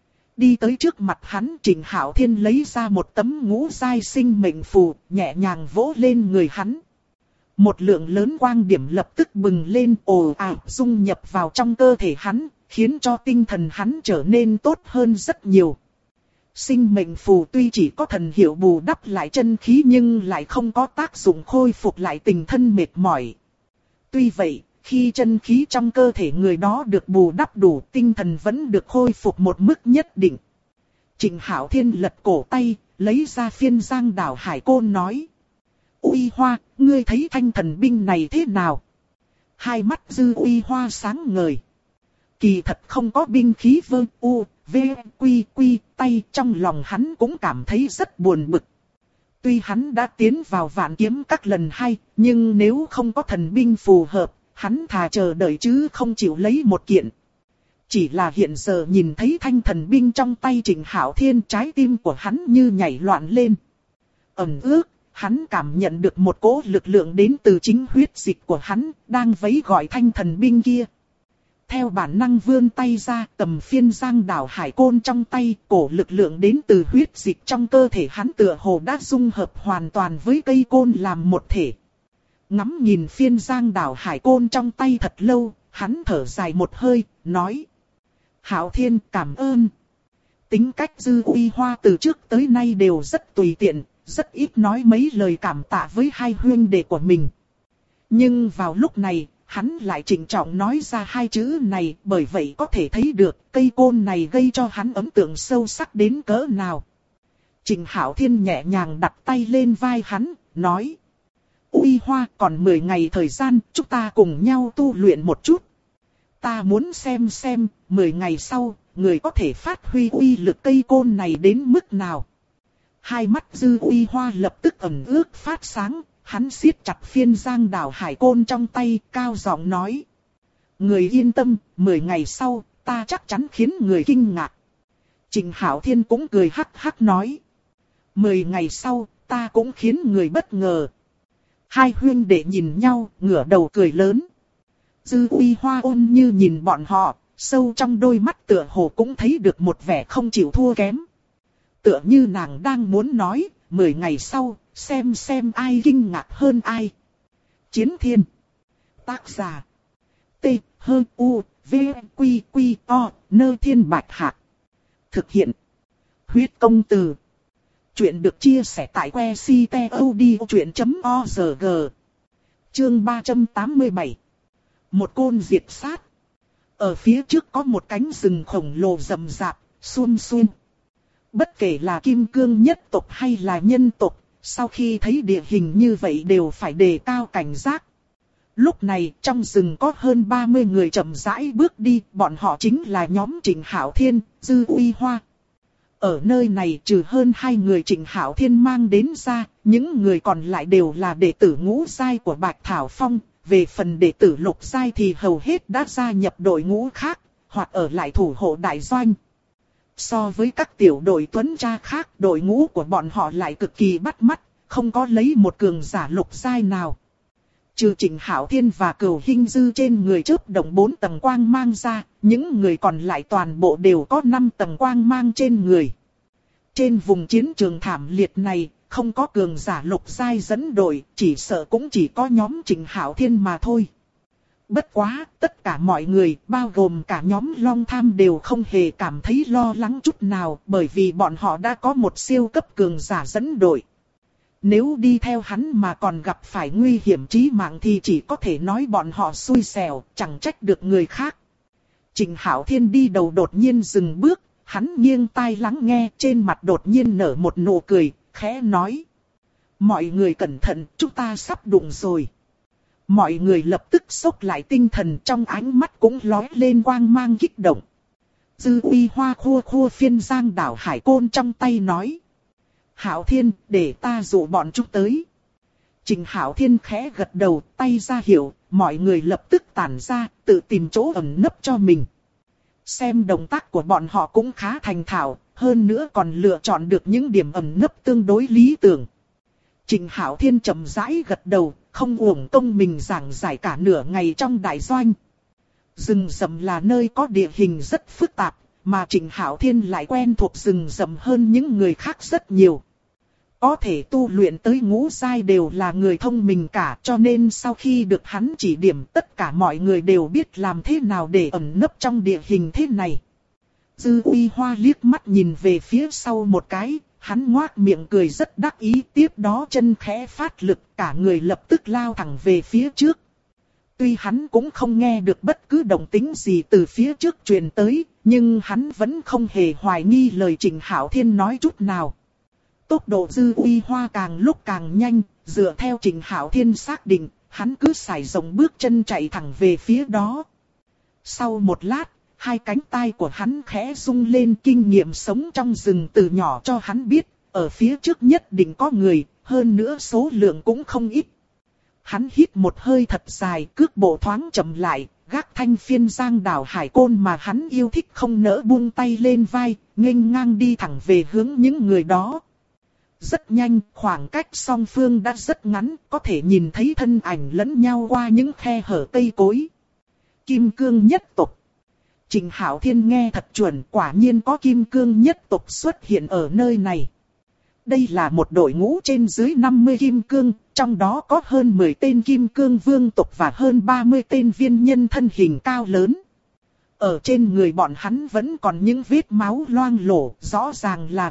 Đi tới trước mặt hắn, Trình Hạo Thiên lấy ra một tấm ngũ giai sinh mệnh phù, nhẹ nhàng vỗ lên người hắn. Một lượng lớn quang điểm lập tức bừng lên ồ ạt dung nhập vào trong cơ thể hắn, khiến cho tinh thần hắn trở nên tốt hơn rất nhiều. Sinh mệnh phù tuy chỉ có thần hiệu bù đắp lại chân khí nhưng lại không có tác dụng khôi phục lại tình thân mệt mỏi. Tuy vậy, khi chân khí trong cơ thể người đó được bù đắp đủ, tinh thần vẫn được khôi phục một mức nhất định. Trình Hạo Thiên lật cổ tay, lấy ra phiên giang đảo hải côn nói. Uy Hoa, ngươi thấy thanh thần binh này thế nào? Hai mắt Dư Uy Hoa sáng ngời. Kỳ thật không có binh khí vơ u, v, quy quy, tay, trong lòng hắn cũng cảm thấy rất buồn bực. Tuy hắn đã tiến vào Vạn Kiếm Các lần 2, nhưng nếu không có thần binh phù hợp, hắn thà chờ đợi chứ không chịu lấy một kiện. Chỉ là hiện giờ nhìn thấy thanh thần binh trong tay Trình Hạo Thiên, trái tim của hắn như nhảy loạn lên. Ẩn ước, hắn cảm nhận được một cỗ lực lượng đến từ chính huyết dịch của hắn, đang vẫy gọi thanh thần binh kia. Theo bản năng vươn tay ra, cầm phiên giang đảo hải côn trong tay, cổ lực lượng đến từ huyết dịch trong cơ thể hắn tựa hồ đã dung hợp hoàn toàn với cây côn làm một thể. Ngắm nhìn phiên giang đảo hải côn trong tay thật lâu, hắn thở dài một hơi, nói. Hạo Thiên cảm ơn. Tính cách Dư Uy Hoa từ trước tới nay đều rất tùy tiện, rất ít nói mấy lời cảm tạ với hai huynh đệ của mình. Nhưng vào lúc này, hắn lại trịnh trọng nói ra hai chữ này, bởi vậy có thể thấy được cây côn này gây cho hắn ấn tượng sâu sắc đến cỡ nào. Trình Hạo Thiên nhẹ nhàng đặt tay lên vai hắn, nói. Uy Hoa, còn 10 ngày thời gian, chúng ta cùng nhau tu luyện một chút. Ta muốn xem, 10 ngày sau, người có thể phát huy uy lực cây côn này đến mức nào. Hai mắt Dư Uy Hoa lập tức ẩn ước phát sáng, hắn siết chặt phiên giang đảo hải côn trong tay, cao giọng nói. Người yên tâm, 10 ngày sau, ta chắc chắn khiến người kinh ngạc. Trình Hạo Thiên cũng cười hắc hắc nói. 10 ngày sau, ta cũng khiến người bất ngờ. Hai huynh đệ nhìn nhau, ngửa đầu cười lớn. Dư Uy Hoa ôn như nhìn bọn họ, sâu trong đôi mắt tựa hồ cũng thấy được một vẻ không chịu thua kém. Tựa như nàng đang muốn nói, 10 ngày sau, xem ai kinh ngạc hơn ai. Chiến Thiên. Tác giả. T. H. U. V, Quy, Quy, O, Nơ Thiên Bạch Hạc. Thực hiện. Huyết công từ. Chuyện được chia sẻ tại que ctod.org. Chương 387. Một côn diệt sát. Ở phía trước có một cánh rừng khổng lồ rậm rạp, xuôn xuôn. Bất kể là kim cương nhất tộc hay là nhân tộc, sau khi thấy địa hình như vậy đều phải đề cao cảnh giác. Lúc này trong rừng có hơn 30 người chậm rãi bước đi, bọn họ chính là nhóm Trịnh Hạo Thiên, Dư Uy Hoa. Ở nơi này trừ hơn 2 người Trịnh Hạo Thiên mang đến ra, những người còn lại đều là đệ tử ngũ giai của Bạch Thảo Phong. Về phần đệ tử lục giai thì hầu hết đã gia nhập đội ngũ khác, hoặc ở lại thủ hộ đại doanh. So với các tiểu đội tuần tra khác, đội ngũ của bọn họ lại cực kỳ bắt mắt, không có lấy một cường giả lục giai nào. Trừ Trịnh Hạo Thiên và Cửu Hinh Dư trên người chớp động 4 tầng quang mang ra, những người còn lại toàn bộ đều có 5 tầng quang mang trên người. Trên vùng chiến trường thảm liệt này, không có cường giả lục giai dẫn đội, chỉ sợ cũng chỉ có nhóm Trịnh Hạo Thiên mà thôi. Bất quá, tất cả mọi người, bao gồm cả nhóm Long Tham đều không hề cảm thấy lo lắng chút nào, bởi vì bọn họ đã có một siêu cấp cường giả dẫn đội. Nếu đi theo hắn mà còn gặp phải nguy hiểm chí mạng thì chỉ có thể nói bọn họ xui xẻo, chẳng trách được người khác. Trịnh Hạo Thiên đi đầu đột nhiên dừng bước, hắn nghiêng tai lắng nghe, trên mặt đột nhiên nở một nụ cười, khẽ nói. Mọi người cẩn thận, chúng ta sắp đụng rồi. Mọi người lập tức xốc lại tinh thần, trong ánh mắt cũng lóe lên quang mang kích động. Dư Uy Hoa khua khua phiên giang đảo hải côn trong tay nói. Hạo Thiên, để ta dụ bọn chúng tới. Trịnh Hạo Thiên khẽ gật đầu, tay ra hiệu, mọi người lập tức tản ra, tự tìm chỗ ẩn nấp cho mình. Xem động tác của bọn họ cũng khá thành thạo, hơn nữa còn lựa chọn được những điểm ẩn nấp tương đối lý tưởng. Trịnh Hạo Thiên chậm rãi gật đầu, không uổng công mình giảng giải cả nửa ngày trong đại doanh. Rừng rậm là nơi có địa hình rất phức tạp, mà Trịnh Hạo Thiên lại quen thuộc rừng rậm hơn những người khác rất nhiều. Có thể tu luyện tới ngũ giai đều là người thông minh cả, cho nên sau khi được hắn chỉ điểm, tất cả mọi người đều biết làm thế nào để ẩn nấp trong địa hình thế này. Dư Uy Hoa liếc mắt nhìn về phía sau một cái, hắn ngoác miệng cười rất đắc ý, tiếp đó chân khẽ phát lực, cả người lập tức lao thẳng về phía trước. Tuy hắn cũng không nghe được bất cứ động tĩnh gì từ phía trước truyền tới, nhưng hắn vẫn không hề hoài nghi lời Trịnh Hạo Thiên nói chút nào. Tốc độ Dư Uy Hoa càng lúc càng nhanh, dựa theo Trịnh Hạo Thiên xác định, hắn cứ sải rộng bước chân chạy thẳng về phía đó. Sau một lát, hai cánh tay của hắn khẽ rung lên, kinh nghiệm sống trong rừng từ nhỏ cho hắn biết, ở phía trước nhất định có người, hơn nữa số lượng cũng không ít. Hắn hít một hơi thật dài, cước bộ thoáng chậm lại, gác thanh phiên giang đảo hải côn mà hắn yêu thích không nỡ buông tay lên vai, nghênh ngang đi thẳng về hướng những người đó. Rất nhanh, khoảng cách song phương đã rất ngắn, có thể nhìn thấy thân ảnh lẫn nhau qua những khe hở cây cối. Kim cương nhất tộc. Trịnh Hạo Thiên nghe thật chuẩn, quả nhiên có kim cương nhất tộc xuất hiện ở nơi này. Đây là một đội ngũ trên dưới 50 kim cương, trong đó có hơn 10 tên kim cương vương tộc và hơn 30 tên viên nhân thân hình cao lớn. Ở trên người bọn hắn vẫn còn những vết máu loang lổ, rõ ràng là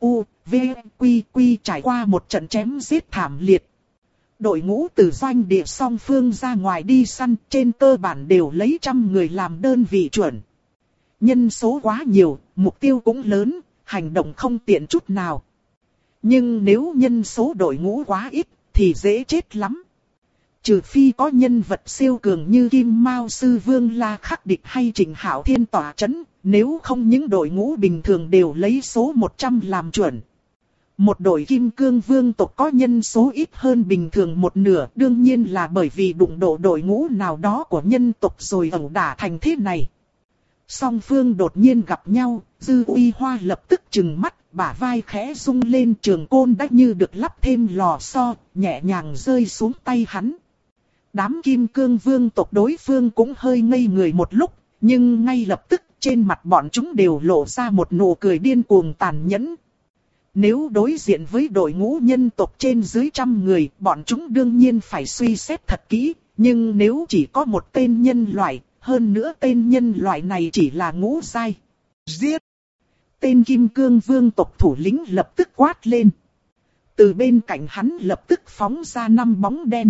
Quy trải qua một trận chém giết thảm liệt. Đội ngũ từ doanh địa song phương ra ngoài đi săn, trên cơ bản đều lấy 100 người làm đơn vị chuẩn. Nhân số quá nhiều, mục tiêu cũng lớn, hành động không tiện chút nào. Nhưng nếu nhân số đội ngũ quá ít, thì dễ chết lắm. Trừ phi có nhân vật siêu cường như Kim Mao Sư Vương La Khắc Địch hay Trịnh Hạo Thiên tỏa chấn, nếu không những đội ngũ bình thường đều lấy số 100 làm chuẩn. Một đội kim cương vương tộc có nhân số ít hơn bình thường một nửa, đương nhiên là bởi vì đụng độ đội ngũ nào đó của nhân tộc rồi ẩu đả thành thế này. Song phương đột nhiên gặp nhau, Dư Uy Hoa lập tức trừng mắt, bả vai khẽ rung lên, trường côn đã như được lắp thêm lò xo, nhẹ nhàng rơi xuống tay hắn. Đám kim cương vương tộc đối phương cũng hơi ngây người một lúc, nhưng ngay lập tức trên mặt bọn chúng đều lộ ra một nụ cười điên cuồng tàn nhẫn. Nếu đối diện với đội ngũ nhân tộc trên dưới 100 người, bọn chúng đương nhiên phải suy xét thật kỹ, nhưng nếu chỉ có một tên nhân loại, hơn nữa tên nhân loại này chỉ là ngũ giai. Giết! Tên Kim Cương Vương tộc thủ lĩnh lập tức quát lên. Từ bên cạnh hắn lập tức phóng ra 5 bóng đen.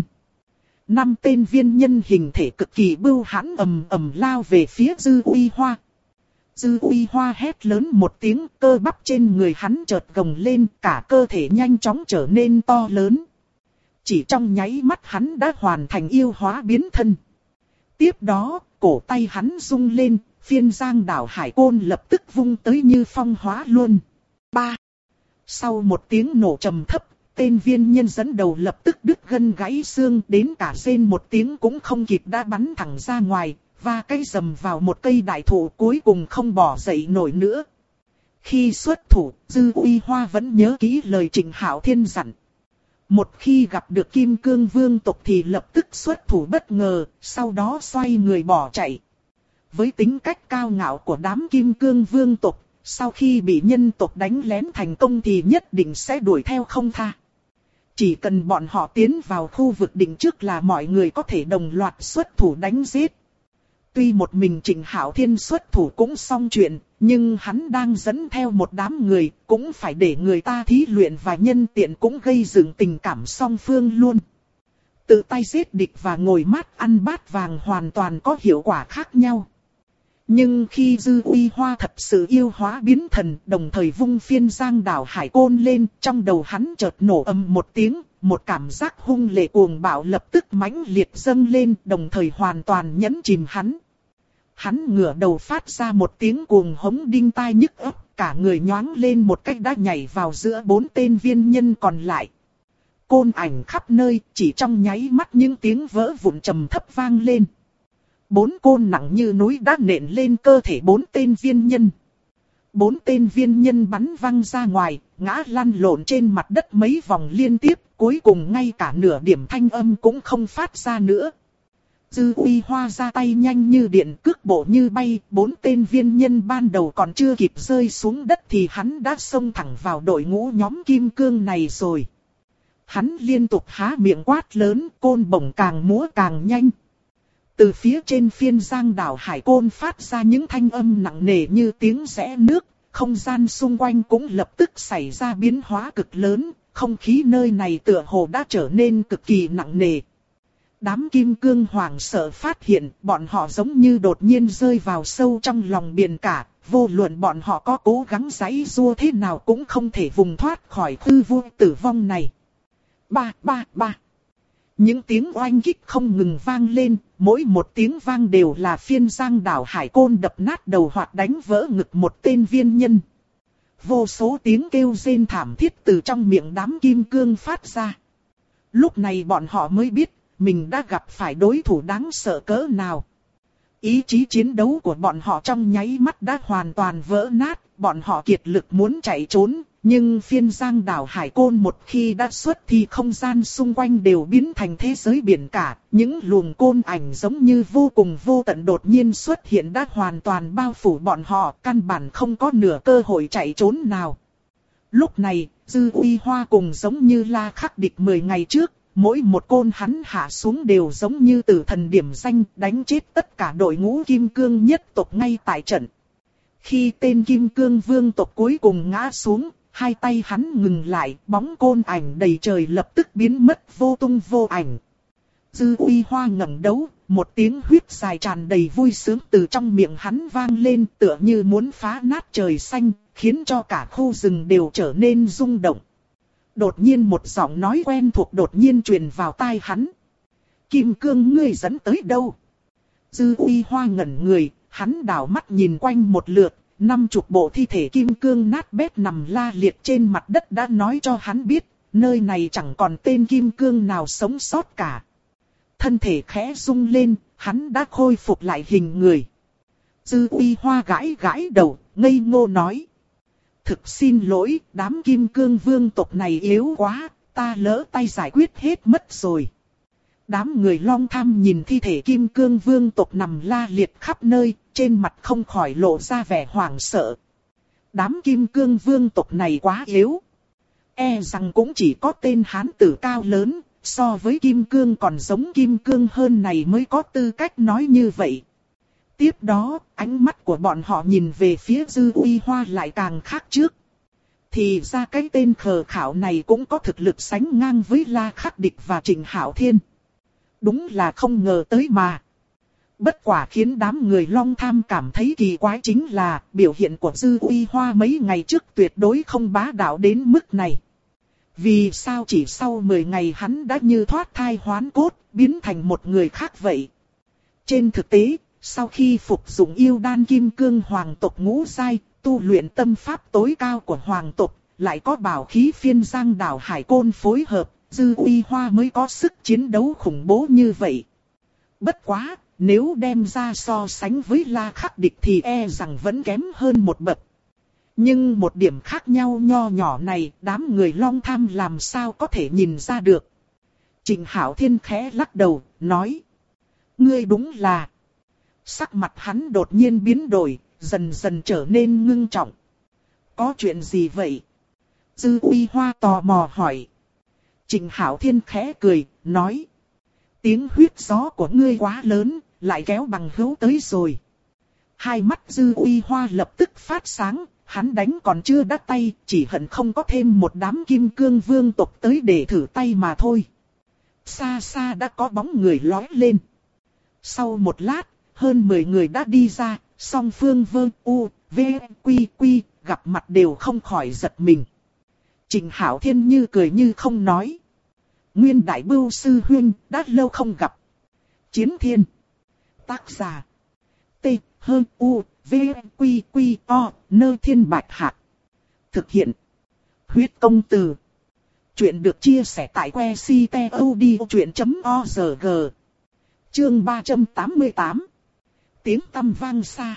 5 tên viên nhân hình thể cực kỳ bưu hãn ầm ầm lao về phía Dư Uy Hoa. Dư Uy Hoa hét lớn một tiếng, cơ bắp trên người hắn chợt gồng lên, cả cơ thể nhanh chóng trở nên to lớn. Chỉ trong nháy mắt hắn đã hoàn thành yêu hóa biến thân. Tiếp đó, cổ tay hắn rung lên, phiên giang đảo hải côn lập tức vung tới như phong hóa luôn. 3. Sau một tiếng nổ trầm thấp, tên viên nhân dẫn đầu lập tức đứt gân gãy xương, đến cả rên một tiếng cũng không kịp đã bắn thẳng ra ngoài, và cái rầm vào một cây đại thụ, cuối cùng không bỏ dậy nổi nữa. Khi xuất thủ, Dư Uy Hoa vẫn nhớ kỹ lời Trịnh Hạo Thiên dặn. Một khi gặp được Kim Cương Vương tộc thì lập tức xuất thủ bất ngờ, sau đó xoay người bỏ chạy. Với tính cách cao ngạo của đám Kim Cương Vương tộc, sau khi bị nhân tộc đánh lén thành công thì nhất định sẽ đuổi theo không tha. Chỉ cần bọn họ tiến vào khu vực định trước là mọi người có thể đồng loạt xuất thủ đánh giết. Tuy một mình Trịnh Hạo Thiên xuất thủ cũng xong chuyện, nhưng hắn đang dẫn theo một đám người, cũng phải để người ta thí luyện và nhân tiện cũng gây dựng tình cảm song phương luôn. Tự tay giết địch và ngồi mát ăn bát vàng hoàn toàn có hiệu quả khác nhau. Nhưng khi Dư Uy Hoa thật sự yêu hóa biến thần, đồng thời vung phiên giang đảo hải côn lên, trong đầu hắn chợt nổ ầm một tiếng, một cảm giác hung lệ cuồng bạo lập tức mãnh liệt dâng lên, đồng thời hoàn toàn nhấn chìm hắn. Hắn ngửa đầu phát ra một tiếng cuồng hống đinh tai nhức óc, cả người nhoáng lên một cách đã nhảy vào giữa 4 tên viên nhân còn lại. Côn ảnh khắp nơi, chỉ trong nháy mắt những tiếng vỡ vụn trầm thấp vang lên. 4 côn nặng như núi đã nện lên cơ thể 4 tên viên nhân. 4 tên viên nhân bắn văng ra ngoài, ngã lăn lộn trên mặt đất mấy vòng liên tiếp, cuối cùng ngay cả nửa điểm thanh âm cũng không phát ra nữa. Dư Uy Hoa ra tay nhanh như điện, cước bộ như bay, 4 tên viên nhân ban đầu còn chưa kịp rơi xuống đất thì hắn đã xông thẳng vào đội ngũ nhóm kim cương này rồi. Hắn liên tục há miệng quát lớn, côn bổng càng múa càng nhanh. Từ phía trên phiên giang đảo hải côn phát ra những thanh âm nặng nề như tiếng rẽ nước, không gian xung quanh cũng lập tức xảy ra biến hóa cực lớn, không khí nơi này tựa hồ đã trở nên cực kỳ nặng nề. Đám kim cương hoảng sợ phát hiện bọn họ giống như đột nhiên rơi vào sâu trong lòng biển cả, vô luận bọn họ có cố gắng giãy giụa thế nào cũng không thể vùng thoát khỏi hư vô tử vong này. Ba ba ba. Những tiếng oanh kích không ngừng vang lên, mỗi một tiếng vang đều là phiên giang đảo hải côn đập nát đầu hoặc đánh vỡ ngực một tên viên nhân. Vô số tiếng kêu rên thảm thiết từ trong miệng đám kim cương phát ra. Lúc này bọn họ mới biết, mình đã gặp phải đối thủ đáng sợ cỡ nào. Ý chí chiến đấu của bọn họ trong nháy mắt đã hoàn toàn vỡ nát, bọn họ kiệt lực muốn chạy trốn, nhưng phiên giang đảo hải côn một khi đã xuất thì không gian xung quanh đều biến thành thế giới biển cả, những luồng côn ảnh giống như vô cùng vô tận đột nhiên xuất hiện đã hoàn toàn bao phủ bọn họ, căn bản không có nửa cơ hội chạy trốn nào. Lúc này, Dư Uy Hoa cùng giống như La Khắc Địch 10 ngày trước, mỗi một côn hắn hạ xuống đều giống như tử thần điểm danh, đánh chết tất cả đội ngũ kim cương nhất tộc ngay tại trận. Khi tên kim cương vương tộc cuối cùng ngã xuống, hai tay hắn ngừng lại, bóng côn ảnh đầy trời lập tức biến mất vô tung vô ảnh. Dư Uy Hoa ngẩng đầu, một tiếng huyết dài tràn đầy vui sướng từ trong miệng hắn vang lên, tựa như muốn phá nát trời xanh, khiến cho cả khu rừng đều trở nên rung động. Đột nhiên một giọng nói quen thuộc đột nhiên truyền vào tai hắn. Kim cương ngươi dẫn tới đâu? Dư Uy Hoa ngẩn người, hắn đảo mắt nhìn quanh một lượt, 50 bộ thi thể kim cương nát bét nằm la liệt trên mặt đất đã nói cho hắn biết, nơi này chẳng còn tên kim cương nào sống sót cả. Thân thể khẽ rung lên, hắn đã khôi phục lại hình người. Dư Uy Hoa gãi gãi đầu, ngây ngô nói. Thực xin lỗi, đám kim cương vương tộc này yếu quá, ta lỡ tay giải quyết hết mất rồi. Đám người Long Tham nhìn thi thể kim cương vương tộc nằm la liệt khắp nơi, trên mặt không khỏi lộ ra vẻ hoảng sợ. Đám kim cương vương tộc này quá yếu. E rằng cũng chỉ có tên hán tử cao lớn, so với kim cương còn giống kim cương hơn này mới có tư cách nói như vậy. Tiếp đó, ánh mắt của bọn họ nhìn về phía Dư Uy Hoa lại càng khác trước. Thì ra cái tên khờ khảo này cũng có thực lực sánh ngang với La Khắc Địch và Trịnh Hạo Thiên. Đúng là không ngờ tới mà. Bất quả khiến đám người Long Tham cảm thấy kỳ quái chính là biểu hiện của Dư Uy Hoa mấy ngày trước tuyệt đối không bá đạo đến mức này. Vì sao chỉ sau 10 ngày hắn đã như thoát thai hoán cốt, biến thành một người khác vậy? Trên thực tế, sau khi phục dụng yêu đan kim cương hoàng tộc ngũ giai, tu luyện tâm pháp tối cao của hoàng tộc, lại có bảo khí phiên giang đảo hải côn phối hợp, Dư Uy Hoa mới có sức chiến đấu khủng bố như vậy. Bất quá, nếu đem ra so sánh với La Khắc Địch thì e rằng vẫn kém hơn một bậc. Nhưng một điểm khác nhau nho nhỏ này, đám người Long Tham làm sao có thể nhìn ra được. Trịnh Hạo Thiên khẽ lắc đầu, nói: ngươi đúng là... Sắc mặt hắn đột nhiên biến đổi, dần dần trở nên ngưng trọng. Có chuyện gì vậy? Dư Uy Hoa tò mò hỏi. Trịnh Hạo Thiên khẽ cười, nói: tiếng huyết gió của ngươi quá lớn, lại kéo bằng hữu tới rồi. Hai mắt Dư Uy Hoa lập tức phát sáng, hắn đánh còn chưa đắt tay, chỉ hận không có thêm một đám kim cương vương tộc tới để thử tay mà thôi. Xa xa đã có bóng người lói lên. Sau một lát, hơn 10 người đã đi ra, song phương Vơ U, V, Quy Quy, gặp mặt đều không khỏi giật mình. Trịnh Hạo Thiên như cười như không nói: Nguyên Đại Bưu sư huynh, đã lâu không gặp. Chiến Thiên. Tác giả: T, H, U, V, Quy Quy, O, Nơ Thiên Bạch Hạc. Thực hiện: Huyết Công Từ. Chuyện được chia sẻ tại website.odchuyện.org. Chương 388. Tiếng tăm vang xa.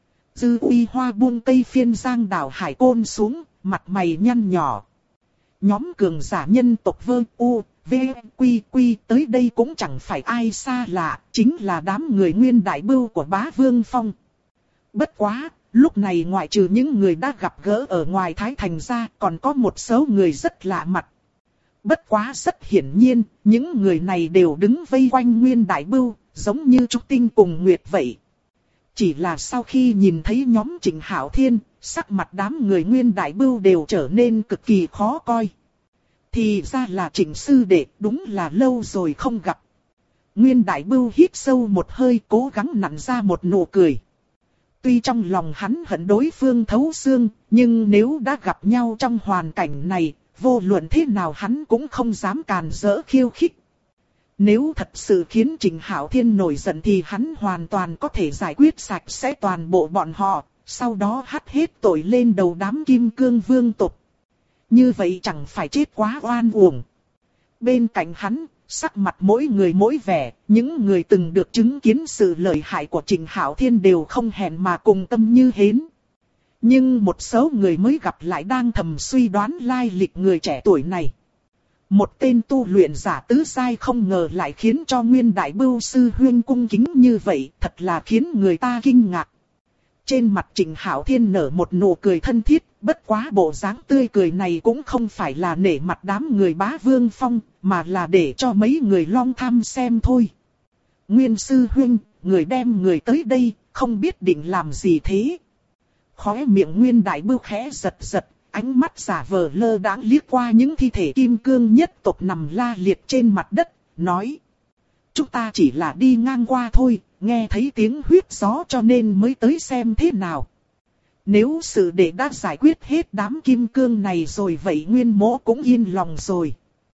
Dư Uy Hoa buông cây phiên giang đảo hải côn xuống, mặt mày nhăn nhỏ. Nhóm cường giả nhân tộc Vơ U, V, Quy Quy tới đây cũng chẳng phải ai xa lạ, chính là đám người Nguyên Đại Bưu của Bá Vương Phong. Bất quá, lúc này ngoại trừ những người đã gặp gỡ ở ngoài Thái Thành ra, còn có một số người rất lạ mặt. Bất quá rất hiển nhiên, những người này đều đứng vây quanh Nguyên Đại Bưu, giống như Trúc Tinh cùng Nguyệt vậy. Chỉ là sau khi nhìn thấy nhóm Trịnh Hạo Thiên, sắc mặt đám người Nguyên Đại Bưu đều trở nên cực kỳ khó coi. Thì ra là Trịnh sư đệ, đúng là lâu rồi không gặp. Nguyên Đại Bưu hít sâu một hơi, cố gắng nặn ra một nụ cười. Tuy trong lòng hắn hận đối phương thấu xương, nhưng nếu đã gặp nhau trong hoàn cảnh này, vô luận thế nào hắn cũng không dám càn rỡ khiêu khích. Nếu thật sự khiến Trịnh Hạo Thiên nổi giận thì hắn hoàn toàn có thể giải quyết sạch sẽ toàn bộ bọn họ, sau đó hắt hết tội lên đầu đám kim cương vương tộc. Như vậy chẳng phải chết quá oan uổng. Bên cạnh hắn, sắc mặt mỗi người mỗi vẻ, những người từng được chứng kiến sự lợi hại của Trịnh Hạo Thiên đều không hẹn mà cùng tâm như hến. Nhưng một số người mới gặp lại đang thầm suy đoán lai lịch người trẻ tuổi này. Một tên tu luyện giả tứ giai không ngờ lại khiến cho Nguyên Đại Bưu sư huynh cung kính như vậy, thật là khiến người ta kinh ngạc. Trên mặt Trịnh Hạo Thiên nở một nụ cười thân thiết, bất quá bộ dáng tươi cười này cũng không phải là nể mặt đám người Bá Vương Phong, mà là để cho mấy người Long Tham xem thôi. Nguyên sư huynh, người đem người tới đây, không biết định làm gì thế? Khóe miệng Nguyên Đại Bưu khẽ giật giật, ánh mắt giả vờ lơ đãng liếc qua những thi thể kim cương nhất tộc nằm la liệt trên mặt đất, nói: chúng ta chỉ là đi ngang qua thôi, nghe thấy tiếng huyết gió cho nên mới tới xem thế nào. Nếu sự đệ đã giải quyết hết đám kim cương này rồi vậy Nguyên Mỗ cũng yên lòng rồi.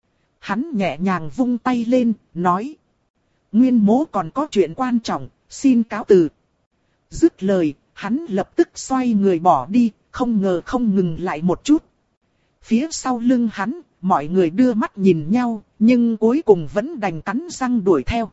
Hắn nhẹ nhàng vung tay lên, nói: Nguyên Mỗ còn có chuyện quan trọng, xin cáo từ. Dứt lời, hắn lập tức xoay người bỏ đi, không ngờ không ngừng lại một chút. Phía sau lưng hắn, mọi người đưa mắt nhìn nhau, nhưng cuối cùng vẫn đành cắn răng đuổi theo.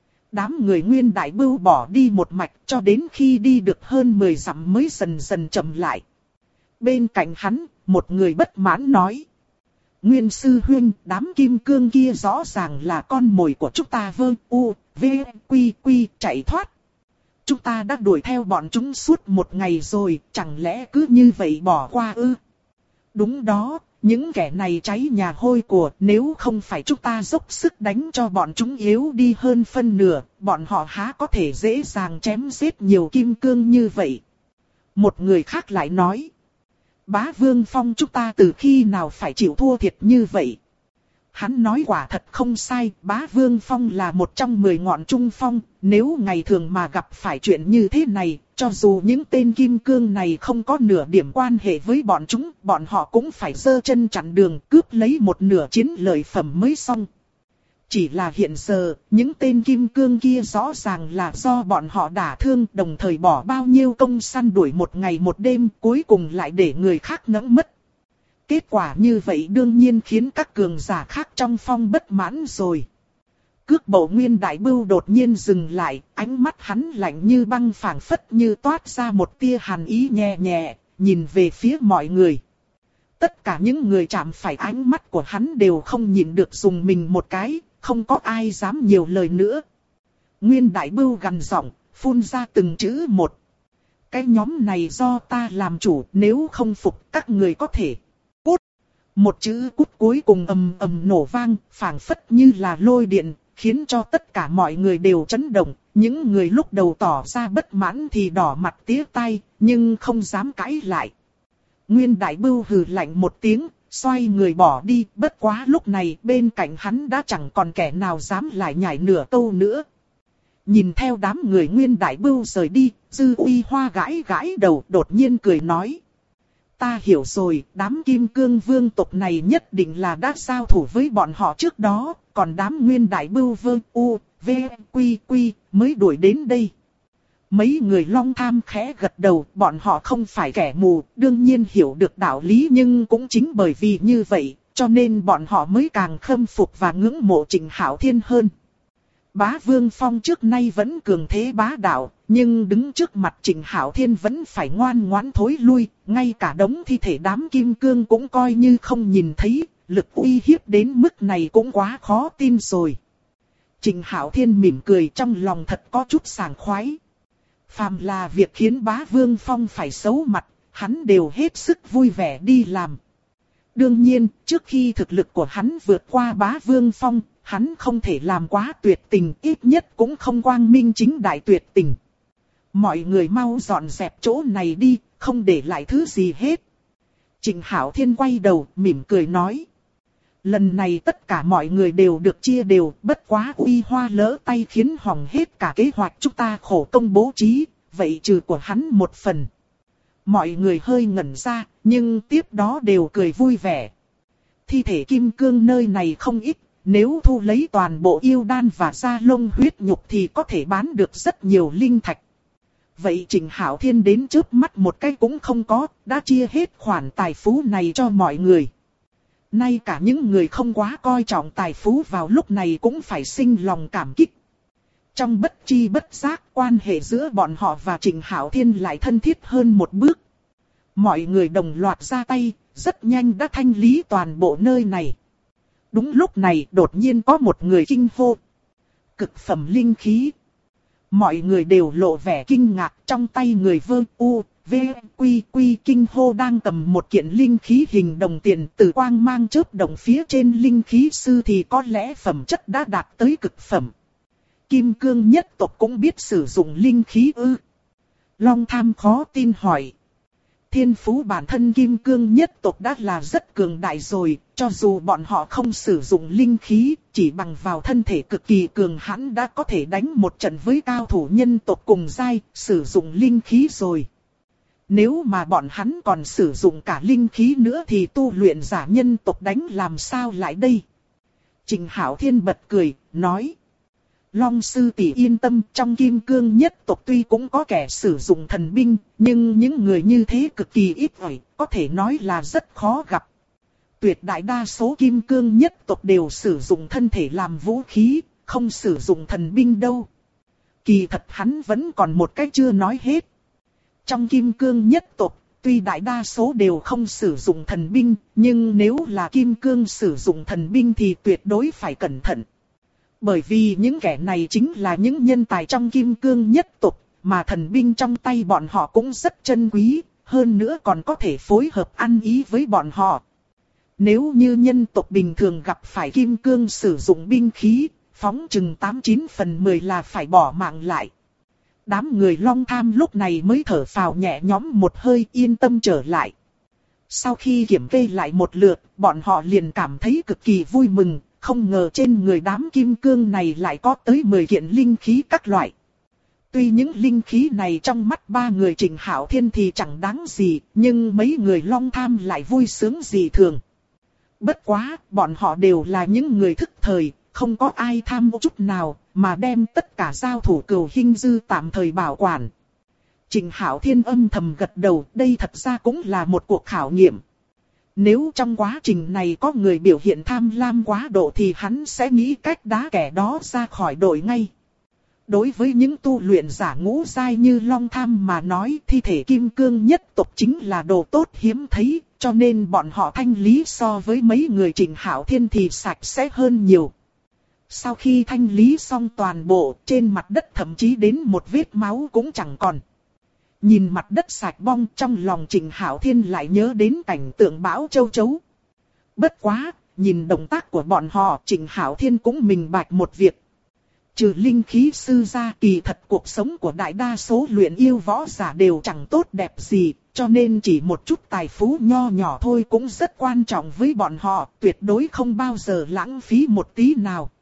Đám người Nguyên Đại Bưu bỏ đi một mạch cho đến khi đi được hơn 10 dặm mới dần dần chậm lại. Bên cạnh hắn, một người bất mãn nói: Nguyên sư huynh, đám kim cương kia rõ ràng là con mồi của chúng ta. Vơ U, V, Quy Quy chạy thoát. Chúng ta đã đuổi theo bọn chúng suốt một ngày rồi, chẳng lẽ cứ như vậy bỏ qua ư? Đúng đó, những kẻ này cháy nhà hôi của, nếu không phải chúng ta dốc sức đánh cho bọn chúng yếu đi hơn phân nửa, bọn họ há có thể dễ dàng chém giết nhiều kim cương như vậy. Một người khác lại nói, Bá Vương Phong chúng ta từ khi nào phải chịu thua thiệt như vậy? Hắn nói quả thật không sai, Bá Vương Phong là một trong 10 ngọn trung phong, nếu ngày thường mà gặp phải chuyện như thế này, cho dù những tên kim cương này không có nửa điểm quan hệ với bọn chúng, bọn họ cũng phải giơ chân chặn đường cướp lấy một nửa chiến lợi phẩm mới xong. Chỉ là hiện giờ, những tên kim cương kia rõ ràng là do bọn họ đả thương, đồng thời bỏ bao nhiêu công săn đuổi một ngày một đêm, cuối cùng lại để người khác nẫng mất. Kết quả như vậy đương nhiên khiến các cường giả khác trong phong bất mãn rồi. Cước bộ Nguyên Đại Bưu đột nhiên dừng lại, ánh mắt hắn lạnh như băng, phảng phất như toát ra một tia hàn ý nhẹ nhẹ, nhìn về phía mọi người. Tất cả những người chạm phải ánh mắt của hắn đều không nhịn được dùng mình một cái, không có ai dám nhiều lời nữa. Nguyên Đại Bưu gằn giọng, phun ra từng chữ một. Cái nhóm này do ta làm chủ, nếu không phục các người có thể cút. Một chữ cút cuối cùng ầm ầm nổ vang, phảng phất như là lôi điện, khiến cho tất cả mọi người đều chấn động. Những người lúc đầu tỏ ra bất mãn thì đỏ mặt tía tai, nhưng không dám cãi lại. Nguyên Đại Bưu hừ lạnh một tiếng, xoay người bỏ đi, bất quá lúc này bên cạnh hắn đã chẳng còn kẻ nào dám lại nhảy nửa câu nữa. Nhìn theo đám người Nguyên Đại Bưu rời đi, Dư Uy Hoa gãi gãi đầu, đột nhiên cười nói. Ta hiểu rồi, đám kim cương vương tộc này nhất định là đã giao thủ với bọn họ trước đó, còn đám Nguyên Đại Bưu vương U, V, Quy, Quy mới đuổi đến đây. Mấy người Long Tham khẽ gật đầu, bọn họ không phải kẻ mù, đương nhiên hiểu được đạo lý, nhưng cũng chính bởi vì như vậy, cho nên bọn họ mới càng khâm phục và ngưỡng mộ Trịnh Hạo Thiên hơn. Bá Vương Phong trước nay vẫn cường thế bá đạo, nhưng đứng trước mặt Trịnh Hạo Thiên vẫn phải ngoan ngoãn thối lui, ngay cả đống thi thể đám kim cương cũng coi như không nhìn thấy, lực uy hiếp đến mức này cũng quá khó tin rồi. Trịnh Hạo Thiên mỉm cười, trong lòng thật có chút sảng khoái. Phàm là việc khiến Bá Vương Phong phải xấu mặt, hắn đều hết sức vui vẻ đi làm. Đương nhiên, trước khi thực lực của hắn vượt qua Bá Vương Phong, hắn không thể làm quá tuyệt tình, ít nhất cũng không quang minh chính đại tuyệt tình. Mọi người mau dọn dẹp chỗ này đi, không để lại thứ gì hết. Trịnh Hạo Thiên quay đầu, mỉm cười nói. Lần này tất cả mọi người đều được chia đều, bất quá Uy Hoa lỡ tay khiến hỏng hết cả kế hoạch chúng ta khổ công bố trí, vậy trừ của hắn một phần. Mọi người hơi ngẩn ra, nhưng tiếp đó đều cười vui vẻ. Thi thể kim cương nơi này không ít, nếu thu lấy toàn bộ yêu đan và da lông huyết nhục thì có thể bán được rất nhiều linh thạch. Vậy Trịnh Hạo Thiên đến chớp mắt một cái cũng không có, đã chia hết khoản tài phú này cho mọi người. Nay cả những người không quá coi trọng tài phú vào lúc này cũng phải sinh lòng cảm kích. Trong bất chi bất giác, quan hệ giữa bọn họ và Trịnh Hạo Thiên lại thân thiết hơn một bước. Mọi người đồng loạt ra tay, rất nhanh đã thanh lý toàn bộ nơi này. Đúng lúc này đột nhiên có một người kinh hô. Cực phẩm linh khí. Mọi người đều lộ vẻ kinh ngạc, trong tay người Vương U, V, Quy, Quy kinh hô đang cầm một kiện linh khí hình đồng tiền, từ quang mang chớp động phía trên linh khí sư thì có lẽ phẩm chất đã đạt tới cực phẩm. Kim cương nhất tộc cũng biết sử dụng linh khí ư? Long Tham khó tin hỏi. Thiên phú bản thân kim cương nhất tộc đã là rất cường đại rồi, cho dù bọn họ không sử dụng linh khí, chỉ bằng vào thân thể cực kỳ cường hãn đã có thể đánh một trận với cao thủ nhân tộc cùng giai, sử dụng linh khí rồi. Nếu mà bọn hắn còn sử dụng cả linh khí nữa thì tu luyện giả nhân tộc đánh làm sao lại đây? Trịnh Hạo Thiên bật cười, nói. Long sư tỷ yên tâm, trong kim cương nhất tộc tuy cũng có kẻ sử dụng thần binh, nhưng những người như thế cực kỳ ít ỏi, có thể nói là rất khó gặp. Tuyệt đại đa số kim cương nhất tộc đều sử dụng thân thể làm vũ khí, không sử dụng thần binh đâu. Kỳ thật hắn vẫn còn một cái chưa nói hết. Trong kim cương nhất tộc, tuy đại đa số đều không sử dụng thần binh, nhưng nếu là kim cương sử dụng thần binh thì tuyệt đối phải cẩn thận. Bởi vì những kẻ này chính là những nhân tài trong kim cương nhất tộc, mà thần binh trong tay bọn họ cũng rất chân quý, hơn nữa còn có thể phối hợp ăn ý với bọn họ. Nếu như nhân tộc bình thường gặp phải kim cương sử dụng binh khí, phóng chừng 89 phần 10 là phải bỏ mạng lại. Đám người Long Tham lúc này mới thở phào nhẹ nhõm một hơi, yên tâm trở lại. Sau khi kiểm kê lại một lượt, bọn họ liền cảm thấy cực kỳ vui mừng, không ngờ trên người đám kim cương này lại có tới 10 kiện linh khí các loại. Tuy những linh khí này trong mắt ba người Trịnh Hạo Thiên thì chẳng đáng gì, nhưng mấy người Long Tham lại vui sướng dị thường. Bất quá, bọn họ đều là những người thức thời, không có ai tham ô chút nào, mà đem tất cả giao thủ Cửu Hinh Dư tạm thời bảo quản. Trịnh Hạo Thiên âm thầm gật đầu, đây thật ra cũng là một cuộc khảo nghiệm. Nếu trong quá trình này có người biểu hiện tham lam quá độ thì hắn sẽ nghĩ cách đá kẻ đó ra khỏi đội ngay. Đối với những tu luyện giả ngũ giai như Long Tham mà nói, thi thể kim cương nhất tộc chính là đồ tốt hiếm thấy, cho nên bọn họ thanh lý so với mấy người Trịnh Hạo Thiên thì sạch sẽ hơn nhiều. Sau khi thanh lý xong toàn bộ, trên mặt đất thậm chí đến một vết máu cũng chẳng còn. Nhìn mặt đất sạch bong, trong lòng Trịnh Hạo Thiên lại nhớ đến cảnh tượng bão châu chấu. Bất quá, nhìn động tác của bọn họ, Trịnh Hạo Thiên cũng minh bạch một việc. Trừ linh khí sư ra, kỳ thật cuộc sống của đại đa số luyện yêu võ giả đều chẳng tốt đẹp gì, cho nên chỉ một chút tài phú nho nhỏ thôi cũng rất quan trọng với bọn họ, tuyệt đối không bao giờ lãng phí một tí nào.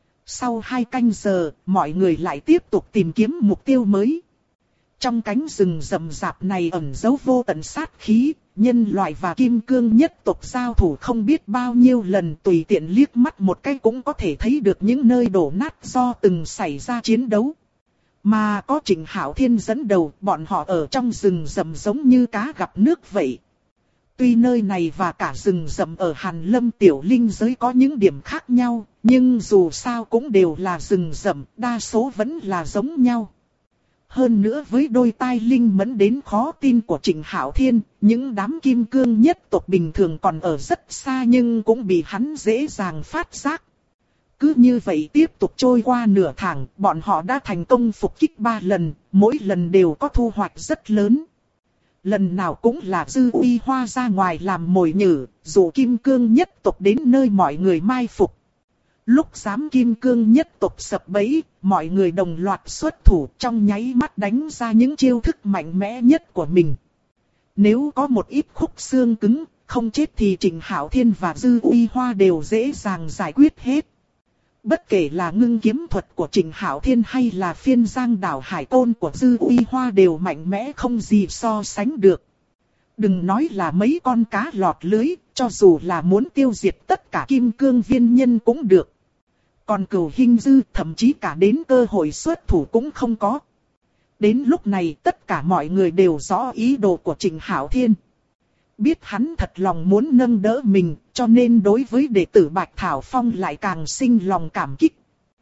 Sau 2 canh giờ, mọi người lại tiếp tục tìm kiếm mục tiêu mới. Trong cánh rừng rậm rạp này ẩn giấu vô tận sát khí, nhân loại và kim cương nhất tộc giao thủ không biết bao nhiêu lần, tùy tiện liếc mắt một cái cũng có thể thấy được những nơi đổ nát do từng xảy ra chiến đấu. Mà có Trịnh Hạo Thiên dẫn đầu, bọn họ ở trong rừng rậm giống như cá gặp nước vậy. Tuy nơi này và cả rừng rậm ở Hàn Lâm Tiểu Linh giới có những điểm khác nhau, nhưng dù sao cũng đều là rừng rậm, đa số vẫn là giống nhau. Hơn nữa với đôi tai linh mẫn đến khó tin của Trịnh Hạo Thiên, những đám kim cương nhất tộc bình thường còn ở rất xa nhưng cũng bị hắn dễ dàng phát giác. Cứ như vậy tiếp tục trôi qua nửa tháng, bọn họ đã thành công phục kích 3 lần, mỗi lần đều có thu hoạch rất lớn. Lần nào cũng là Dư Uy Hoa ra ngoài làm mồi nhử, dụ kim cương nhất tộc đến nơi mọi người mai phục. Lúc dám kim cương nhất tộc sập bẫy, mọi người đồng loạt xuất thủ, trong nháy mắt đánh ra những chiêu thức mạnh mẽ nhất của mình. Nếu có một ít khúc xương cứng, không chết thì Trịnh Hạo Thiên và Dư Uy Hoa đều dễ dàng giải quyết hết. Bất kể là ngưng kiếm thuật của Trịnh Hạo Thiên hay là phiên giang đảo hải côn của Dư Uy Hoa đều mạnh mẽ không gì so sánh được. Đừng nói là mấy con cá lọt lưới, cho dù là muốn tiêu diệt tất cả kim cương viên nhân cũng được. Còn Cửu Hinh Dư thậm chí cả đến cơ hội xuất thủ cũng không có. Đến lúc này tất cả mọi người đều rõ ý đồ của Trịnh Hạo Thiên. Biết hắn thật lòng muốn nâng đỡ mình, cho nên đối với đệ tử Bạch Thảo Phong lại càng sinh lòng cảm kích.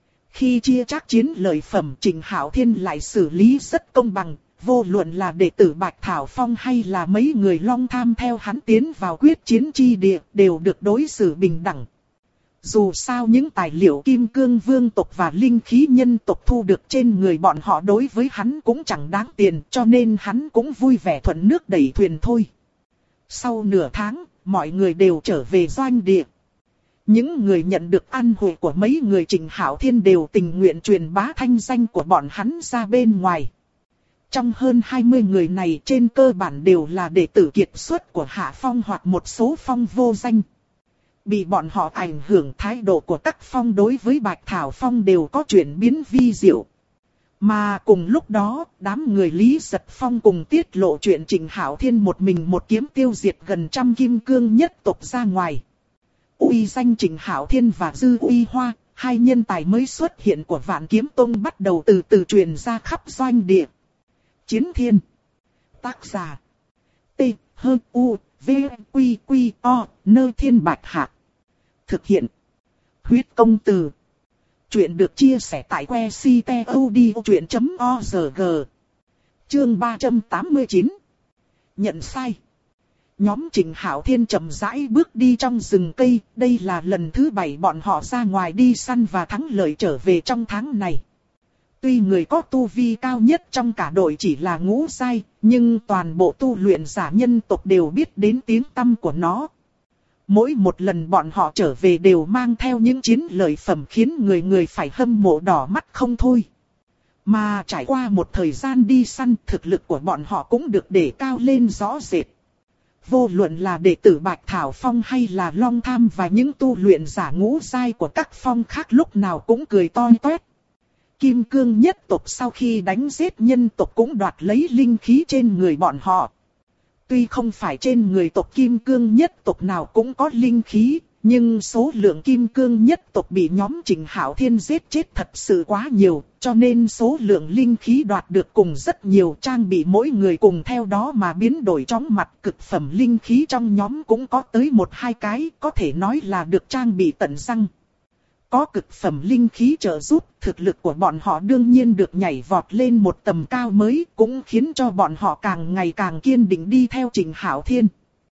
Khi chia trác chiến lợi phẩm, Trịnh Hạo Thiên lại xử lý rất công bằng, vô luận là đệ tử Bạch Thảo Phong hay là mấy người Long Tham theo hắn tiến vào quyết chiến chi địa, đều được đối xử bình đẳng. Dù sao những tài liệu kim cương vương tộc và linh khí nhân tộc thu được trên người bọn họ đối với hắn cũng chẳng đáng tiền, cho nên hắn cũng vui vẻ thuận nước đẩy thuyền thôi. Sau nửa tháng, mọi người đều trở về doanh địa. Những người nhận được ăn hội của mấy người Trịnh Hạo Thiên đều tình nguyện truyền bá thanh danh của bọn hắn ra bên ngoài. Trong hơn 20 người này trên cơ bản đều là đệ tử kiệt xuất của Hạ Phong hoặc một số phong vô danh. Bị bọn họ ảnh hưởng, thái độ của các phong đối với Bạch Thảo Phong đều có chuyển biến vi diệu. Mà cùng lúc đó, đám người Lý Giật Phong cùng tiết lộ chuyện Trịnh Hạo Thiên một mình một kiếm tiêu diệt gần 100 kim cương nhất tộc ra ngoài. Uy danh Trịnh Hạo Thiên và Dư Uy Hoa, hai nhân tài mới xuất hiện của Vạn Kiếm Tông bắt đầu từ từ truyền ra khắp doanh địa. Chiến Thiên. Tác giả. T. H. U. V. Quy. Quy. O. Nơi Thiên Bạch Hạc. Thực hiện. Huyết Công Từ. Chuyện được chia sẻ tại que ctod.org. Chương 389. Nhận sai. Nhóm Trịnh Hạo Thiên chậm rãi bước đi trong rừng cây. Đây là lần thứ 7 bọn họ ra ngoài đi săn và thắng lợi trở về trong tháng này. Tuy người có tu vi cao nhất trong cả đội chỉ là ngũ giai, nhưng toàn bộ tu luyện giả nhân tộc đều biết đến tiếng tăm của nó. Mỗi một lần bọn họ trở về đều mang theo những chiến lợi phẩm khiến người người phải hâm mộ đỏ mắt không thôi. Mà trải qua một thời gian đi săn, thực lực của bọn họ cũng được đề cao lên rõ rệt. Vô luận là đệ tử Bạch Thảo Phong hay là Long Tham và những tu luyện giả ngũ giai của các phong khác lúc nào cũng cười to toét. Kim Cương nhất tộc sau khi đánh giết nhân tộc cũng đoạt lấy linh khí trên người bọn họ. Tuy không phải trên người tộc Kim Cương nhất tộc nào cũng có linh khí, nhưng số lượng Kim Cương nhất tộc bị nhóm Trịnh Hạo Thiên giết chết thật sự quá nhiều, cho nên số lượng linh khí đoạt được cùng rất nhiều, trang bị mỗi người cùng theo đó mà biến đổi chóng mặt. Cực phẩm linh khí trong nhóm cũng có tới 1-2 cái, có thể nói là được trang bị tận răng. Có cực phẩm linh khí trợ giúp, thực lực của bọn họ đương nhiên được nhảy vọt lên một tầm cao mới, cũng khiến cho bọn họ càng ngày càng kiên định đi theo Trịnh Hạo Thiên.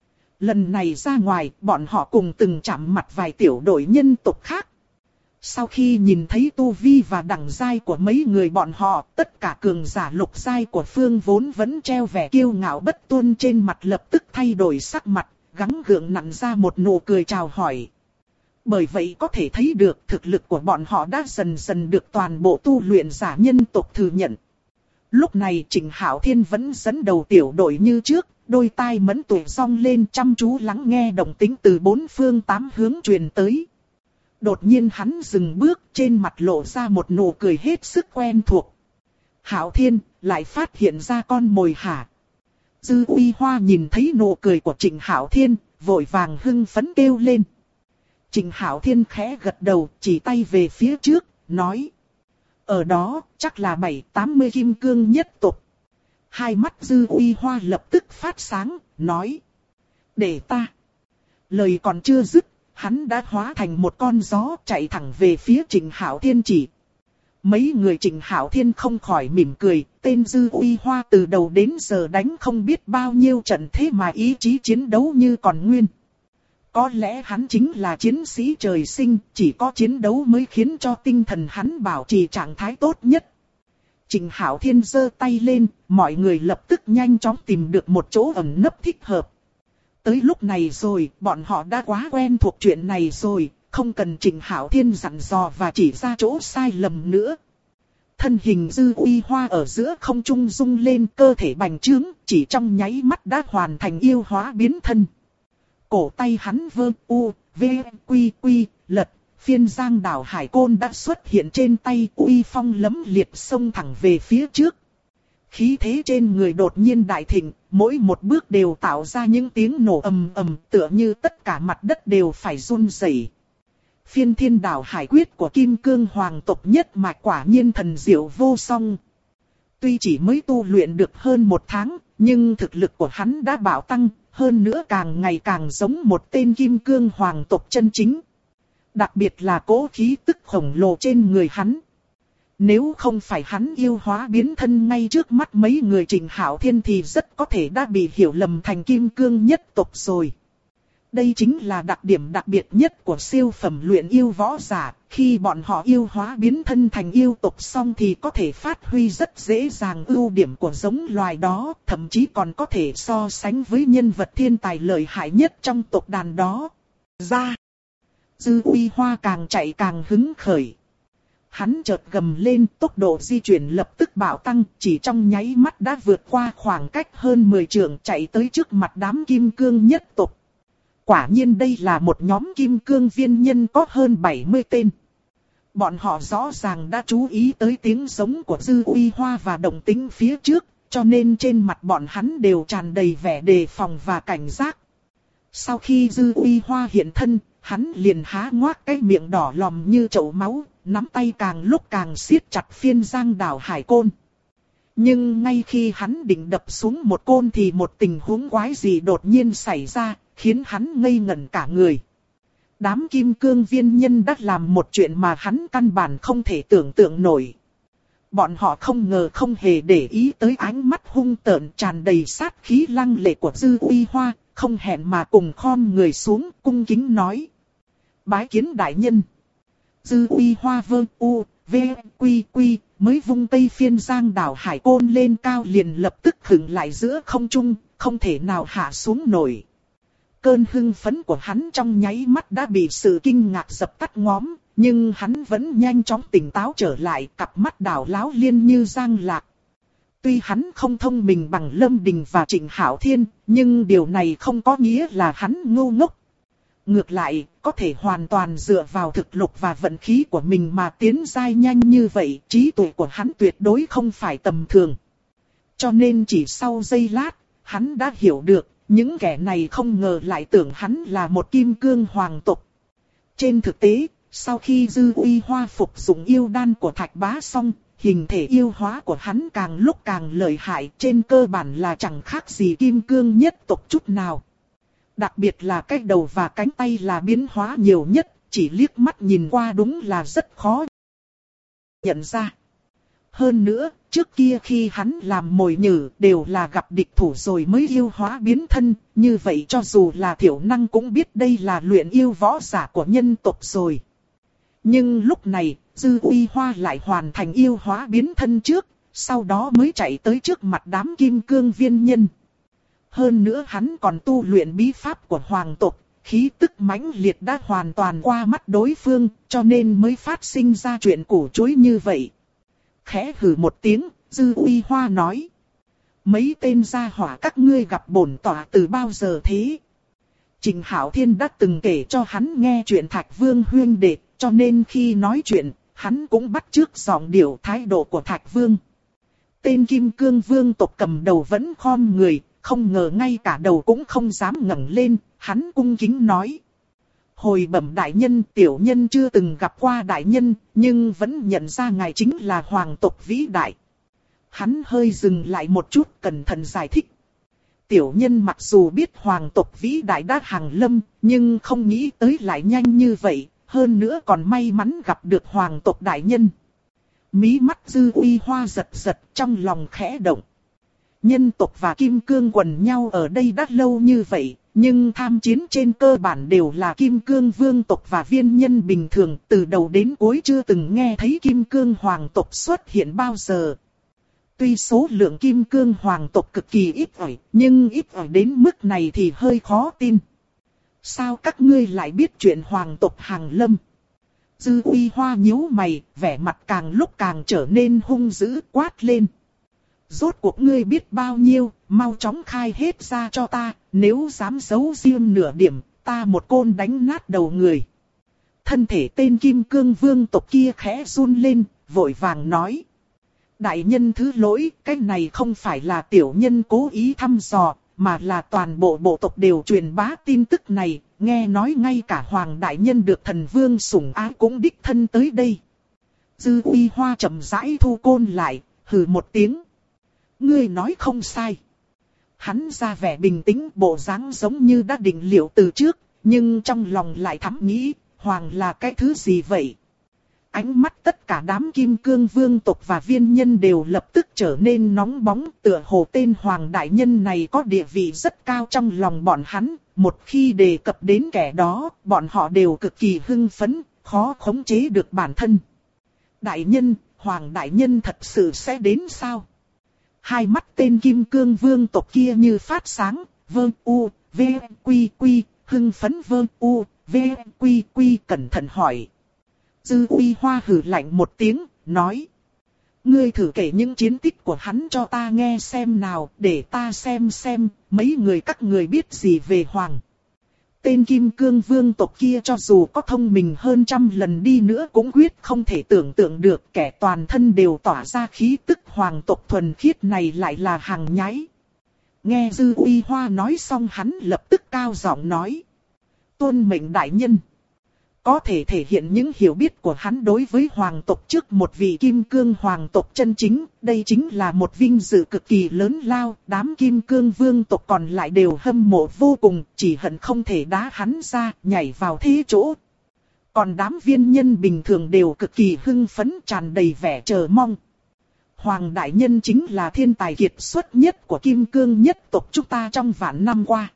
Lần này ra ngoài, bọn họ cùng từng chạm mặt vài tiểu đội nhân tộc khác. Sau khi nhìn thấy tu vi và đẳng giai của mấy người bọn họ, tất cả cường giả lục giai của phương vốn vẫn treo vẻ kiêu ngạo bất tuân trên mặt lập tức thay đổi sắc mặt, gắng gượng nặn ra một nụ cười chào hỏi. Bởi vậy có thể thấy được thực lực của bọn họ đã dần dần được toàn bộ tu luyện giả nhân tộc thừa nhận. Lúc này Trịnh Hạo Thiên vẫn dẫn đầu tiểu đội như trước, đôi tai mẫn tuệ song lên chăm chú lắng nghe động tĩnh từ 4 phương 8 hướng truyền tới. Đột nhiên hắn dừng bước, trên mặt lộ ra một nụ cười hết sức quen thuộc. Hạo Thiên, lại phát hiện ra con mồi hả? Dư Uy Hoa nhìn thấy nụ cười của Trịnh Hạo Thiên, vội vàng hưng phấn kêu lên. Trịnh Hạo Thiên khẽ gật đầu, chỉ tay về phía trước, nói. Ở đó, chắc là 70-80 kim cương nhất tộc. Hai mắt Dư Uy Hoa lập tức phát sáng, nói. Để ta. Lời còn chưa dứt, hắn đã hóa thành một con gió chạy thẳng về phía Trịnh Hạo Thiên chỉ. Mấy người Trịnh Hạo Thiên không khỏi mỉm cười, tên Dư Uy Hoa từ đầu đến giờ đánh không biết bao nhiêu trận thế mà ý chí chiến đấu như còn nguyên. Có lẽ hắn chính là chiến sĩ trời sinh, chỉ có chiến đấu mới khiến cho tinh thần hắn bảo trì trạng thái tốt nhất. Trịnh Hạo Thiên giơ tay lên, mọi người lập tức nhanh chóng tìm được một chỗ ẩn nấp thích hợp. Tới lúc này rồi, bọn họ đã quá quen thuộc chuyện này rồi, không cần Trịnh Hạo Thiên dặn dò và chỉ ra chỗ sai lầm nữa. Thân hình Dư Uy Hoa ở giữa không trung rung lên, cơ thể bành trướng, chỉ trong nháy mắt đã hoàn thành yêu hóa biến thân. Cổ tay hắn vơ u, v, quy quy, lật, phiên giang đảo hải côn đã xuất hiện trên tay, uy phong lấm liệt xông thẳng về phía trước. Khí thế trên người đột nhiên đại thịnh, mỗi một bước đều tạo ra những tiếng nổ ầm ầm, tựa như tất cả mặt đất đều phải run rẩy. Phiên thiên đảo hải quyết của Kim Cương Hoàng tộc nhất mạch quả nhiên thần diệu vô song. Tuy chỉ mới tu luyện được hơn 1 tháng, nhưng thực lực của hắn đã bạo tăng, hơn nữa càng ngày càng giống một tên Kim Cương Hoàng tộc chân chính. Đặc biệt là cỗ khí tức khổng lồ trên người hắn. Nếu không phải hắn yêu hóa biến thân ngay trước mắt mấy người Trịnh Hạo Thiên thì rất có thể đã bị hiểu lầm thành Kim Cương nhất tộc rồi. Đây chính là đặc điểm đặc biệt nhất của siêu phẩm luyện yêu võ giả, khi bọn họ yêu hóa biến thân thành yêu tộc xong thì có thể phát huy rất dễ dàng ưu điểm của giống loài đó, thậm chí còn có thể so sánh với nhân vật thiên tài lợi hại nhất trong tộc đàn đó. Ra, Dư Uy Hoa càng chạy càng hứng khởi. Hắn chợt gầm lên, tốc độ di chuyển lập tức bạo tăng, chỉ trong nháy mắt đã vượt qua khoảng cách hơn 10 trượng chạy tới trước mặt đám Kim Cương nhất tộc. Quả nhiên đây là một nhóm Kim Cương viên nhân có hơn 70 tên. Bọn họ rõ ràng đã chú ý tới tiếng giống của Dư Uy Hoa và động tĩnh phía trước, cho nên trên mặt bọn hắn đều tràn đầy vẻ đề phòng và cảnh giác. Sau khi Dư Uy Hoa hiện thân, hắn liền há ngoác cái miệng đỏ lòm như chậu máu, nắm tay càng lúc càng siết chặt phiên giang đảo hải côn. Nhưng ngay khi hắn định đập xuống một côn thì một tình huống quái gì đột nhiên xảy ra, khiến hắn ngây ngẩn cả người. Đám Kim Cương viên nhân đã làm một chuyện mà hắn căn bản không thể tưởng tượng nổi. Bọn họ không ngờ không hề để ý tới ánh mắt hung tợn tràn đầy sát khí lăng lệ của Dư Uy Hoa, không hẹn mà cùng khom người xuống cung kính nói. Bái kiến đại nhân. Dư Uy Hoa vơ u, v, quy quy, mới vung cây phiên giang đảo hải côn lên cao liền lập tức khựng lại giữa không trung, không thể nào hạ xuống nổi. Cơn hưng phấn của hắn trong nháy mắt đã bị sự kinh ngạc dập tắt ngóm, nhưng hắn vẫn nhanh chóng tỉnh táo trở lại, cặp mắt đảo láo liên như giang lạc. Tuy hắn không thông minh bằng Lâm Đình và Trịnh Hạo Thiên, nhưng điều này không có nghĩa là hắn ngu ngốc. Ngược lại, có thể hoàn toàn dựa vào thực lực và vận khí của mình mà tiến giai nhanh như vậy, trí tuệ của hắn tuyệt đối không phải tầm thường. Cho nên chỉ sau giây lát, hắn đã hiểu được, những kẻ này không ngờ lại tưởng hắn là một kim cương hoàng tộc. Trên thực tế, sau khi Dư Uy Hoa phục dụng yêu đan của Thạch Bá xong, hình thể yêu hóa của hắn càng lúc càng lợi hại, trên cơ bản là chẳng khác gì kim cương nhất tộc chút nào. Đặc biệt là cái đầu và cánh tay là biến hóa nhiều nhất, chỉ liếc mắt nhìn qua đúng là rất khó nhận ra. Hơn nữa, trước kia khi hắn làm mồi nhử đều là gặp địch thủ rồi mới yêu hóa biến thân, như vậy cho dù là thiểu năng cũng biết đây là luyện yêu võ giả của nhân tộc rồi. Nhưng lúc này, Dư Uy Hoa lại hoàn thành yêu hóa biến thân trước, sau đó mới chạy tới trước mặt đám kim cương viên nhân. Hơn nữa hắn còn tu luyện bí pháp của hoàng tộc, khí tức mãnh liệt đã hoàn toàn qua mắt đối phương, cho nên mới phát sinh ra chuyện củ chuối như vậy. Khẽ hừ một tiếng, Dư Uy Hoa nói. Mấy tên gia hỏa các ngươi gặp bổn tọa từ bao giờ thế? Trịnh Hạo Thiên đã từng kể cho hắn nghe chuyện Thạch Vương huyên đệ, cho nên khi nói chuyện, hắn cũng bắt chước giọng điệu thái độ của Thạch Vương. Tên Kim Cương Vương tộc cầm đầu vẫn khom người, không ngờ ngay cả đầu cũng không dám ngẩng lên, hắn cung kính nói. Hồi bẩm đại nhân, tiểu nhân chưa từng gặp qua đại nhân, nhưng vẫn nhận ra ngài chính là hoàng tộc vĩ đại. Hắn hơi dừng lại một chút, cẩn thận giải thích. Tiểu nhân mặc dù biết hoàng tộc vĩ đại đã hàng lâm, nhưng không nghĩ tới lại nhanh như vậy, hơn nữa còn may mắn gặp được hoàng tộc đại nhân. Mí mắt Dư Uy Hoa giật giật, trong lòng khẽ động. Nhân tộc và kim cương quần nhau ở đây đã lâu như vậy, nhưng tham chiến trên cơ bản đều là kim cương vương tộc và viên nhân bình thường, từ đầu đến cuối chưa từng nghe thấy kim cương hoàng tộc xuất hiện bao giờ. Tuy số lượng kim cương hoàng tộc cực kỳ ít ỏi, nhưng ít ỏi đến mức này thì hơi khó tin. Sao các ngươi lại biết chuyện hoàng tộc hàng lâm? Dư Uy Hoa nhíu mày, vẻ mặt càng lúc càng trở nên hung dữ, quát lên. Rốt cuộc ngươi biết bao nhiêu, mau chóng khai hết ra cho ta, nếu dám giấu riêng nửa điểm, ta một côn đánh nát đầu người. Thân thể tên Kim Cương Vương tộc kia khẽ run lên, vội vàng nói. Đại nhân thứ lỗi, cái này không phải là tiểu nhân cố ý thăm dò, mà là toàn bộ bộ tộc đều truyền bá tin tức này, nghe nói ngay cả Hoàng đại nhân được thần vương sủng ái cũng đích thân tới đây. Dư Uy Hoa chậm rãi thu côn lại, hừ một tiếng. Ngươi nói không sai. Hắn ra vẻ bình tĩnh, bộ dáng giống như đã định liệu từ trước, nhưng trong lòng lại thắm nghĩ, Hoàng là cái thứ gì vậy? Ánh mắt tất cả đám kim cương vương tộc và viên nhân đều lập tức trở nên nóng bóng, tựa hồ tên Hoàng đại nhân này có địa vị rất cao trong lòng bọn hắn, một khi đề cập đến kẻ đó, bọn họ đều cực kỳ hưng phấn, khó khống chế được bản thân. Đại nhân, Hoàng đại nhân thật sự sẽ đến sao? Hai mắt tên kim cương vương tộc kia như phát sáng, vơ u, v, quy quy, hưng phấn vơ u, v, quy quy cẩn thận hỏi. Dư Uy Hoa hừ lạnh một tiếng, nói. Ngươi thử kể những chiến tích của hắn cho ta nghe xem nào, để ta xem mấy người các người biết gì về Hoàng. Tên Kim Cương Vương tộc kia cho dù có thông minh hơn trăm lần đi nữa cũng quyết không thể tưởng tượng được kẻ toàn thân đều tỏa ra khí tức hoàng tộc thuần khiết này lại là hàng nhái. Nghe Dư Uy Hoa nói xong hắn lập tức cao giọng nói. Tuân mệnh đại nhân. Có thể thể hiện những hiểu biết của hắn đối với hoàng tộc trước một vị kim cương hoàng tộc chân chính, đây chính là một vinh dự cực kỳ lớn lao, đám kim cương vương tộc còn lại đều hâm mộ vô cùng, chỉ hận không thể đá hắn ra, nhảy vào thế chỗ. Còn đám viên nhân bình thường đều cực kỳ hưng phấn tràn đầy vẻ chờ mong. Hoàng đại nhân chính là thiên tài kiệt xuất nhất của kim cương nhất tộc chúng ta trong vạn năm qua.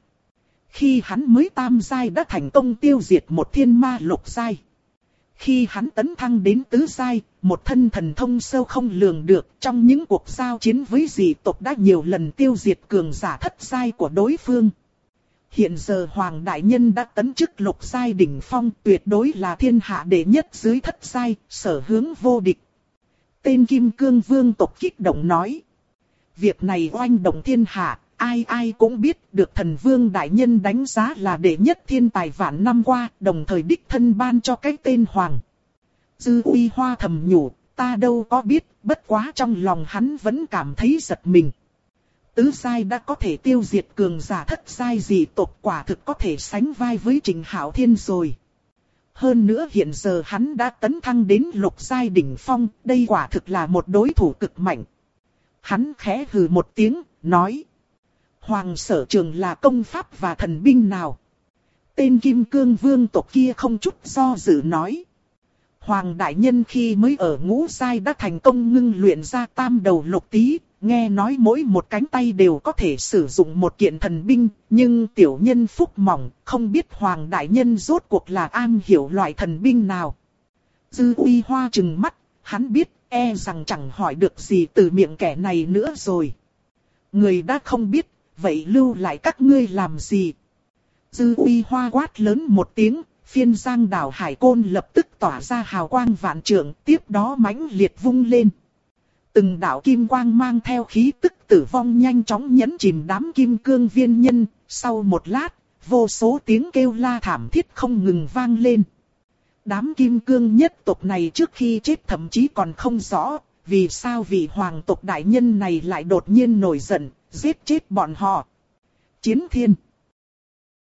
Khi hắn mới tam giai đã thành công tiêu diệt một thiên ma lục giai. Khi hắn tấn thăng đến tứ giai, một thân thần thông sâu không lường được, trong những cuộc giao chiến với dị tộc đã nhiều lần tiêu diệt cường giả thất giai của đối phương. hiện giờ Hoàng Đại Nhân đã tấn chức lục giai đỉnh phong, tuyệt đối là thiên hạ đệ nhất dưới thất giai, sở hướng vô địch. Tên Kim Cương Vương tộc kích động nói. Việc này oanh động thiên hạ, ai ai cũng biết được Thần Vương Đại Nhân đánh giá là đệ nhất thiên tài vạn năm qua, đồng thời đích thân ban cho cái tên Hoàng. Dư Uy Hoa thầm nhủ, ta đâu có biết, bất quá trong lòng hắn vẫn cảm thấy giật mình. Tứ giai đã có thể tiêu diệt cường giả thất giai dị tộc, quả thực có thể sánh vai với Trình Hạo Thiên rồi. Hơn nữa hiện giờ hắn đã tấn thăng đến lục giai đỉnh phong, đây quả thực là một đối thủ cực mạnh. Hắn khẽ hừ một tiếng, nói. Hoàng sở trường là công pháp và thần binh nào? Tên Kim Cương Vương tộc kia không chút do dự nói. Hoàng Đại Nhân khi mới ở ngũ giai đã thành công ngưng luyện ra tam đầu lục tý, nghe nói mỗi một cánh tay đều có thể sử dụng một kiện thần binh, nhưng tiểu nhân phúc mỏng, không biết Hoàng Đại Nhân rốt cuộc là am hiểu loại thần binh nào. Dư Uy Hoa trừng mắt, hắn biết, e rằng chẳng hỏi được gì từ miệng kẻ này nữa rồi. Người đã không biết, vậy lưu lại các ngươi làm gì? Dư Uy Hoa quát lớn một tiếng, phiên giang đảo hải côn lập tức tỏa ra hào quang vạn trượng, tiếp đó mãnh liệt vung lên. Từng đạo kim quang mang theo khí tức tử vong nhanh chóng nhấn chìm đám kim cương viên nhân, sau một lát, vô số tiếng kêu la thảm thiết không ngừng vang lên. Đám kim cương nhất tộc này trước khi chết thậm chí còn không rõ, vì sao vị hoàng tộc đại nhân này lại đột nhiên nổi giận, giết chết bọn họ. Chiến thiên.